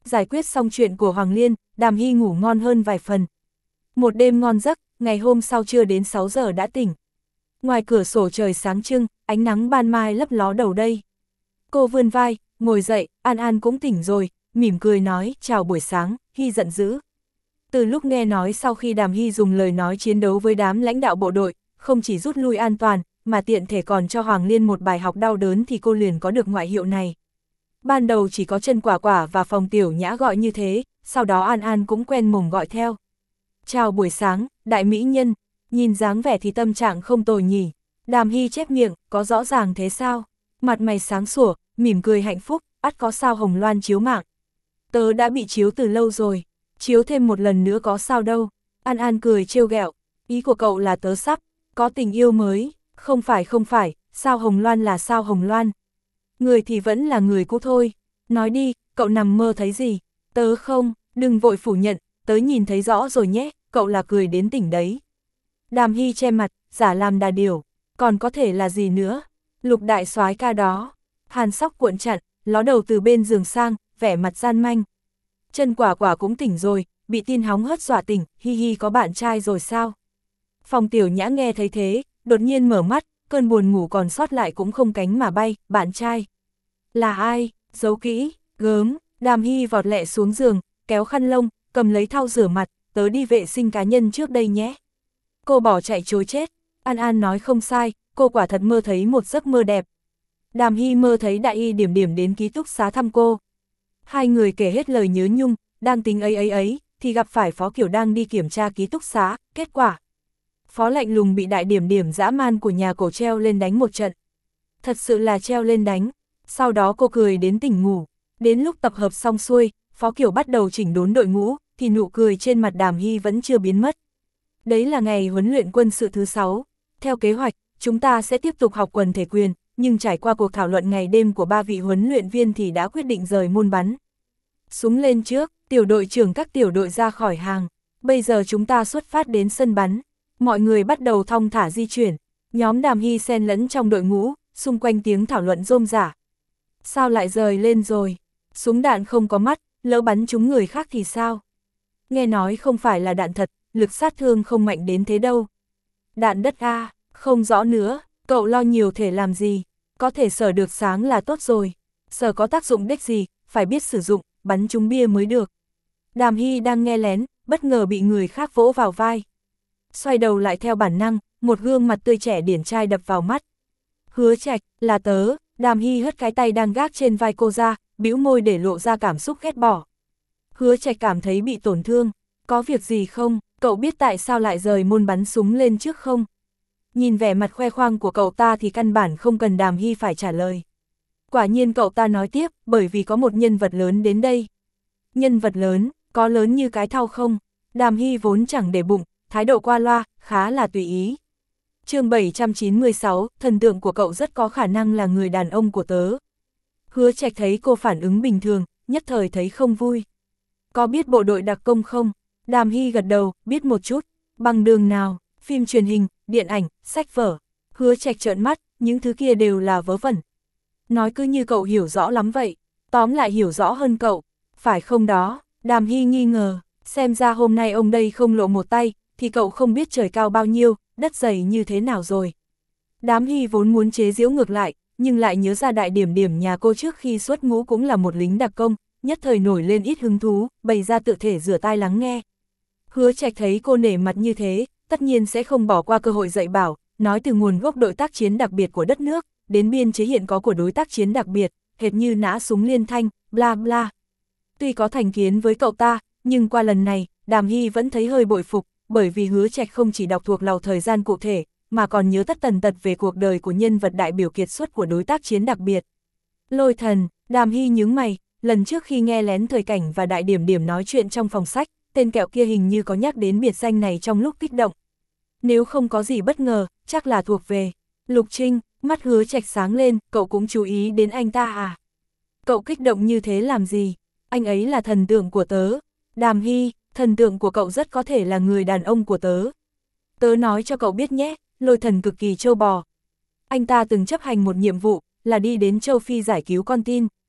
Giải quyết xong chuyện của Hoàng Liên, Đàm Hy ngủ ngon hơn vài phần. Một đêm ngon giấc, ngày hôm sau chưa đến sáu giờ đã tỉnh. Ngoài cửa sổ trời sáng trưng, ánh nắng ban mai lấp ló đầu đây. Cô vươn vai, ngồi dậy, An An cũng tỉnh rồi, mỉm cười nói, chào buổi sáng, Hy giận dữ. Từ lúc nghe nói sau khi Đàm Hy dùng lời nói chiến đấu với đám lãnh đạo bộ đội, không chỉ rút lui an toàn, mà tiện thể còn cho Hoàng Liên một bài học đau đớn thì cô liền có được ngoại hiệu này. Ban đầu chỉ có Trần Quả Quả và Phòng Tiểu Nhã gọi như thế, sau đó An An cũng quen mồm gọi theo. Chào buổi sáng, đại mỹ nhân, nhìn dáng vẻ thì tâm trạng không tồi nhỉ. Đàm Hy chép miệng, có rõ ràng thế sao? Mặt mày sáng sủa, mỉm cười hạnh phúc, ắt có sao Hồng Loan chiếu mạng. Tớ đã bị chiếu từ lâu rồi, chiếu thêm một lần nữa có sao đâu. An An cười trêu ghẹo, ý của cậu là tớ sắp có tình yêu mới. Không phải không phải, sao Hồng Loan là sao Hồng Loan. Người thì vẫn là người cũ thôi. Nói đi, cậu nằm mơ thấy gì? Tớ không, đừng vội phủ nhận, tớ nhìn thấy rõ rồi nhé, cậu là cười đến tỉnh đấy. Đàm Hy che mặt, giả làm đà điểu, còn có thể là gì nữa? Lục đại soái ca đó. Hàn Sóc cuộn chặn, ló đầu từ bên giường sang, vẻ mặt gian manh. Trần Quả Quả cũng tỉnh rồi, bị tin hóng hớt dọa tỉnh, Hi Hi có bạn trai rồi sao? Phòng Tiểu Nhã nghe thấy thế, đột nhiên mở mắt, cơn buồn ngủ còn sót lại cũng không cánh mà bay, bạn trai. Là ai? Giấu kỹ, gớm. Đàm Hy vọt lẹ xuống giường, kéo khăn lông, cầm lấy thau rửa mặt, tớ đi vệ sinh cá nhân trước đây nhé. Cô bỏ chạy trối chết. An An nói không sai, cô quả thật mơ thấy một giấc mơ đẹp. Đàm Hy mơ thấy đại y điểm điểm đến ký túc xá thăm cô. Hai người kể hết lời nhớ nhung, đang tính ấy ấy ấy, thì gặp phải Phó Kiểu đang đi kiểm tra ký túc xá, kết quả. Phó lạnh lùng bị đại điểm điểm dã man của nhà cổ treo lên đánh một trận. Thật sự là treo lên đánh. Sau đó cô cười đến tỉnh ngủ. Đến lúc tập hợp xong xuôi, Phó Kiểu bắt đầu chỉnh đốn đội ngũ, thì nụ cười trên mặt Đàm Hy vẫn chưa biến mất. Đấy là ngày huấn luyện quân sự thứ sáu. Theo kế hoạch, chúng ta sẽ tiếp tục học quần thể quyền, nhưng trải qua cuộc thảo luận ngày đêm của ba vị huấn luyện viên thì đã quyết định rời môn bắn. Súng lên trước, tiểu đội trưởng các tiểu đội ra khỏi hàng. Bây giờ chúng ta xuất phát đến sân bắn. Mọi người bắt đầu thong thả di chuyển. Nhóm Đàm Hy xen lẫn trong đội ngũ, xung quanh tiếng thảo luận rôm rả. Sao lại rời lên rồi? Súng đạn không có mắt, lỡ bắn trúng người khác thì sao? Nghe nói không phải là đạn thật, lực sát thương không mạnh đến thế đâu. Đạn đất a, không rõ nữa, cậu lo nhiều thể làm gì? Có thể sở được sáng là tốt rồi. Sở có tác dụng đích gì, phải biết sử dụng, bắn trúng bia mới được. Đàm Hy đang nghe lén, bất ngờ bị người khác vỗ vào vai. Xoay đầu lại theo bản năng, một gương mặt tươi trẻ điển trai đập vào mắt. Hứa Trạch, là tớ. Đàm Hy hất cái tay đang gác trên vai cô ra, bĩu môi để lộ ra cảm xúc ghét bỏ. Hứa Trạch cảm thấy bị tổn thương. Có việc gì không? Cậu biết tại sao lại rời môn bắn súng lên trước không? Nhìn vẻ mặt khoe khoang của cậu ta thì căn bản không cần Đàm Hy phải trả lời. Quả nhiên cậu ta nói tiếp, bởi vì có một nhân vật lớn đến đây. Nhân vật lớn, có lớn như cái thau không? Đàm Hy vốn chẳng để bụng, thái độ qua loa, khá là tùy ý. Chương bảy trăm chín mươi sáu, thần tượng của cậu rất có khả năng là người đàn ông của tớ. Hứa Trạch thấy cô phản ứng bình thường, nhất thời thấy không vui. Có biết bộ đội đặc công không? Đàm Hy gật đầu, biết một chút. Bằng đường nào? Phim truyền hình, điện ảnh, sách vở. Hứa Trạch trợn mắt, những thứ kia đều là vớ vẩn. Nói cứ như cậu hiểu rõ lắm vậy. Tóm lại hiểu rõ hơn cậu. Phải không đó? Đàm Hy nghi ngờ. Xem ra hôm nay ông đây không lộ một tay, thì cậu không biết trời cao bao nhiêu, đất dày như thế nào rồi. Đám Hy vốn muốn chế giễu ngược lại, nhưng lại nhớ ra đại điểm điểm nhà cô trước khi xuất ngũ cũng là một lính đặc công, nhất thời nổi lên ít hứng thú, bày ra tự thể rửa tai lắng nghe. Hứa Trạch thấy cô nể mặt như thế, tất nhiên sẽ không bỏ qua cơ hội dạy bảo, nói từ nguồn gốc đội tác chiến đặc biệt của đất nước, đến biên chế hiện có của đối tác chiến đặc biệt, hệt như nã súng liên thanh, bla bla. Tuy có thành kiến với cậu ta, nhưng qua lần này, Đàm Hy vẫn thấy hơi bội phục, bởi vì Hứa Trạch không chỉ đọc thuộc lòng thời gian cụ thể, mà còn nhớ tất tần tật về cuộc đời của nhân vật đại biểu kiệt xuất của đối tác chiến đặc biệt. Lôi Thần, Đàm Hy nhướng mày, lần trước khi nghe lén Thời Cảnh và Đại Điểm Điểm nói chuyện trong phòng sách, tên kẹo kia hình như có nhắc đến biệt danh này trong lúc kích động. Nếu không có gì bất ngờ, chắc là thuộc về Lục Trinh. Mắt Hứa Trạch sáng lên, cậu cũng chú ý đến anh ta à? Cậu kích động như thế làm gì? Anh ấy là thần tượng của tớ. Đàm Hy, thần tượng của cậu rất có thể là người đàn ông của tớ. Tớ nói cho cậu biết nhé, Lôi Thần cực kỳ trâu bò. Anh ta từng chấp hành một nhiệm vụ, là đi đến châu Phi giải cứu con tin.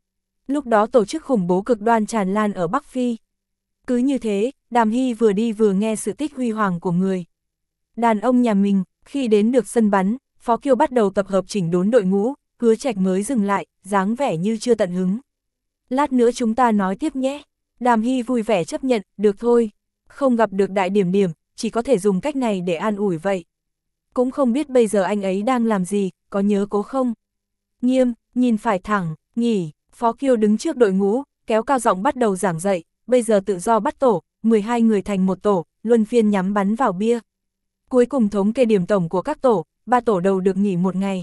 Lúc đó tổ chức khủng bố cực đoan tràn lan ở Bắc Phi. Cứ như thế, Đàm Hy vừa đi vừa nghe sự tích huy hoàng của người đàn ông nhà mình. Khi đến được sân bắn, Phó Kiều bắt đầu tập hợp chỉnh đốn đội ngũ, Hứa Trạch mới dừng lại, dáng vẻ như chưa tận hứng. Lát nữa chúng ta nói tiếp nhé. Đàm Hy vui vẻ chấp nhận, được thôi. Không gặp được đại điểm điểm, chỉ có thể dùng cách này để an ủi vậy. Cũng không biết bây giờ anh ấy đang làm gì, có nhớ cố không? Nghiêm, nhìn phải thẳng, nghỉ. Phó Kiều đứng trước đội ngũ, kéo cao giọng bắt đầu giảng dạy. Bây giờ tự do bắt tổ, mười hai người thành một tổ, luân phiên nhắm bắn vào bia. Cuối cùng thống kê điểm tổng của các tổ, ba tổ đầu được nghỉ một ngày.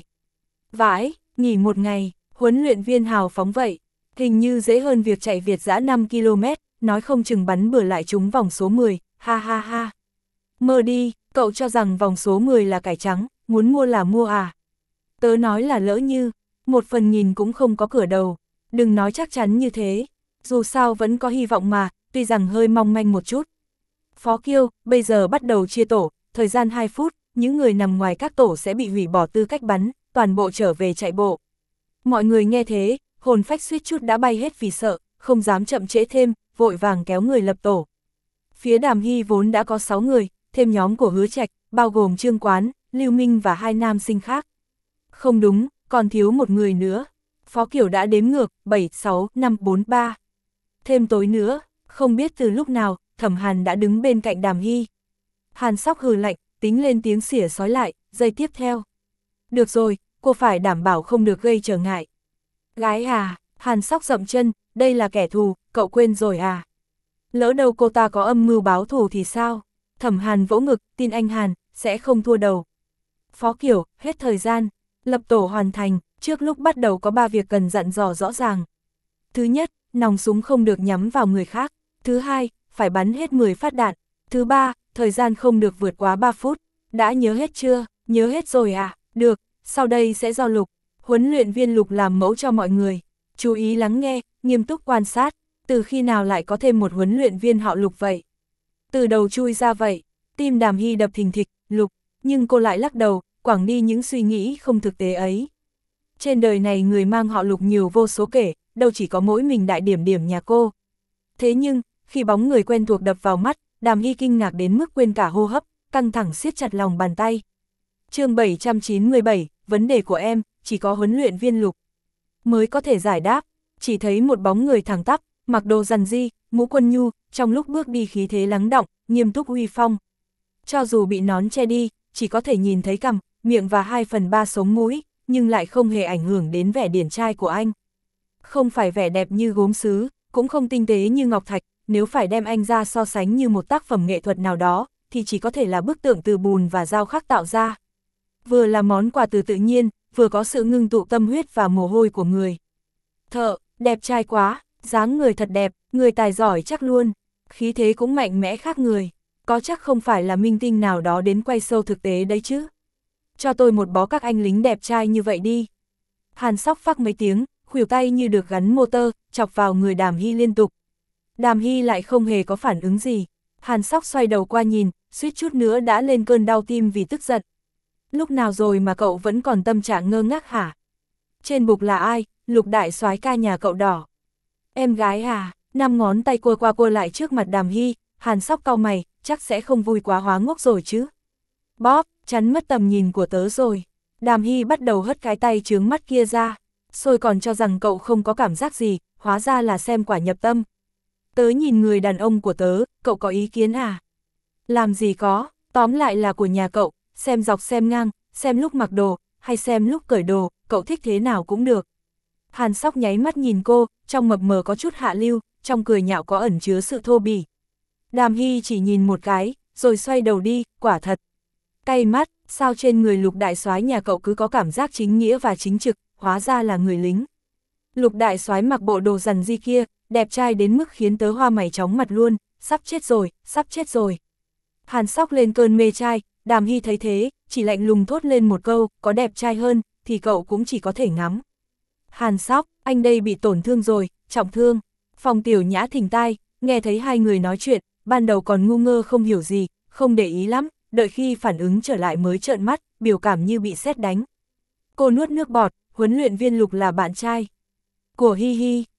Vãi, nghỉ một ngày, huấn luyện viên hào phóng vậy. Hình như dễ hơn việc chạy Việt dã năm ki lô mét, nói không chừng bắn bừa lại trúng vòng số mười, ha ha ha. Mơ đi, cậu cho rằng vòng số mười là cải trắng, muốn mua là mua à? Tớ nói là lỡ như, một phần nghìn cũng không có cửa đầu. Đừng nói chắc chắn như thế, dù sao vẫn có hy vọng mà, tuy rằng hơi mong manh một chút. Phó Kiêu, bây giờ bắt đầu chia tổ, thời gian hai phút, những người nằm ngoài các tổ sẽ bị hủy bỏ tư cách bắn, toàn bộ trở về chạy bộ. Mọi người nghe thế, hồn phách suýt chút đã bay hết vì sợ, không dám chậm trễ thêm, vội vàng kéo người lập tổ. Phía Đàm Hy vốn đã có sáu người, thêm nhóm của Hứa Trạch, bao gồm Trương Quán, Lưu Minh và hai nam sinh khác. Không đúng, còn thiếu một người nữa. Phó Kiểu đã đếm ngược, bảy, sáu, năm, bốn, ba. Thêm tối nữa, không biết từ lúc nào, Thẩm Hàn đã đứng bên cạnh Đàm Hy. Hàn Sóc hừ lạnh, tính lên tiếng xỉa sói lại, giây tiếp theo. Được rồi, cô phải đảm bảo không được gây trở ngại. Gái à, Hàn Sóc dậm chân, đây là kẻ thù, cậu quên rồi à? Lỡ đâu cô ta có âm mưu báo thù thì sao? Thẩm Hàn vỗ ngực, tin anh Hàn, sẽ không thua đầu. Phó Kiểu, hết thời gian, lập tổ hoàn thành, trước lúc bắt đầu có ba việc cần dặn dò rõ ràng. Thứ nhất, nòng súng không được nhắm vào người khác. Thứ hai, phải bắn hết mười phát đạn. Thứ ba, thời gian không được vượt quá ba phút. Đã nhớ hết chưa? Nhớ hết rồi à? Được, sau đây sẽ do Lục, huấn luyện viên Lục làm mẫu cho mọi người. Chú ý lắng nghe, nghiêm túc quan sát. Từ khi nào lại có thêm một huấn luyện viên họ Lục vậy? Từ đầu chui ra vậy. Tim Đàm Hy đập thình thịch, Lục, nhưng cô lại lắc đầu, quẳng đi những suy nghĩ không thực tế ấy. Trên đời này người mang họ Lục nhiều vô số kể, đâu chỉ có mỗi mình đại điểm điểm nhà cô. Thế nhưng, khi bóng người quen thuộc đập vào mắt, Đàm Hy kinh ngạc đến mức quên cả hô hấp, căng thẳng siết chặt lòng bàn tay. Chương bảy trăm chín mươi bảy, vấn đề của em, chỉ có huấn luyện viên Lục mới có thể giải đáp. Chỉ thấy một bóng người thẳng tắp, mặc đồ rằn ri, mũ quân nhu, trong lúc bước đi khí thế lắng đọng, nghiêm túc uy phong. Cho dù bị nón che đi, chỉ có thể nhìn thấy cằm, miệng và hai phần ba sống mũi, nhưng lại không hề ảnh hưởng đến vẻ điển trai của anh. Không phải vẻ đẹp như gốm sứ, cũng không tinh tế như ngọc thạch, nếu phải đem anh ra so sánh như một tác phẩm nghệ thuật nào đó, thì chỉ có thể là bức tượng từ bùn và dao khắc tạo ra. Vừa là món quà từ tự nhiên, vừa có sự ngưng tụ tâm huyết và mồ hôi của người thợ, đẹp trai quá, dáng người thật đẹp, người tài giỏi chắc luôn, khí thế cũng mạnh mẽ khác người, có chắc không phải là minh tinh nào đó đến quay show thực tế đấy chứ. Cho tôi một bó các anh lính đẹp trai như vậy đi. Hàn Sóc phắc mấy tiếng, khuỷu tay như được gắn motor, chọc vào người Đàm Hy liên tục. Đàm Hy lại không hề có phản ứng gì. Hàn Sóc xoay đầu qua nhìn, suýt chút nữa đã lên cơn đau tim vì tức giận. Lúc nào rồi mà cậu vẫn còn tâm trạng ngơ ngác hả? Trên bục là ai? Lục đại soái ca nhà cậu đỏ. Em gái à? Năm ngón tay cua qua cua lại trước mặt Đàm Hy. Hàn Sóc cau mày, chắc sẽ không vui quá hóa ngốc rồi chứ. Bóp, chắn mất tầm nhìn của tớ rồi. Đàm Hy bắt đầu hất cái tay chướng mắt kia ra. Xôi còn cho rằng cậu không có cảm giác gì, hóa ra là xem quả nhập tâm. Tớ nhìn người đàn ông của tớ, cậu có ý kiến à? Làm gì có, tóm lại là của nhà cậu, xem dọc xem ngang, xem lúc mặc đồ, hay xem lúc cởi đồ, cậu thích thế nào cũng được. Hàn Sóc nháy mắt nhìn cô, trong mập mờ có chút hạ lưu, trong cười nhạo có ẩn chứa sự thô bỉ. Đàm Hy chỉ nhìn một cái, rồi xoay đầu đi, quả thật. Cay mắt, sao trên người Lục đại soái nhà cậu cứ có cảm giác chính nghĩa và chính trực, hóa ra là người lính. Lục đại soái mặc bộ đồ rằn ri kia, đẹp trai đến mức khiến tớ hoa mày chóng mặt luôn, sắp chết rồi, sắp chết rồi. Hàn Sóc lên cơn mê trai, Đàm Hy thấy thế, chỉ lạnh lùng thốt lên một câu, có đẹp trai hơn, thì cậu cũng chỉ có thể ngắm. Hàn Sóc, anh đây bị tổn thương rồi, trọng thương. Phòng Tiểu Nhã thỉnh tai, nghe thấy hai người nói chuyện, ban đầu còn ngu ngơ không hiểu gì, không để ý lắm, đợi khi phản ứng trở lại mới trợn mắt, biểu cảm như bị sét đánh. Cô nuốt nước bọt, huấn luyện viên Lục là bạn trai của Hi Hi,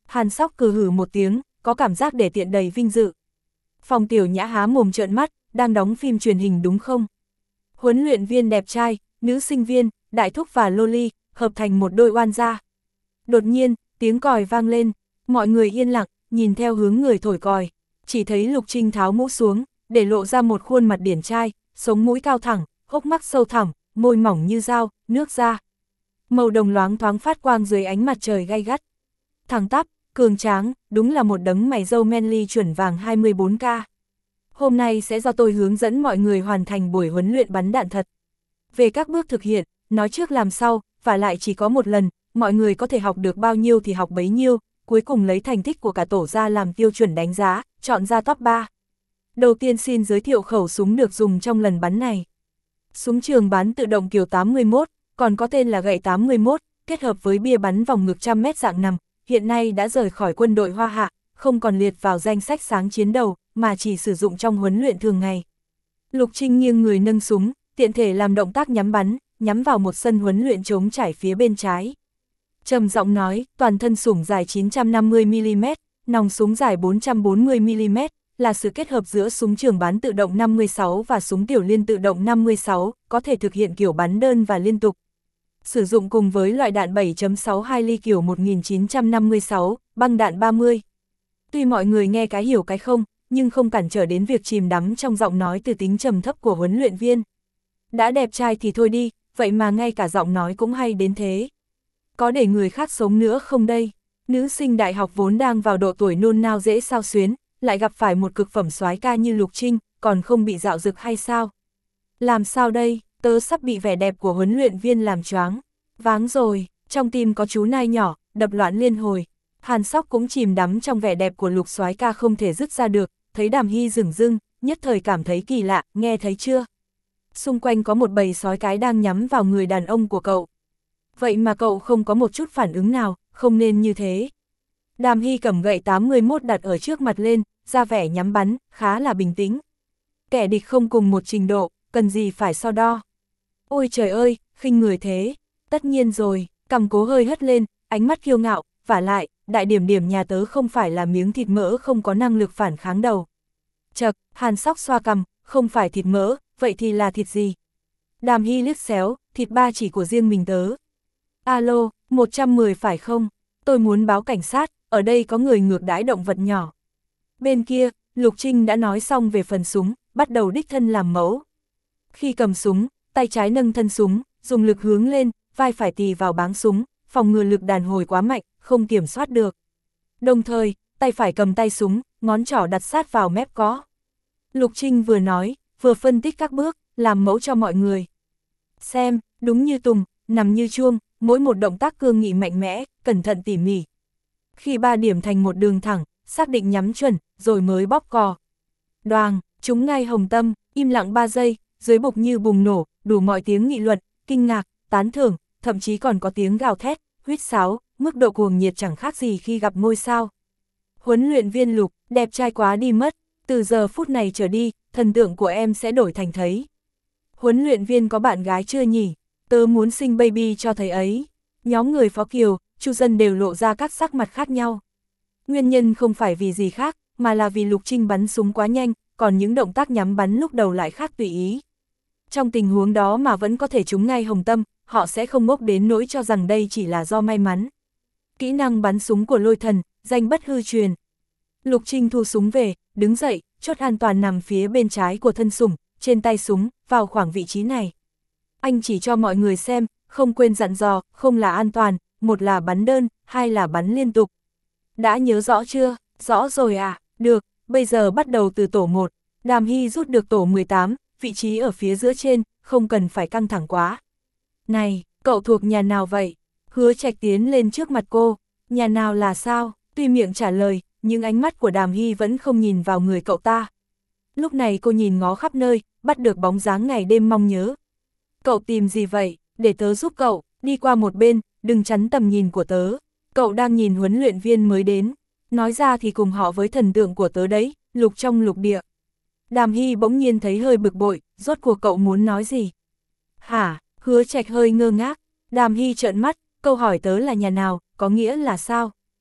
Hàn Sóc cười hử một tiếng, có cảm giác để tiện đầy vinh dự. Phong Tiểu Nhã há mồm trợn mắt, đang đóng phim truyền hình đúng không? Huấn luyện viên đẹp trai, nữ sinh viên, đại thúc và loli, hợp thành một đôi oan gia. Đột nhiên, tiếng còi vang lên, mọi người yên lặng, nhìn theo hướng người thổi còi. Chỉ thấy Lục Trinh tháo mũ xuống, để lộ ra một khuôn mặt điển trai, sống mũi cao thẳng, hốc mắt sâu thẳm, môi mỏng như dao, nước da. Màu đồng loáng thoáng phát quang dưới ánh mặt trời gay gắt. Thẳng tắp, cường tráng, đúng là một đấng mày râu manly chuẩn vàng hai mươi bốn K. Hôm nay sẽ do tôi hướng dẫn mọi người hoàn thành buổi huấn luyện bắn đạn thật. Về các bước thực hiện, nói trước làm sau, và lại chỉ có một lần, mọi người có thể học được bao nhiêu thì học bấy nhiêu, cuối cùng lấy thành tích của cả tổ ra làm tiêu chuẩn đánh giá, chọn ra top ba. Đầu tiên xin giới thiệu khẩu súng được dùng trong lần bắn này. Súng trường bắn tự động kiểu tám mươi mốt, còn có tên là gậy tám mươi mốt, kết hợp với bia bắn vòng ngực trăm mét dạng nằm, hiện nay đã rời khỏi quân đội Hoa Hạ, không còn liệt vào danh sách sáng chiến đầu, mà chỉ sử dụng trong huấn luyện thường ngày. Lục Trinh nghiêng người nâng súng, tiện thể làm động tác nhắm bắn, nhắm vào một sân huấn luyện trống trải phía bên trái. Trầm giọng nói, toàn thân súng dài chín trăm năm mươi mi li mét, nòng súng dài bốn trăm bốn mươi mi li mét, là sự kết hợp giữa súng trường bắn tự động năm mươi sáu và súng tiểu liên tự động năm mươi sáu, có thể thực hiện kiểu bắn đơn và liên tục. Sử dụng cùng với loại đạn bảy chấm sáu hai ly kiểu một nghìn chín trăm năm mươi sáu, băng đạn ba mươi. Tuy mọi người nghe cái hiểu cái không, nhưng không cản trở đến việc chìm đắm trong giọng nói từ tính trầm thấp của huấn luyện viên. Đã đẹp trai thì thôi đi, vậy mà ngay cả giọng nói cũng hay đến thế. Có để người khác sống nữa không đây? Nữ sinh đại học vốn đang vào độ tuổi nôn nao dễ sao xuyến, lại gặp phải một cực phẩm soái ca như Lục Trinh, còn không bị dạo dực hay sao? Làm sao đây, tớ sắp bị vẻ đẹp của huấn luyện viên làm choáng. Váng rồi, trong tim có chú nai nhỏ, đập loạn liên hồi. Hàn Sóc cũng chìm đắm trong vẻ đẹp của Lục soái ca không thể dứt ra được, thấy Đàm Hy dửng dưng, nhất thời cảm thấy kỳ lạ, nghe thấy chưa? Xung quanh có một bầy sói cái đang nhắm vào người đàn ông của cậu. Vậy mà cậu không có một chút phản ứng nào, không nên như thế. Đàm Hy cầm gậy tám mươi mốt đặt ở trước mặt lên, ra vẻ nhắm bắn, khá là bình tĩnh. Kẻ địch không cùng một trình độ, cần gì phải so đo. Ôi trời ơi, khinh người thế. Tất nhiên rồi, cằm cố hơi hất lên, ánh mắt kiêu ngạo, vả lại, đại điểm điểm nhà tớ không phải là miếng thịt mỡ không có năng lực phản kháng đầu. Chậc, Hàn Sóc xoa cằm, không phải thịt mỡ, vậy thì là thịt gì? Đàm Hy liếc xéo, thịt ba chỉ của riêng mình tớ. Alo, một trăm mười phải không? Tôi muốn báo cảnh sát, ở đây có người ngược đãi động vật nhỏ. Bên kia, Lục Trinh đã nói xong về phần súng, bắt đầu đích thân làm mẫu. Khi cầm súng, tay trái nâng thân súng, dùng lực hướng lên, vai phải tì vào báng súng, phòng ngừa lực đàn hồi quá mạnh, không kiểm soát được. Đồng thời, tay phải cầm tay súng, ngón trỏ đặt sát vào mép có. Lục Trinh vừa nói, vừa phân tích các bước, làm mẫu cho mọi người. Xem, đúng như tùng, nằm như chuông, mỗi một động tác cương nghị mạnh mẽ, cẩn thận tỉ mỉ. Khi ba điểm thành một đường thẳng, xác định nhắm chuẩn, rồi mới bóp cò. Đoàng, trúng ngay hồng tâm, im lặng ba giây, dưới bục như bùng nổ, đủ mọi tiếng nghị luận, kinh ngạc, tán thưởng, thậm chí còn có tiếng gào thét, huýt sáo, mức độ cuồng nhiệt chẳng khác gì khi gặp ngôi sao. Huấn luyện viên Lục, đẹp trai quá đi mất, từ giờ phút này trở đi, thần tượng của em sẽ đổi thành thấy. Huấn luyện viên có bạn gái chưa nhỉ? Tớ muốn sinh baby cho thầy ấy. Nhóm người Phó Kiều, Chu Dân đều lộ ra các sắc mặt khác nhau. Nguyên nhân không phải vì gì khác, mà là vì Lục Trinh bắn súng quá nhanh, còn những động tác nhắm bắn lúc đầu lại khác tùy ý. Trong tình huống đó mà vẫn có thể trúng ngay hồng tâm, họ sẽ không ngốc đến nỗi cho rằng đây chỉ là do may mắn. Kỹ năng bắn súng của Lôi Thần, danh bất hư truyền. Lục Trinh thu súng về, đứng dậy, chốt an toàn nằm phía bên trái của thân súng, trên tay súng, vào khoảng vị trí này. Anh chỉ cho mọi người xem, không quên dặn dò, không là an toàn, một là bắn đơn, hai là bắn liên tục. Đã nhớ rõ chưa? Rõ rồi à? Được, bây giờ bắt đầu từ tổ một. Đàm Hy rút được tổ mười tám, vị trí ở phía giữa trên, không cần phải căng thẳng quá. Này, cậu thuộc nhà nào vậy? Hứa Trạch tiến lên trước mặt cô. Nhà nào là sao? Tuy miệng trả lời, nhưng ánh mắt của Đàm Hy vẫn không nhìn vào người cậu ta. Lúc này cô nhìn ngó khắp nơi, bắt được bóng dáng ngày đêm mong nhớ. Cậu tìm gì vậy? Để tớ giúp cậu, đi qua một bên, đừng chắn tầm nhìn của tớ. Cậu đang nhìn huấn luyện viên mới đến. Nói ra thì cùng họ với thần tượng của tớ đấy, Lục trong lục địa. Đàm Hy bỗng nhiên thấy hơi bực bội, rốt cuộc cậu muốn nói gì? Hả? Hứa Trạch hơi ngơ ngác. Đàm Hy trợn mắt, câu hỏi tớ là nhà nào, có nghĩa là sao?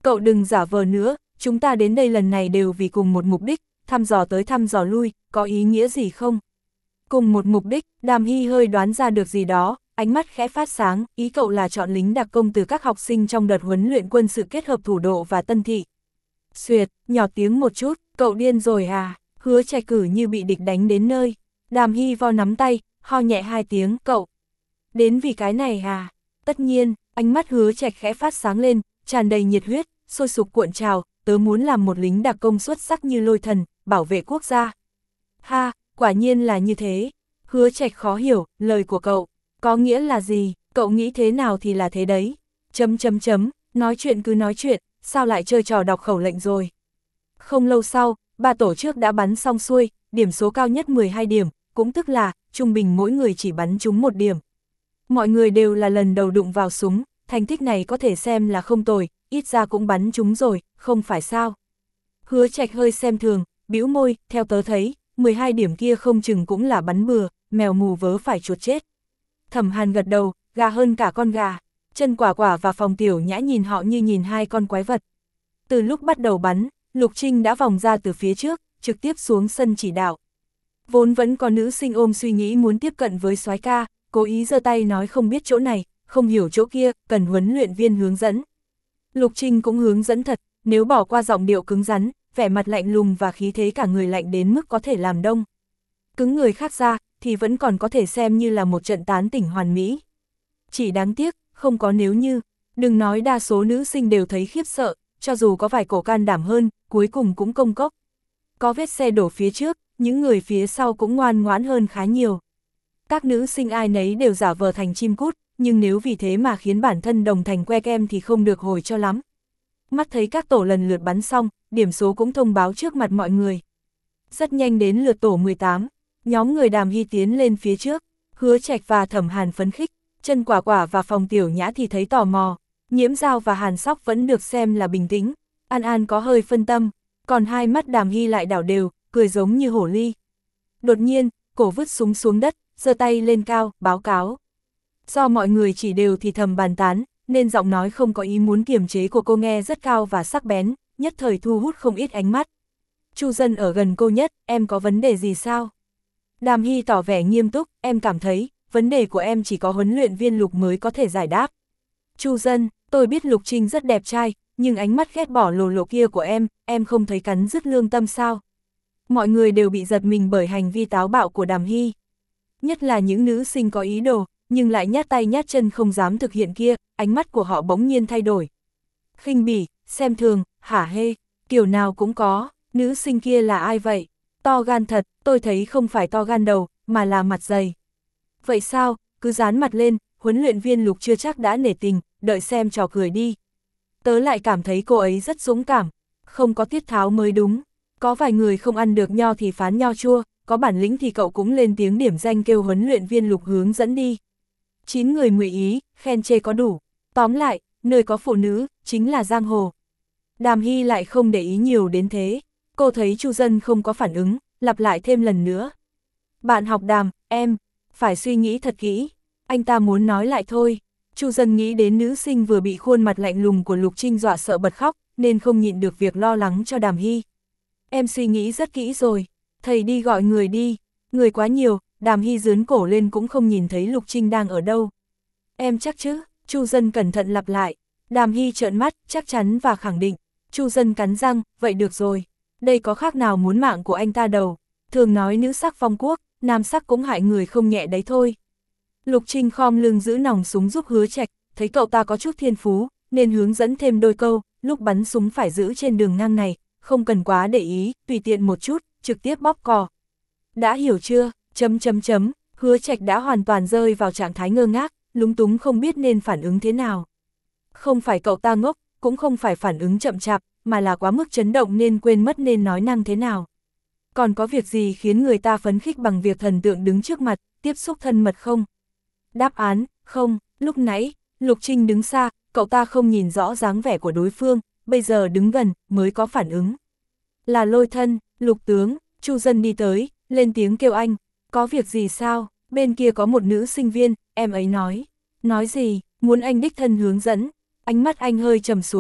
cậu đừng giả vờ nữa, chúng ta đến đây lần này đều vì cùng một mục đích, thăm dò tới thăm dò lui, có ý nghĩa gì không? Cùng một mục đích, Đàm Hy hơi đoán ra được gì đó, ánh mắt khẽ phát sáng, ý cậu là chọn lính đặc công từ các học sinh trong đợt huấn luyện quân sự kết hợp thủ độ và tân thị. Xuyệt, nhỏ tiếng một chút, cậu điên rồi à? Hứa Trạch cử như bị địch đánh đến nơi. Đàm Hy vo nắm tay, ho nhẹ hai tiếng, cậu. Đến vì cái này à? Tất nhiên, ánh mắt Hứa Trạch khẽ phát sáng lên, tràn đầy nhiệt huyết, sôi sục cuộn trào, tớ muốn làm một lính đặc công xuất sắc như Lôi Thần, bảo vệ quốc gia. Ha, quả nhiên là như thế. Hứa Trạch khó hiểu, lời của cậu, có nghĩa là gì, cậu nghĩ thế nào thì là thế đấy. Chấm chấm chấm, nói chuyện cứ nói chuyện, sao lại chơi trò đọc khẩu lệnh rồi. Không lâu sau, ba tổ trước đã bắn xong xuôi, điểm số cao nhất mười hai điểm, cũng tức là, trung bình mỗi người chỉ bắn trúng một điểm. Mọi người đều là lần đầu đụng vào súng, thành tích này có thể xem là không tồi, ít ra cũng bắn trúng rồi, không phải sao. Hứa Trạch hơi xem thường, bĩu môi, theo tớ thấy, mười hai điểm kia không chừng cũng là bắn bừa, mèo mù vớ phải chuột chết. Thẩm Hàn gật đầu, gà hơn cả con gà. Chân Quả Quả và Phòng Tiểu Nhã nhìn họ như nhìn hai con quái vật. Từ lúc bắt đầu bắn, Lục Trinh đã vòng ra từ phía trước, trực tiếp xuống sân chỉ đạo. Vốn vẫn có nữ sinh ôm suy nghĩ muốn tiếp cận với soái ca, cố ý giơ tay nói không biết chỗ này, không hiểu chỗ kia, cần huấn luyện viên hướng dẫn. Lục Trinh cũng hướng dẫn thật, nếu bỏ qua giọng điệu cứng rắn, vẻ mặt lạnh lùng và khí thế cả người lạnh đến mức có thể làm đông. Cứng người khác ra, thì vẫn còn có thể xem như là một trận tán tỉnh hoàn mỹ. Chỉ đáng tiếc, không có nếu như, đừng nói đa số nữ sinh đều thấy khiếp sợ, cho dù có vài cổ can đảm hơn, cuối cùng cũng công cốc. Có vết xe đổ phía trước, những người phía sau cũng ngoan ngoãn hơn khá nhiều. Các nữ sinh ai nấy đều giả vờ thành chim cút, nhưng nếu vì thế mà khiến bản thân đồng thành que kem thì không được hồi cho lắm. Mắt thấy các tổ lần lượt bắn xong, điểm số cũng thông báo trước mặt mọi người. Rất nhanh đến lượt tổ mười tám, nhóm người Đàm Hy tiến lên phía trước, Hứa Trạch và Thẩm Hàn phấn khích, Chân Quả Quả và Phòng Tiểu Nhã thì thấy tò mò, Nhiễm Giao và Hàn Sóc vẫn được xem là bình tĩnh, An An có hơi phân tâm, còn hai mắt Đàm Hy lại đảo đều, cười giống như hổ ly. Đột nhiên, cổ vứt súng xuống đất, giơ tay lên cao, báo cáo. Do mọi người chỉ đều thì thầm bàn tán, nên giọng nói không có ý muốn kiềm chế của cô nghe rất cao và sắc bén, nhất thời thu hút không ít ánh mắt. Chu Dân ở gần cô nhất, em có vấn đề gì sao? Đàm Hy tỏ vẻ nghiêm túc, em cảm thấy, vấn đề của em chỉ có huấn luyện viên Lục mới có thể giải đáp. Chu Dân, tôi biết Lục Trinh rất đẹp trai, nhưng ánh mắt ghét bỏ lồ lộ kia của em, em không thấy cắn rứt lương tâm sao? Mọi người đều bị giật mình bởi hành vi táo bạo của Đàm Hy. Nhất là những nữ sinh có ý đồ, nhưng lại nhát tay nhát chân không dám thực hiện kia, ánh mắt của họ bỗng nhiên thay đổi. Khinh bỉ, xem thường, hả hê, kiểu nào cũng có, nữ sinh kia là ai vậy? To gan thật, tôi thấy không phải to gan đầu, mà là mặt dày. Vậy sao, cứ dán mặt lên, huấn luyện viên Lục chưa chắc đã nể tình, đợi xem trò cười đi. Tớ lại cảm thấy cô ấy rất dũng cảm, không có tiết tháo mới đúng. Có vài người không ăn được nho thì phán nho chua, có bản lĩnh thì cậu cũng lên tiếng điểm danh kêu huấn luyện viên Lục hướng dẫn đi. Chín người mười ý, khen chê có đủ. Tóm lại, nơi có phụ nữ, chính là giang hồ. Đàm Hy lại không để ý nhiều đến thế. Cô thấy Chu Dân không có phản ứng, lặp lại thêm lần nữa. Bạn học Đàm, em, phải suy nghĩ thật kỹ. Anh ta muốn nói lại thôi. Chu Dân nghĩ đến nữ sinh vừa bị khuôn mặt lạnh lùng của Lục Trinh dọa sợ bật khóc, nên không nhịn được việc lo lắng cho Đàm Hy. Em suy nghĩ rất kỹ rồi. Thầy đi gọi người đi. Người quá nhiều, Đàm Hy dướn cổ lên cũng không nhìn thấy Lục Trinh đang ở đâu. Em chắc chứ? Chu Dân cẩn thận lặp lại. Đàm Hy trợn mắt, chắc chắn và khẳng định. Chu Dân cắn răng, vậy được rồi. Đây có khác nào muốn mạng của anh ta đâu. Thường nói nữ sắc phong quốc, nam sắc cũng hại người không nhẹ đấy thôi. Lục Trinh khom lưng giữ nòng súng giúp Hứa Trạch, thấy cậu ta có chút thiên phú, nên hướng dẫn thêm đôi câu, lúc bắn súng phải giữ trên đường ngang này, không cần quá để ý, tùy tiện một chút, trực tiếp bóp cò. Đã hiểu chưa? Chấm chấm chấm, Hứa Trạch đã hoàn toàn rơi vào trạng thái ngơ ngác, lúng túng không biết nên phản ứng thế nào. Không phải cậu ta ngốc, cũng không phải phản ứng chậm chạp, mà là quá mức chấn động nên quên mất nên nói năng thế nào. Còn có việc gì khiến người ta phấn khích bằng việc thần tượng đứng trước mặt, tiếp xúc thân mật không? Đáp án, không, lúc nãy, Lục Trinh đứng xa, cậu ta không nhìn rõ dáng vẻ của đối phương, bây giờ đứng gần, mới có phản ứng. Là Lôi Thân, Lục tướng, Chu Dân đi tới, lên tiếng kêu anh, có việc gì sao? Bên kia có một nữ sinh viên, em ấy nói. Nói gì? Muốn anh đích thân hướng dẫn. Ánh mắt anh hơi trầm xuống,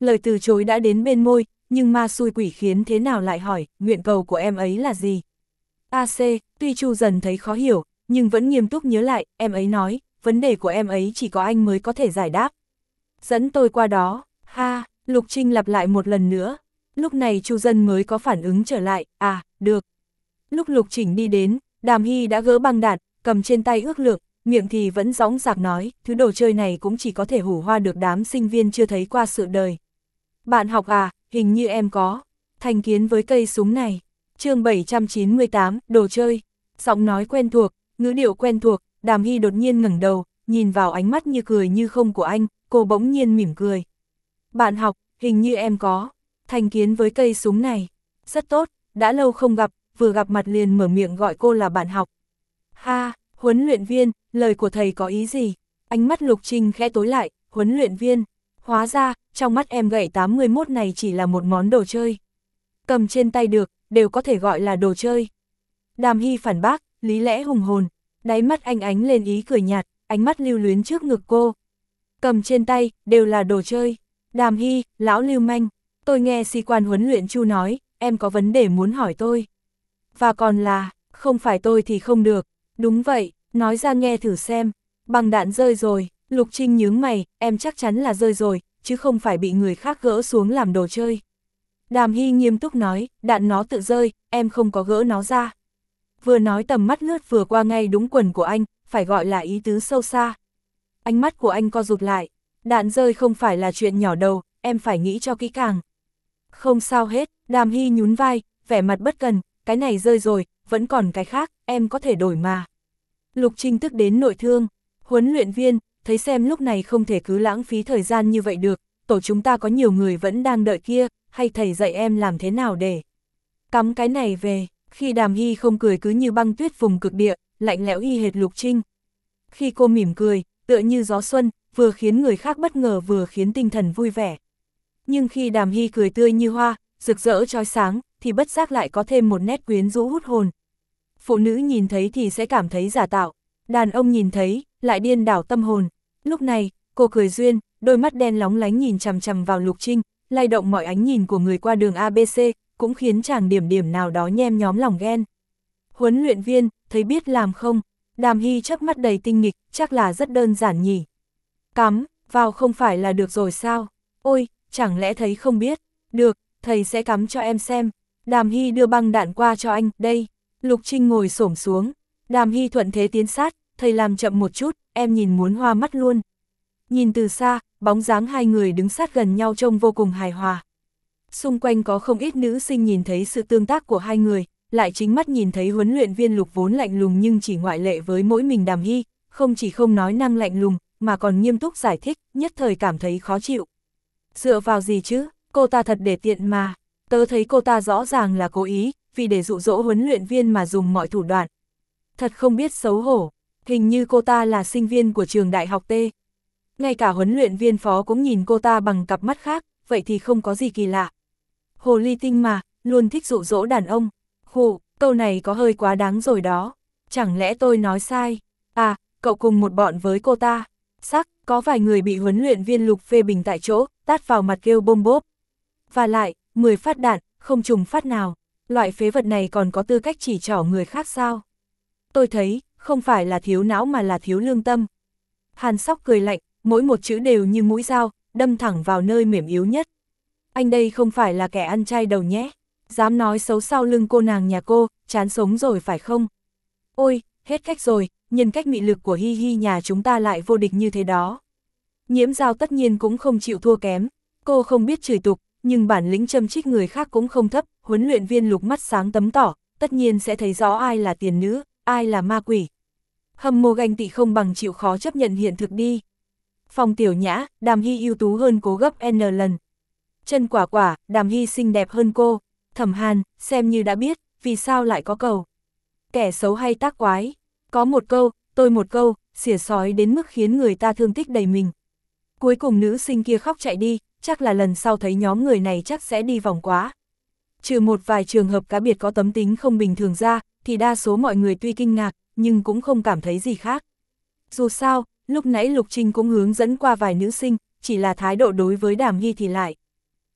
lời từ chối đã đến bên môi, nhưng ma xui quỷ khiến thế nào lại hỏi, nguyện cầu của em ấy là gì? a xê, tuy Chu Dần thấy khó hiểu, nhưng vẫn nghiêm túc nhớ lại, em ấy nói, vấn đề của em ấy chỉ có anh mới có thể giải đáp. Dẫn tôi qua đó, ha, Lục Trinh lặp lại một lần nữa. Lúc này Chu Dân mới có phản ứng trở lại, à, được. Lúc Lục Chỉnh đi đến, Đàm Hy đã gỡ băng đạn, cầm trên tay ước lượng, miệng thì vẫn dõng dạc nói, thứ đồ chơi này cũng chỉ có thể hủ hoa được đám sinh viên chưa thấy qua sự đời. Bạn học à, hình như em có, thành kiến với cây súng này. Chương bảy trăm chín mươi tám, đồ chơi. Giọng nói quen thuộc, ngữ điệu quen thuộc, Đàm Hy đột nhiên ngẩng đầu, nhìn vào ánh mắt như cười như không của anh, cô bỗng nhiên mỉm cười. Bạn học, hình như em có, thành kiến với cây súng này. Rất tốt, đã lâu không gặp, vừa gặp mặt liền mở miệng gọi cô là bạn học. Ha, huấn luyện viên, lời của thầy có ý gì? Ánh mắt Lục Trinh khẽ tối lại, huấn luyện viên. Hóa ra, trong mắt em gậy tám mươi mốt này chỉ là một món đồ chơi. Cầm trên tay được, đều có thể gọi là đồ chơi. Đàm Hy phản bác, lý lẽ hùng hồn, đáy mắt anh ánh lên ý cười nhạt, ánh mắt lưu luyến trước ngực cô. Cầm trên tay, đều là đồ chơi. Đàm Hy, lão lưu manh, tôi nghe sĩ quan huấn luyện Chu nói, em có vấn đề muốn hỏi tôi. Và còn là, không phải tôi thì không được. Đúng vậy, nói ra nghe thử xem. Băng đạn rơi rồi, Lục Trinh nhướng mày, em chắc chắn là rơi rồi, chứ không phải bị người khác gỡ xuống làm đồ chơi. Đàm Hy nghiêm túc nói, đạn nó tự rơi, em không có gỡ nó ra. Vừa nói tầm mắt lướt vừa qua ngay đúng quần của anh, phải gọi là ý tứ sâu xa. Ánh mắt của anh co rụt lại, đạn rơi không phải là chuyện nhỏ đâu, em phải nghĩ cho kỹ càng. Không sao hết, Đàm Hy nhún vai, vẻ mặt bất cần, cái này rơi rồi, vẫn còn cái khác, em có thể đổi mà. Lục Trinh tức đến nội thương, huấn luyện viên, thấy xem lúc này không thể cứ lãng phí thời gian như vậy được, tổ chúng ta có nhiều người vẫn đang đợi kia, hay thầy dạy em làm thế nào để cắm cái này về. Khi Đàm Hy không cười cứ như băng tuyết vùng cực địa, lạnh lẽo y hệt Lục Trinh. Khi cô mỉm cười, tựa như gió xuân, vừa khiến người khác bất ngờ vừa khiến tinh thần vui vẻ. Nhưng khi Đàm Hy cười tươi như hoa, rực rỡ chói sáng, thì bất giác lại có thêm một nét quyến rũ hút hồn. Phụ nữ nhìn thấy thì sẽ cảm thấy giả tạo, đàn ông nhìn thấy, lại điên đảo tâm hồn. Lúc này, cô cười duyên, đôi mắt đen lóng lánh nhìn chằm chằm vào Lục Trinh, lay động mọi ánh nhìn của người qua đường a bê xê, cũng khiến chàng điểm điểm nào đó nhem nhóm lòng ghen. Huấn luyện viên, thấy biết làm không? Đàm Hy chớp mắt đầy tinh nghịch, chắc là rất đơn giản nhỉ. Cắm, vào không phải là được rồi sao? Ôi, chẳng lẽ thấy không biết? Được, thầy sẽ cắm cho em xem. Đàm Hy đưa băng đạn qua cho anh, đây. Lục Trinh ngồi xổm xuống. Đàm Hy thuận thế tiến sát, thầy làm chậm một chút, em nhìn muốn hoa mắt luôn. Nhìn từ xa, bóng dáng hai người đứng sát gần nhau trông vô cùng hài hòa. Xung quanh có không ít nữ sinh nhìn thấy sự tương tác của hai người, lại chính mắt nhìn thấy huấn luyện viên Lục vốn lạnh lùng nhưng chỉ ngoại lệ với mỗi mình Đàm Hy, không chỉ không nói năng lạnh lùng, mà còn nghiêm túc giải thích, nhất thời cảm thấy khó chịu. Dựa vào gì chứ, cô ta thật để tiện mà, tớ thấy cô ta rõ ràng là cố ý, vì để dụ dỗ huấn luyện viên mà dùng mọi thủ đoạn. Thật không biết xấu hổ, hình như cô ta là sinh viên của trường đại học T. Ngay cả huấn luyện viên phó cũng nhìn cô ta bằng cặp mắt khác, vậy thì không có gì kỳ lạ. Hồ ly tinh mà, luôn thích dụ dỗ đàn ông. Khụ, câu này có hơi quá đáng rồi đó. Chẳng lẽ tôi nói sai? À, cậu cùng một bọn với cô ta. Sắc, có vài người bị huấn luyện viên Lục phê bình tại chỗ, tát vào mặt kêu bôm bốp. Và lại, mười phát đạn, không trùng phát nào. Loại phế vật này còn có tư cách chỉ trỏ người khác sao? Tôi thấy, không phải là thiếu não mà là thiếu lương tâm. Hàn Sóc cười lạnh, mỗi một chữ đều như mũi dao, đâm thẳng vào nơi mềm yếu nhất. Anh đây không phải là kẻ ăn chay đầu nhé, dám nói xấu sau lưng cô nàng nhà cô, chán sống rồi phải không? Ôi, hết cách rồi, nhân cách mị lực của Hi Hi nhà chúng ta lại vô địch như thế đó. Nhiễm Giao tất nhiên cũng không chịu thua kém, cô không biết chửi tục, nhưng bản lĩnh châm chích người khác cũng không thấp, huấn luyện viên Lục mắt sáng tấm tỏ, tất nhiên sẽ thấy rõ ai là tiền nữ, ai là ma quỷ. Hâm mộ ganh tị không bằng chịu khó chấp nhận hiện thực đi. Phong Tiểu Nhã, Đàm Hy ưu tú hơn cô gấp N lần. Chân Quả Quả, Đàm Hy xinh đẹp hơn cô. Thẩm Hàn, xem như đã biết, vì sao lại có cầu. Kẻ xấu hay tác quái. Có một câu, tôi một câu, xỉa sói đến mức khiến người ta thương tích đầy mình. Cuối cùng nữ sinh kia khóc chạy đi, chắc là lần sau thấy nhóm người này chắc sẽ đi vòng quá. Trừ một vài trường hợp cá biệt có tấm tính không bình thường ra, thì đa số mọi người tuy kinh ngạc, nhưng cũng không cảm thấy gì khác. Dù sao, lúc nãy Lục Trinh cũng hướng dẫn qua vài nữ sinh, chỉ là thái độ đối với Đàm Hy thì lại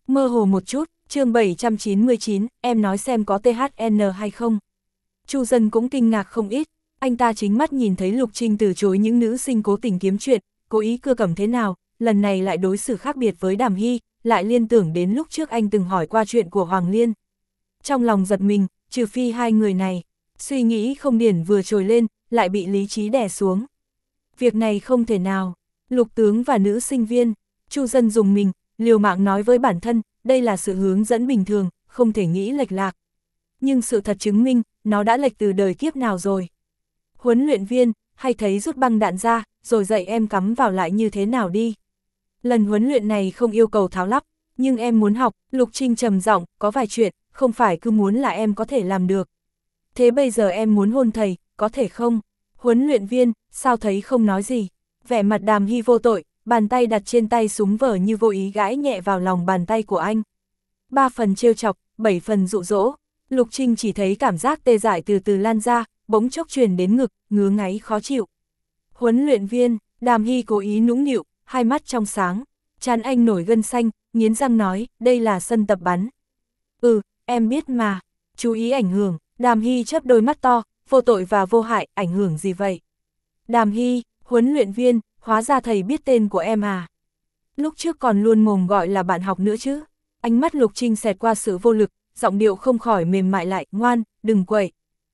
Mơ hồ một chút, chương bảy trăm chín mươi chín, em nói xem có tê hát en hay không. Chu Dân cũng kinh ngạc không ít, anh ta chính mắt nhìn thấy Lục Trinh từ chối những nữ sinh cố tình kiếm chuyện, cố ý cưa cẩm thế nào, lần này lại đối xử khác biệt với Đàm Hy, lại liên tưởng đến lúc trước anh từng hỏi qua chuyện của Hoàng Liên. Trong lòng giật mình, trừ phi hai người này, suy nghĩ không điển vừa trồi lên, lại bị lý trí đè xuống. Việc này không thể nào, Lục tướng và nữ sinh viên, Chu Dân dùng mình, liều mạng nói với bản thân, đây là sự hướng dẫn bình thường, không thể nghĩ lệch lạc. Nhưng sự thật chứng minh, nó đã lệch từ đời kiếp nào rồi. Huấn luyện viên, hay thấy rút băng đạn ra, rồi dạy em cắm vào lại như thế nào đi. Lần huấn luyện này không yêu cầu tháo lắp, nhưng em muốn học, Lục Trinh trầm giọng, có vài chuyện, không phải cứ muốn là em có thể làm được. Thế bây giờ em muốn hôn thầy, có thể không? Huấn luyện viên, sao thấy không nói gì? Vẻ mặt Đàm Hy vô tội, bàn tay đặt trên tay súng vở như vô ý gãi nhẹ vào lòng bàn tay của anh. Ba phần trêu chọc, bảy phần dụ dỗ. Lục Trinh chỉ thấy cảm giác tê dại từ từ lan ra, bỗng chốc truyền đến ngực, ngứa ngáy khó chịu. Huấn luyện viên, Đàm Hy cố ý nũng nịu, hai mắt trong sáng, trán anh nổi gân xanh, nghiến răng nói, đây là sân tập bắn. Ừ, em biết mà, chú ý ảnh hưởng. Đàm Hy chớp đôi mắt to, vô tội và vô hại, ảnh hưởng gì vậy? Đàm Hy, huấn luyện viên, hóa ra thầy biết tên của em à? Lúc trước còn luôn mồm gọi là bạn học nữa chứ. Ánh mắt Lục Trinh xẹt qua sự vô lực, giọng điệu không khỏi mềm mại lại, ngoan, đừng quậy.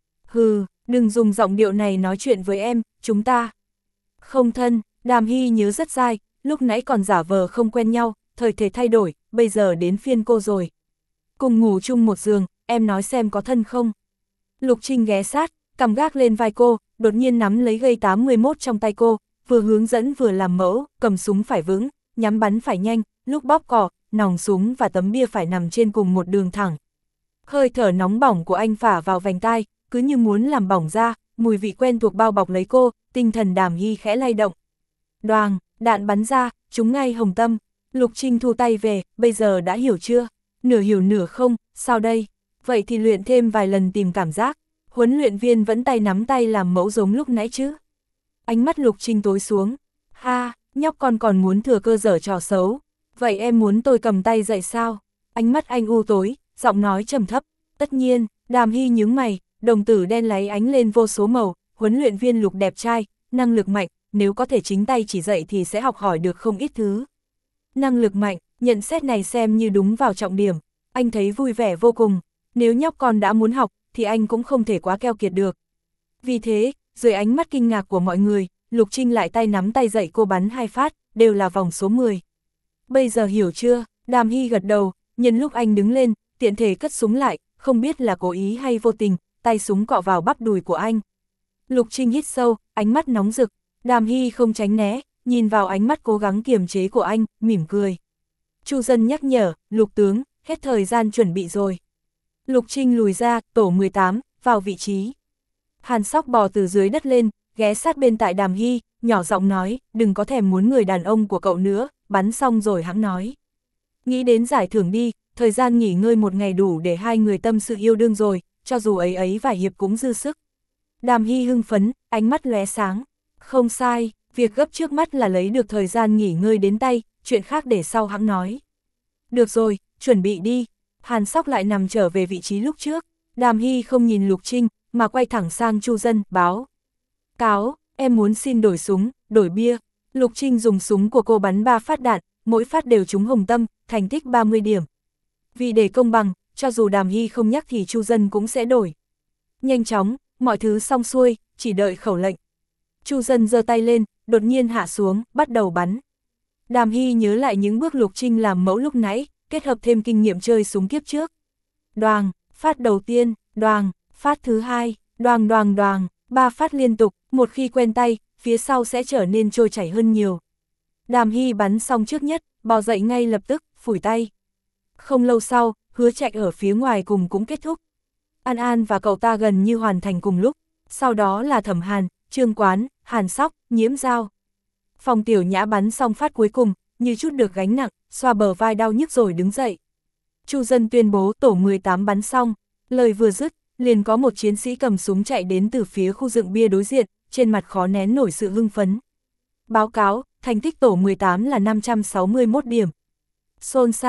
Hừ, đừng dùng giọng điệu này nói chuyện với em, chúng ta không thân. Đàm Hy nhớ rất dai, lúc nãy còn giả vờ không quen nhau, thời thể thay đổi, bây giờ đến phiên cô rồi. Cùng ngủ chung một giường, em nói xem có thân không? Lục Trinh ghé sát, cầm gác lên vai cô, đột nhiên nắm lấy gây tám mươi mốt trong tay cô, vừa hướng dẫn vừa làm mẫu, cầm súng phải vững, nhắm bắn phải nhanh, lúc bóp cò, nòng súng và tấm bia phải nằm trên cùng một đường thẳng. Hơi thở nóng bỏng của anh phả vào vành tai, cứ như muốn làm bỏng da, mùi vị quen thuộc bao bọc lấy cô, tinh thần Đàm Hy khẽ lay động. Đoàng, đạn bắn ra, trúng ngay hồng tâm. Lục Trinh thu tay về, bây giờ đã hiểu chưa? Nửa hiểu nửa không, sao đây? Vậy thì luyện thêm vài lần tìm cảm giác. Huấn luyện viên vẫn tay nắm tay làm mẫu giống lúc nãy chứ. Ánh mắt Lục Trinh tối xuống. Ha, nhóc con còn muốn thừa cơ giở trò xấu. Vậy em muốn tôi cầm tay dạy sao? Ánh mắt anh u tối, giọng nói trầm thấp. Tất nhiên, Đàm Hy nhướng mày, đồng tử đen láy ánh lên vô số màu. Huấn luyện viên Lục đẹp trai, năng lực mạnh, nếu có thể chính tay chỉ dạy thì sẽ học hỏi được không ít thứ. Năng lực mạnh, nhận xét này xem như đúng vào trọng điểm. Anh thấy vui vẻ vô cùng. Nếu nhóc con đã muốn học, thì anh cũng không thể quá keo kiệt được. Vì thế, dưới ánh mắt kinh ngạc của mọi người, Lục Trinh lại tay nắm tay dạy cô bắn hai phát, đều là vòng số mười. Bây giờ hiểu chưa? Đàm Hy gật đầu, nhân lúc anh đứng lên, tiện thể cất súng lại, không biết là cố ý hay vô tình, tay súng cọ vào bắp đùi của anh. Lục Trinh hít sâu, ánh mắt nóng rực, Đàm Hy không tránh né, nhìn vào ánh mắt cố gắng kiềm chế của anh, mỉm cười. Chu Dân nhắc nhở, Lục tướng, hết thời gian chuẩn bị rồi. Lục Trinh lùi ra, tổ mười tám, vào vị trí. Hàn Sóc bò từ dưới đất lên, ghé sát bên tại Đàm Hy, nhỏ giọng nói, đừng có thèm muốn người đàn ông của cậu nữa, bắn xong rồi hãng nói. Nghĩ đến giải thưởng đi, thời gian nghỉ ngơi một ngày đủ để hai người tâm sự yêu đương rồi, cho dù ấy ấy vài hiệp cũng dư sức. Đàm Hy hưng phấn, ánh mắt lóe sáng. Không sai, việc gấp trước mắt là lấy được thời gian nghỉ ngơi đến tay, chuyện khác để sau hãng nói. Được rồi, chuẩn bị đi. Hàn Sóc lại nằm trở về vị trí lúc trước. Đàm Hy không nhìn Lục Trinh, mà quay thẳng sang Chu Dân, báo. Cáo, em muốn xin đổi súng, đổi bia. Lục Trinh dùng súng của cô bắn ba phát đạn, mỗi phát đều trúng hồng tâm, thành tích ba mươi điểm. Vì để công bằng, cho dù Đàm Hy không nhắc thì Chu Dân cũng sẽ đổi. Nhanh chóng, mọi thứ xong xuôi, chỉ đợi khẩu lệnh. Chu Dân giơ tay lên, đột nhiên hạ xuống, bắt đầu bắn. Đàm Hy nhớ lại những bước Lục Trinh làm mẫu lúc nãy, kết hợp thêm kinh nghiệm chơi súng kiếp trước. Đoàng, phát đầu tiên, đoàng, phát thứ hai, đoàng đoàng đoàng, ba phát liên tục, một khi quen tay, phía sau sẽ trở nên trôi chảy hơn nhiều. Đàm Hy bắn xong trước nhất, bò dậy ngay lập tức, phủi tay. Không lâu sau, Hứa Trạch ở phía ngoài cùng cũng kết thúc. An An và cậu ta gần như hoàn thành cùng lúc, sau đó là Thẩm Hàn, Trương Quán, Hàn Sóc, Nhiễm Giao. Phòng Tiểu Nhã bắn xong phát cuối cùng, như chút được gánh nặng, xoa bờ vai đau nhức rồi đứng dậy. Chu Dân tuyên bố tổ mười tám bắn xong, lời vừa dứt, liền có một chiến sĩ cầm súng chạy đến từ phía khu dựng bia đối diện, trên mặt khó nén nổi sự hưng phấn. Báo cáo, thành tích tổ mười tám là năm trăm sáu mươi mốt điểm. Xôn xao,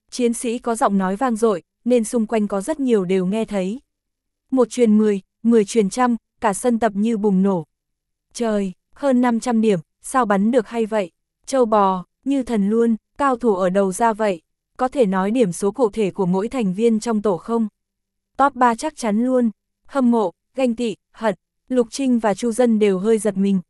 Chiến sĩ có giọng nói vang dội, nên xung quanh có rất nhiều đều nghe thấy. Một truyền mười, mười truyền trăm, cả sân tập như bùng nổ. Trời, hơn năm trăm điểm, sao bắn được hay vậy? Châu bò, như thần luôn, cao thủ ở đầu ra vậy. Có thể nói điểm số cụ thể của mỗi thành viên trong tổ không? Top ba chắc chắn luôn. Hâm mộ, ganh tị, hận, Lục Trinh và Chu Dân đều hơi giật mình.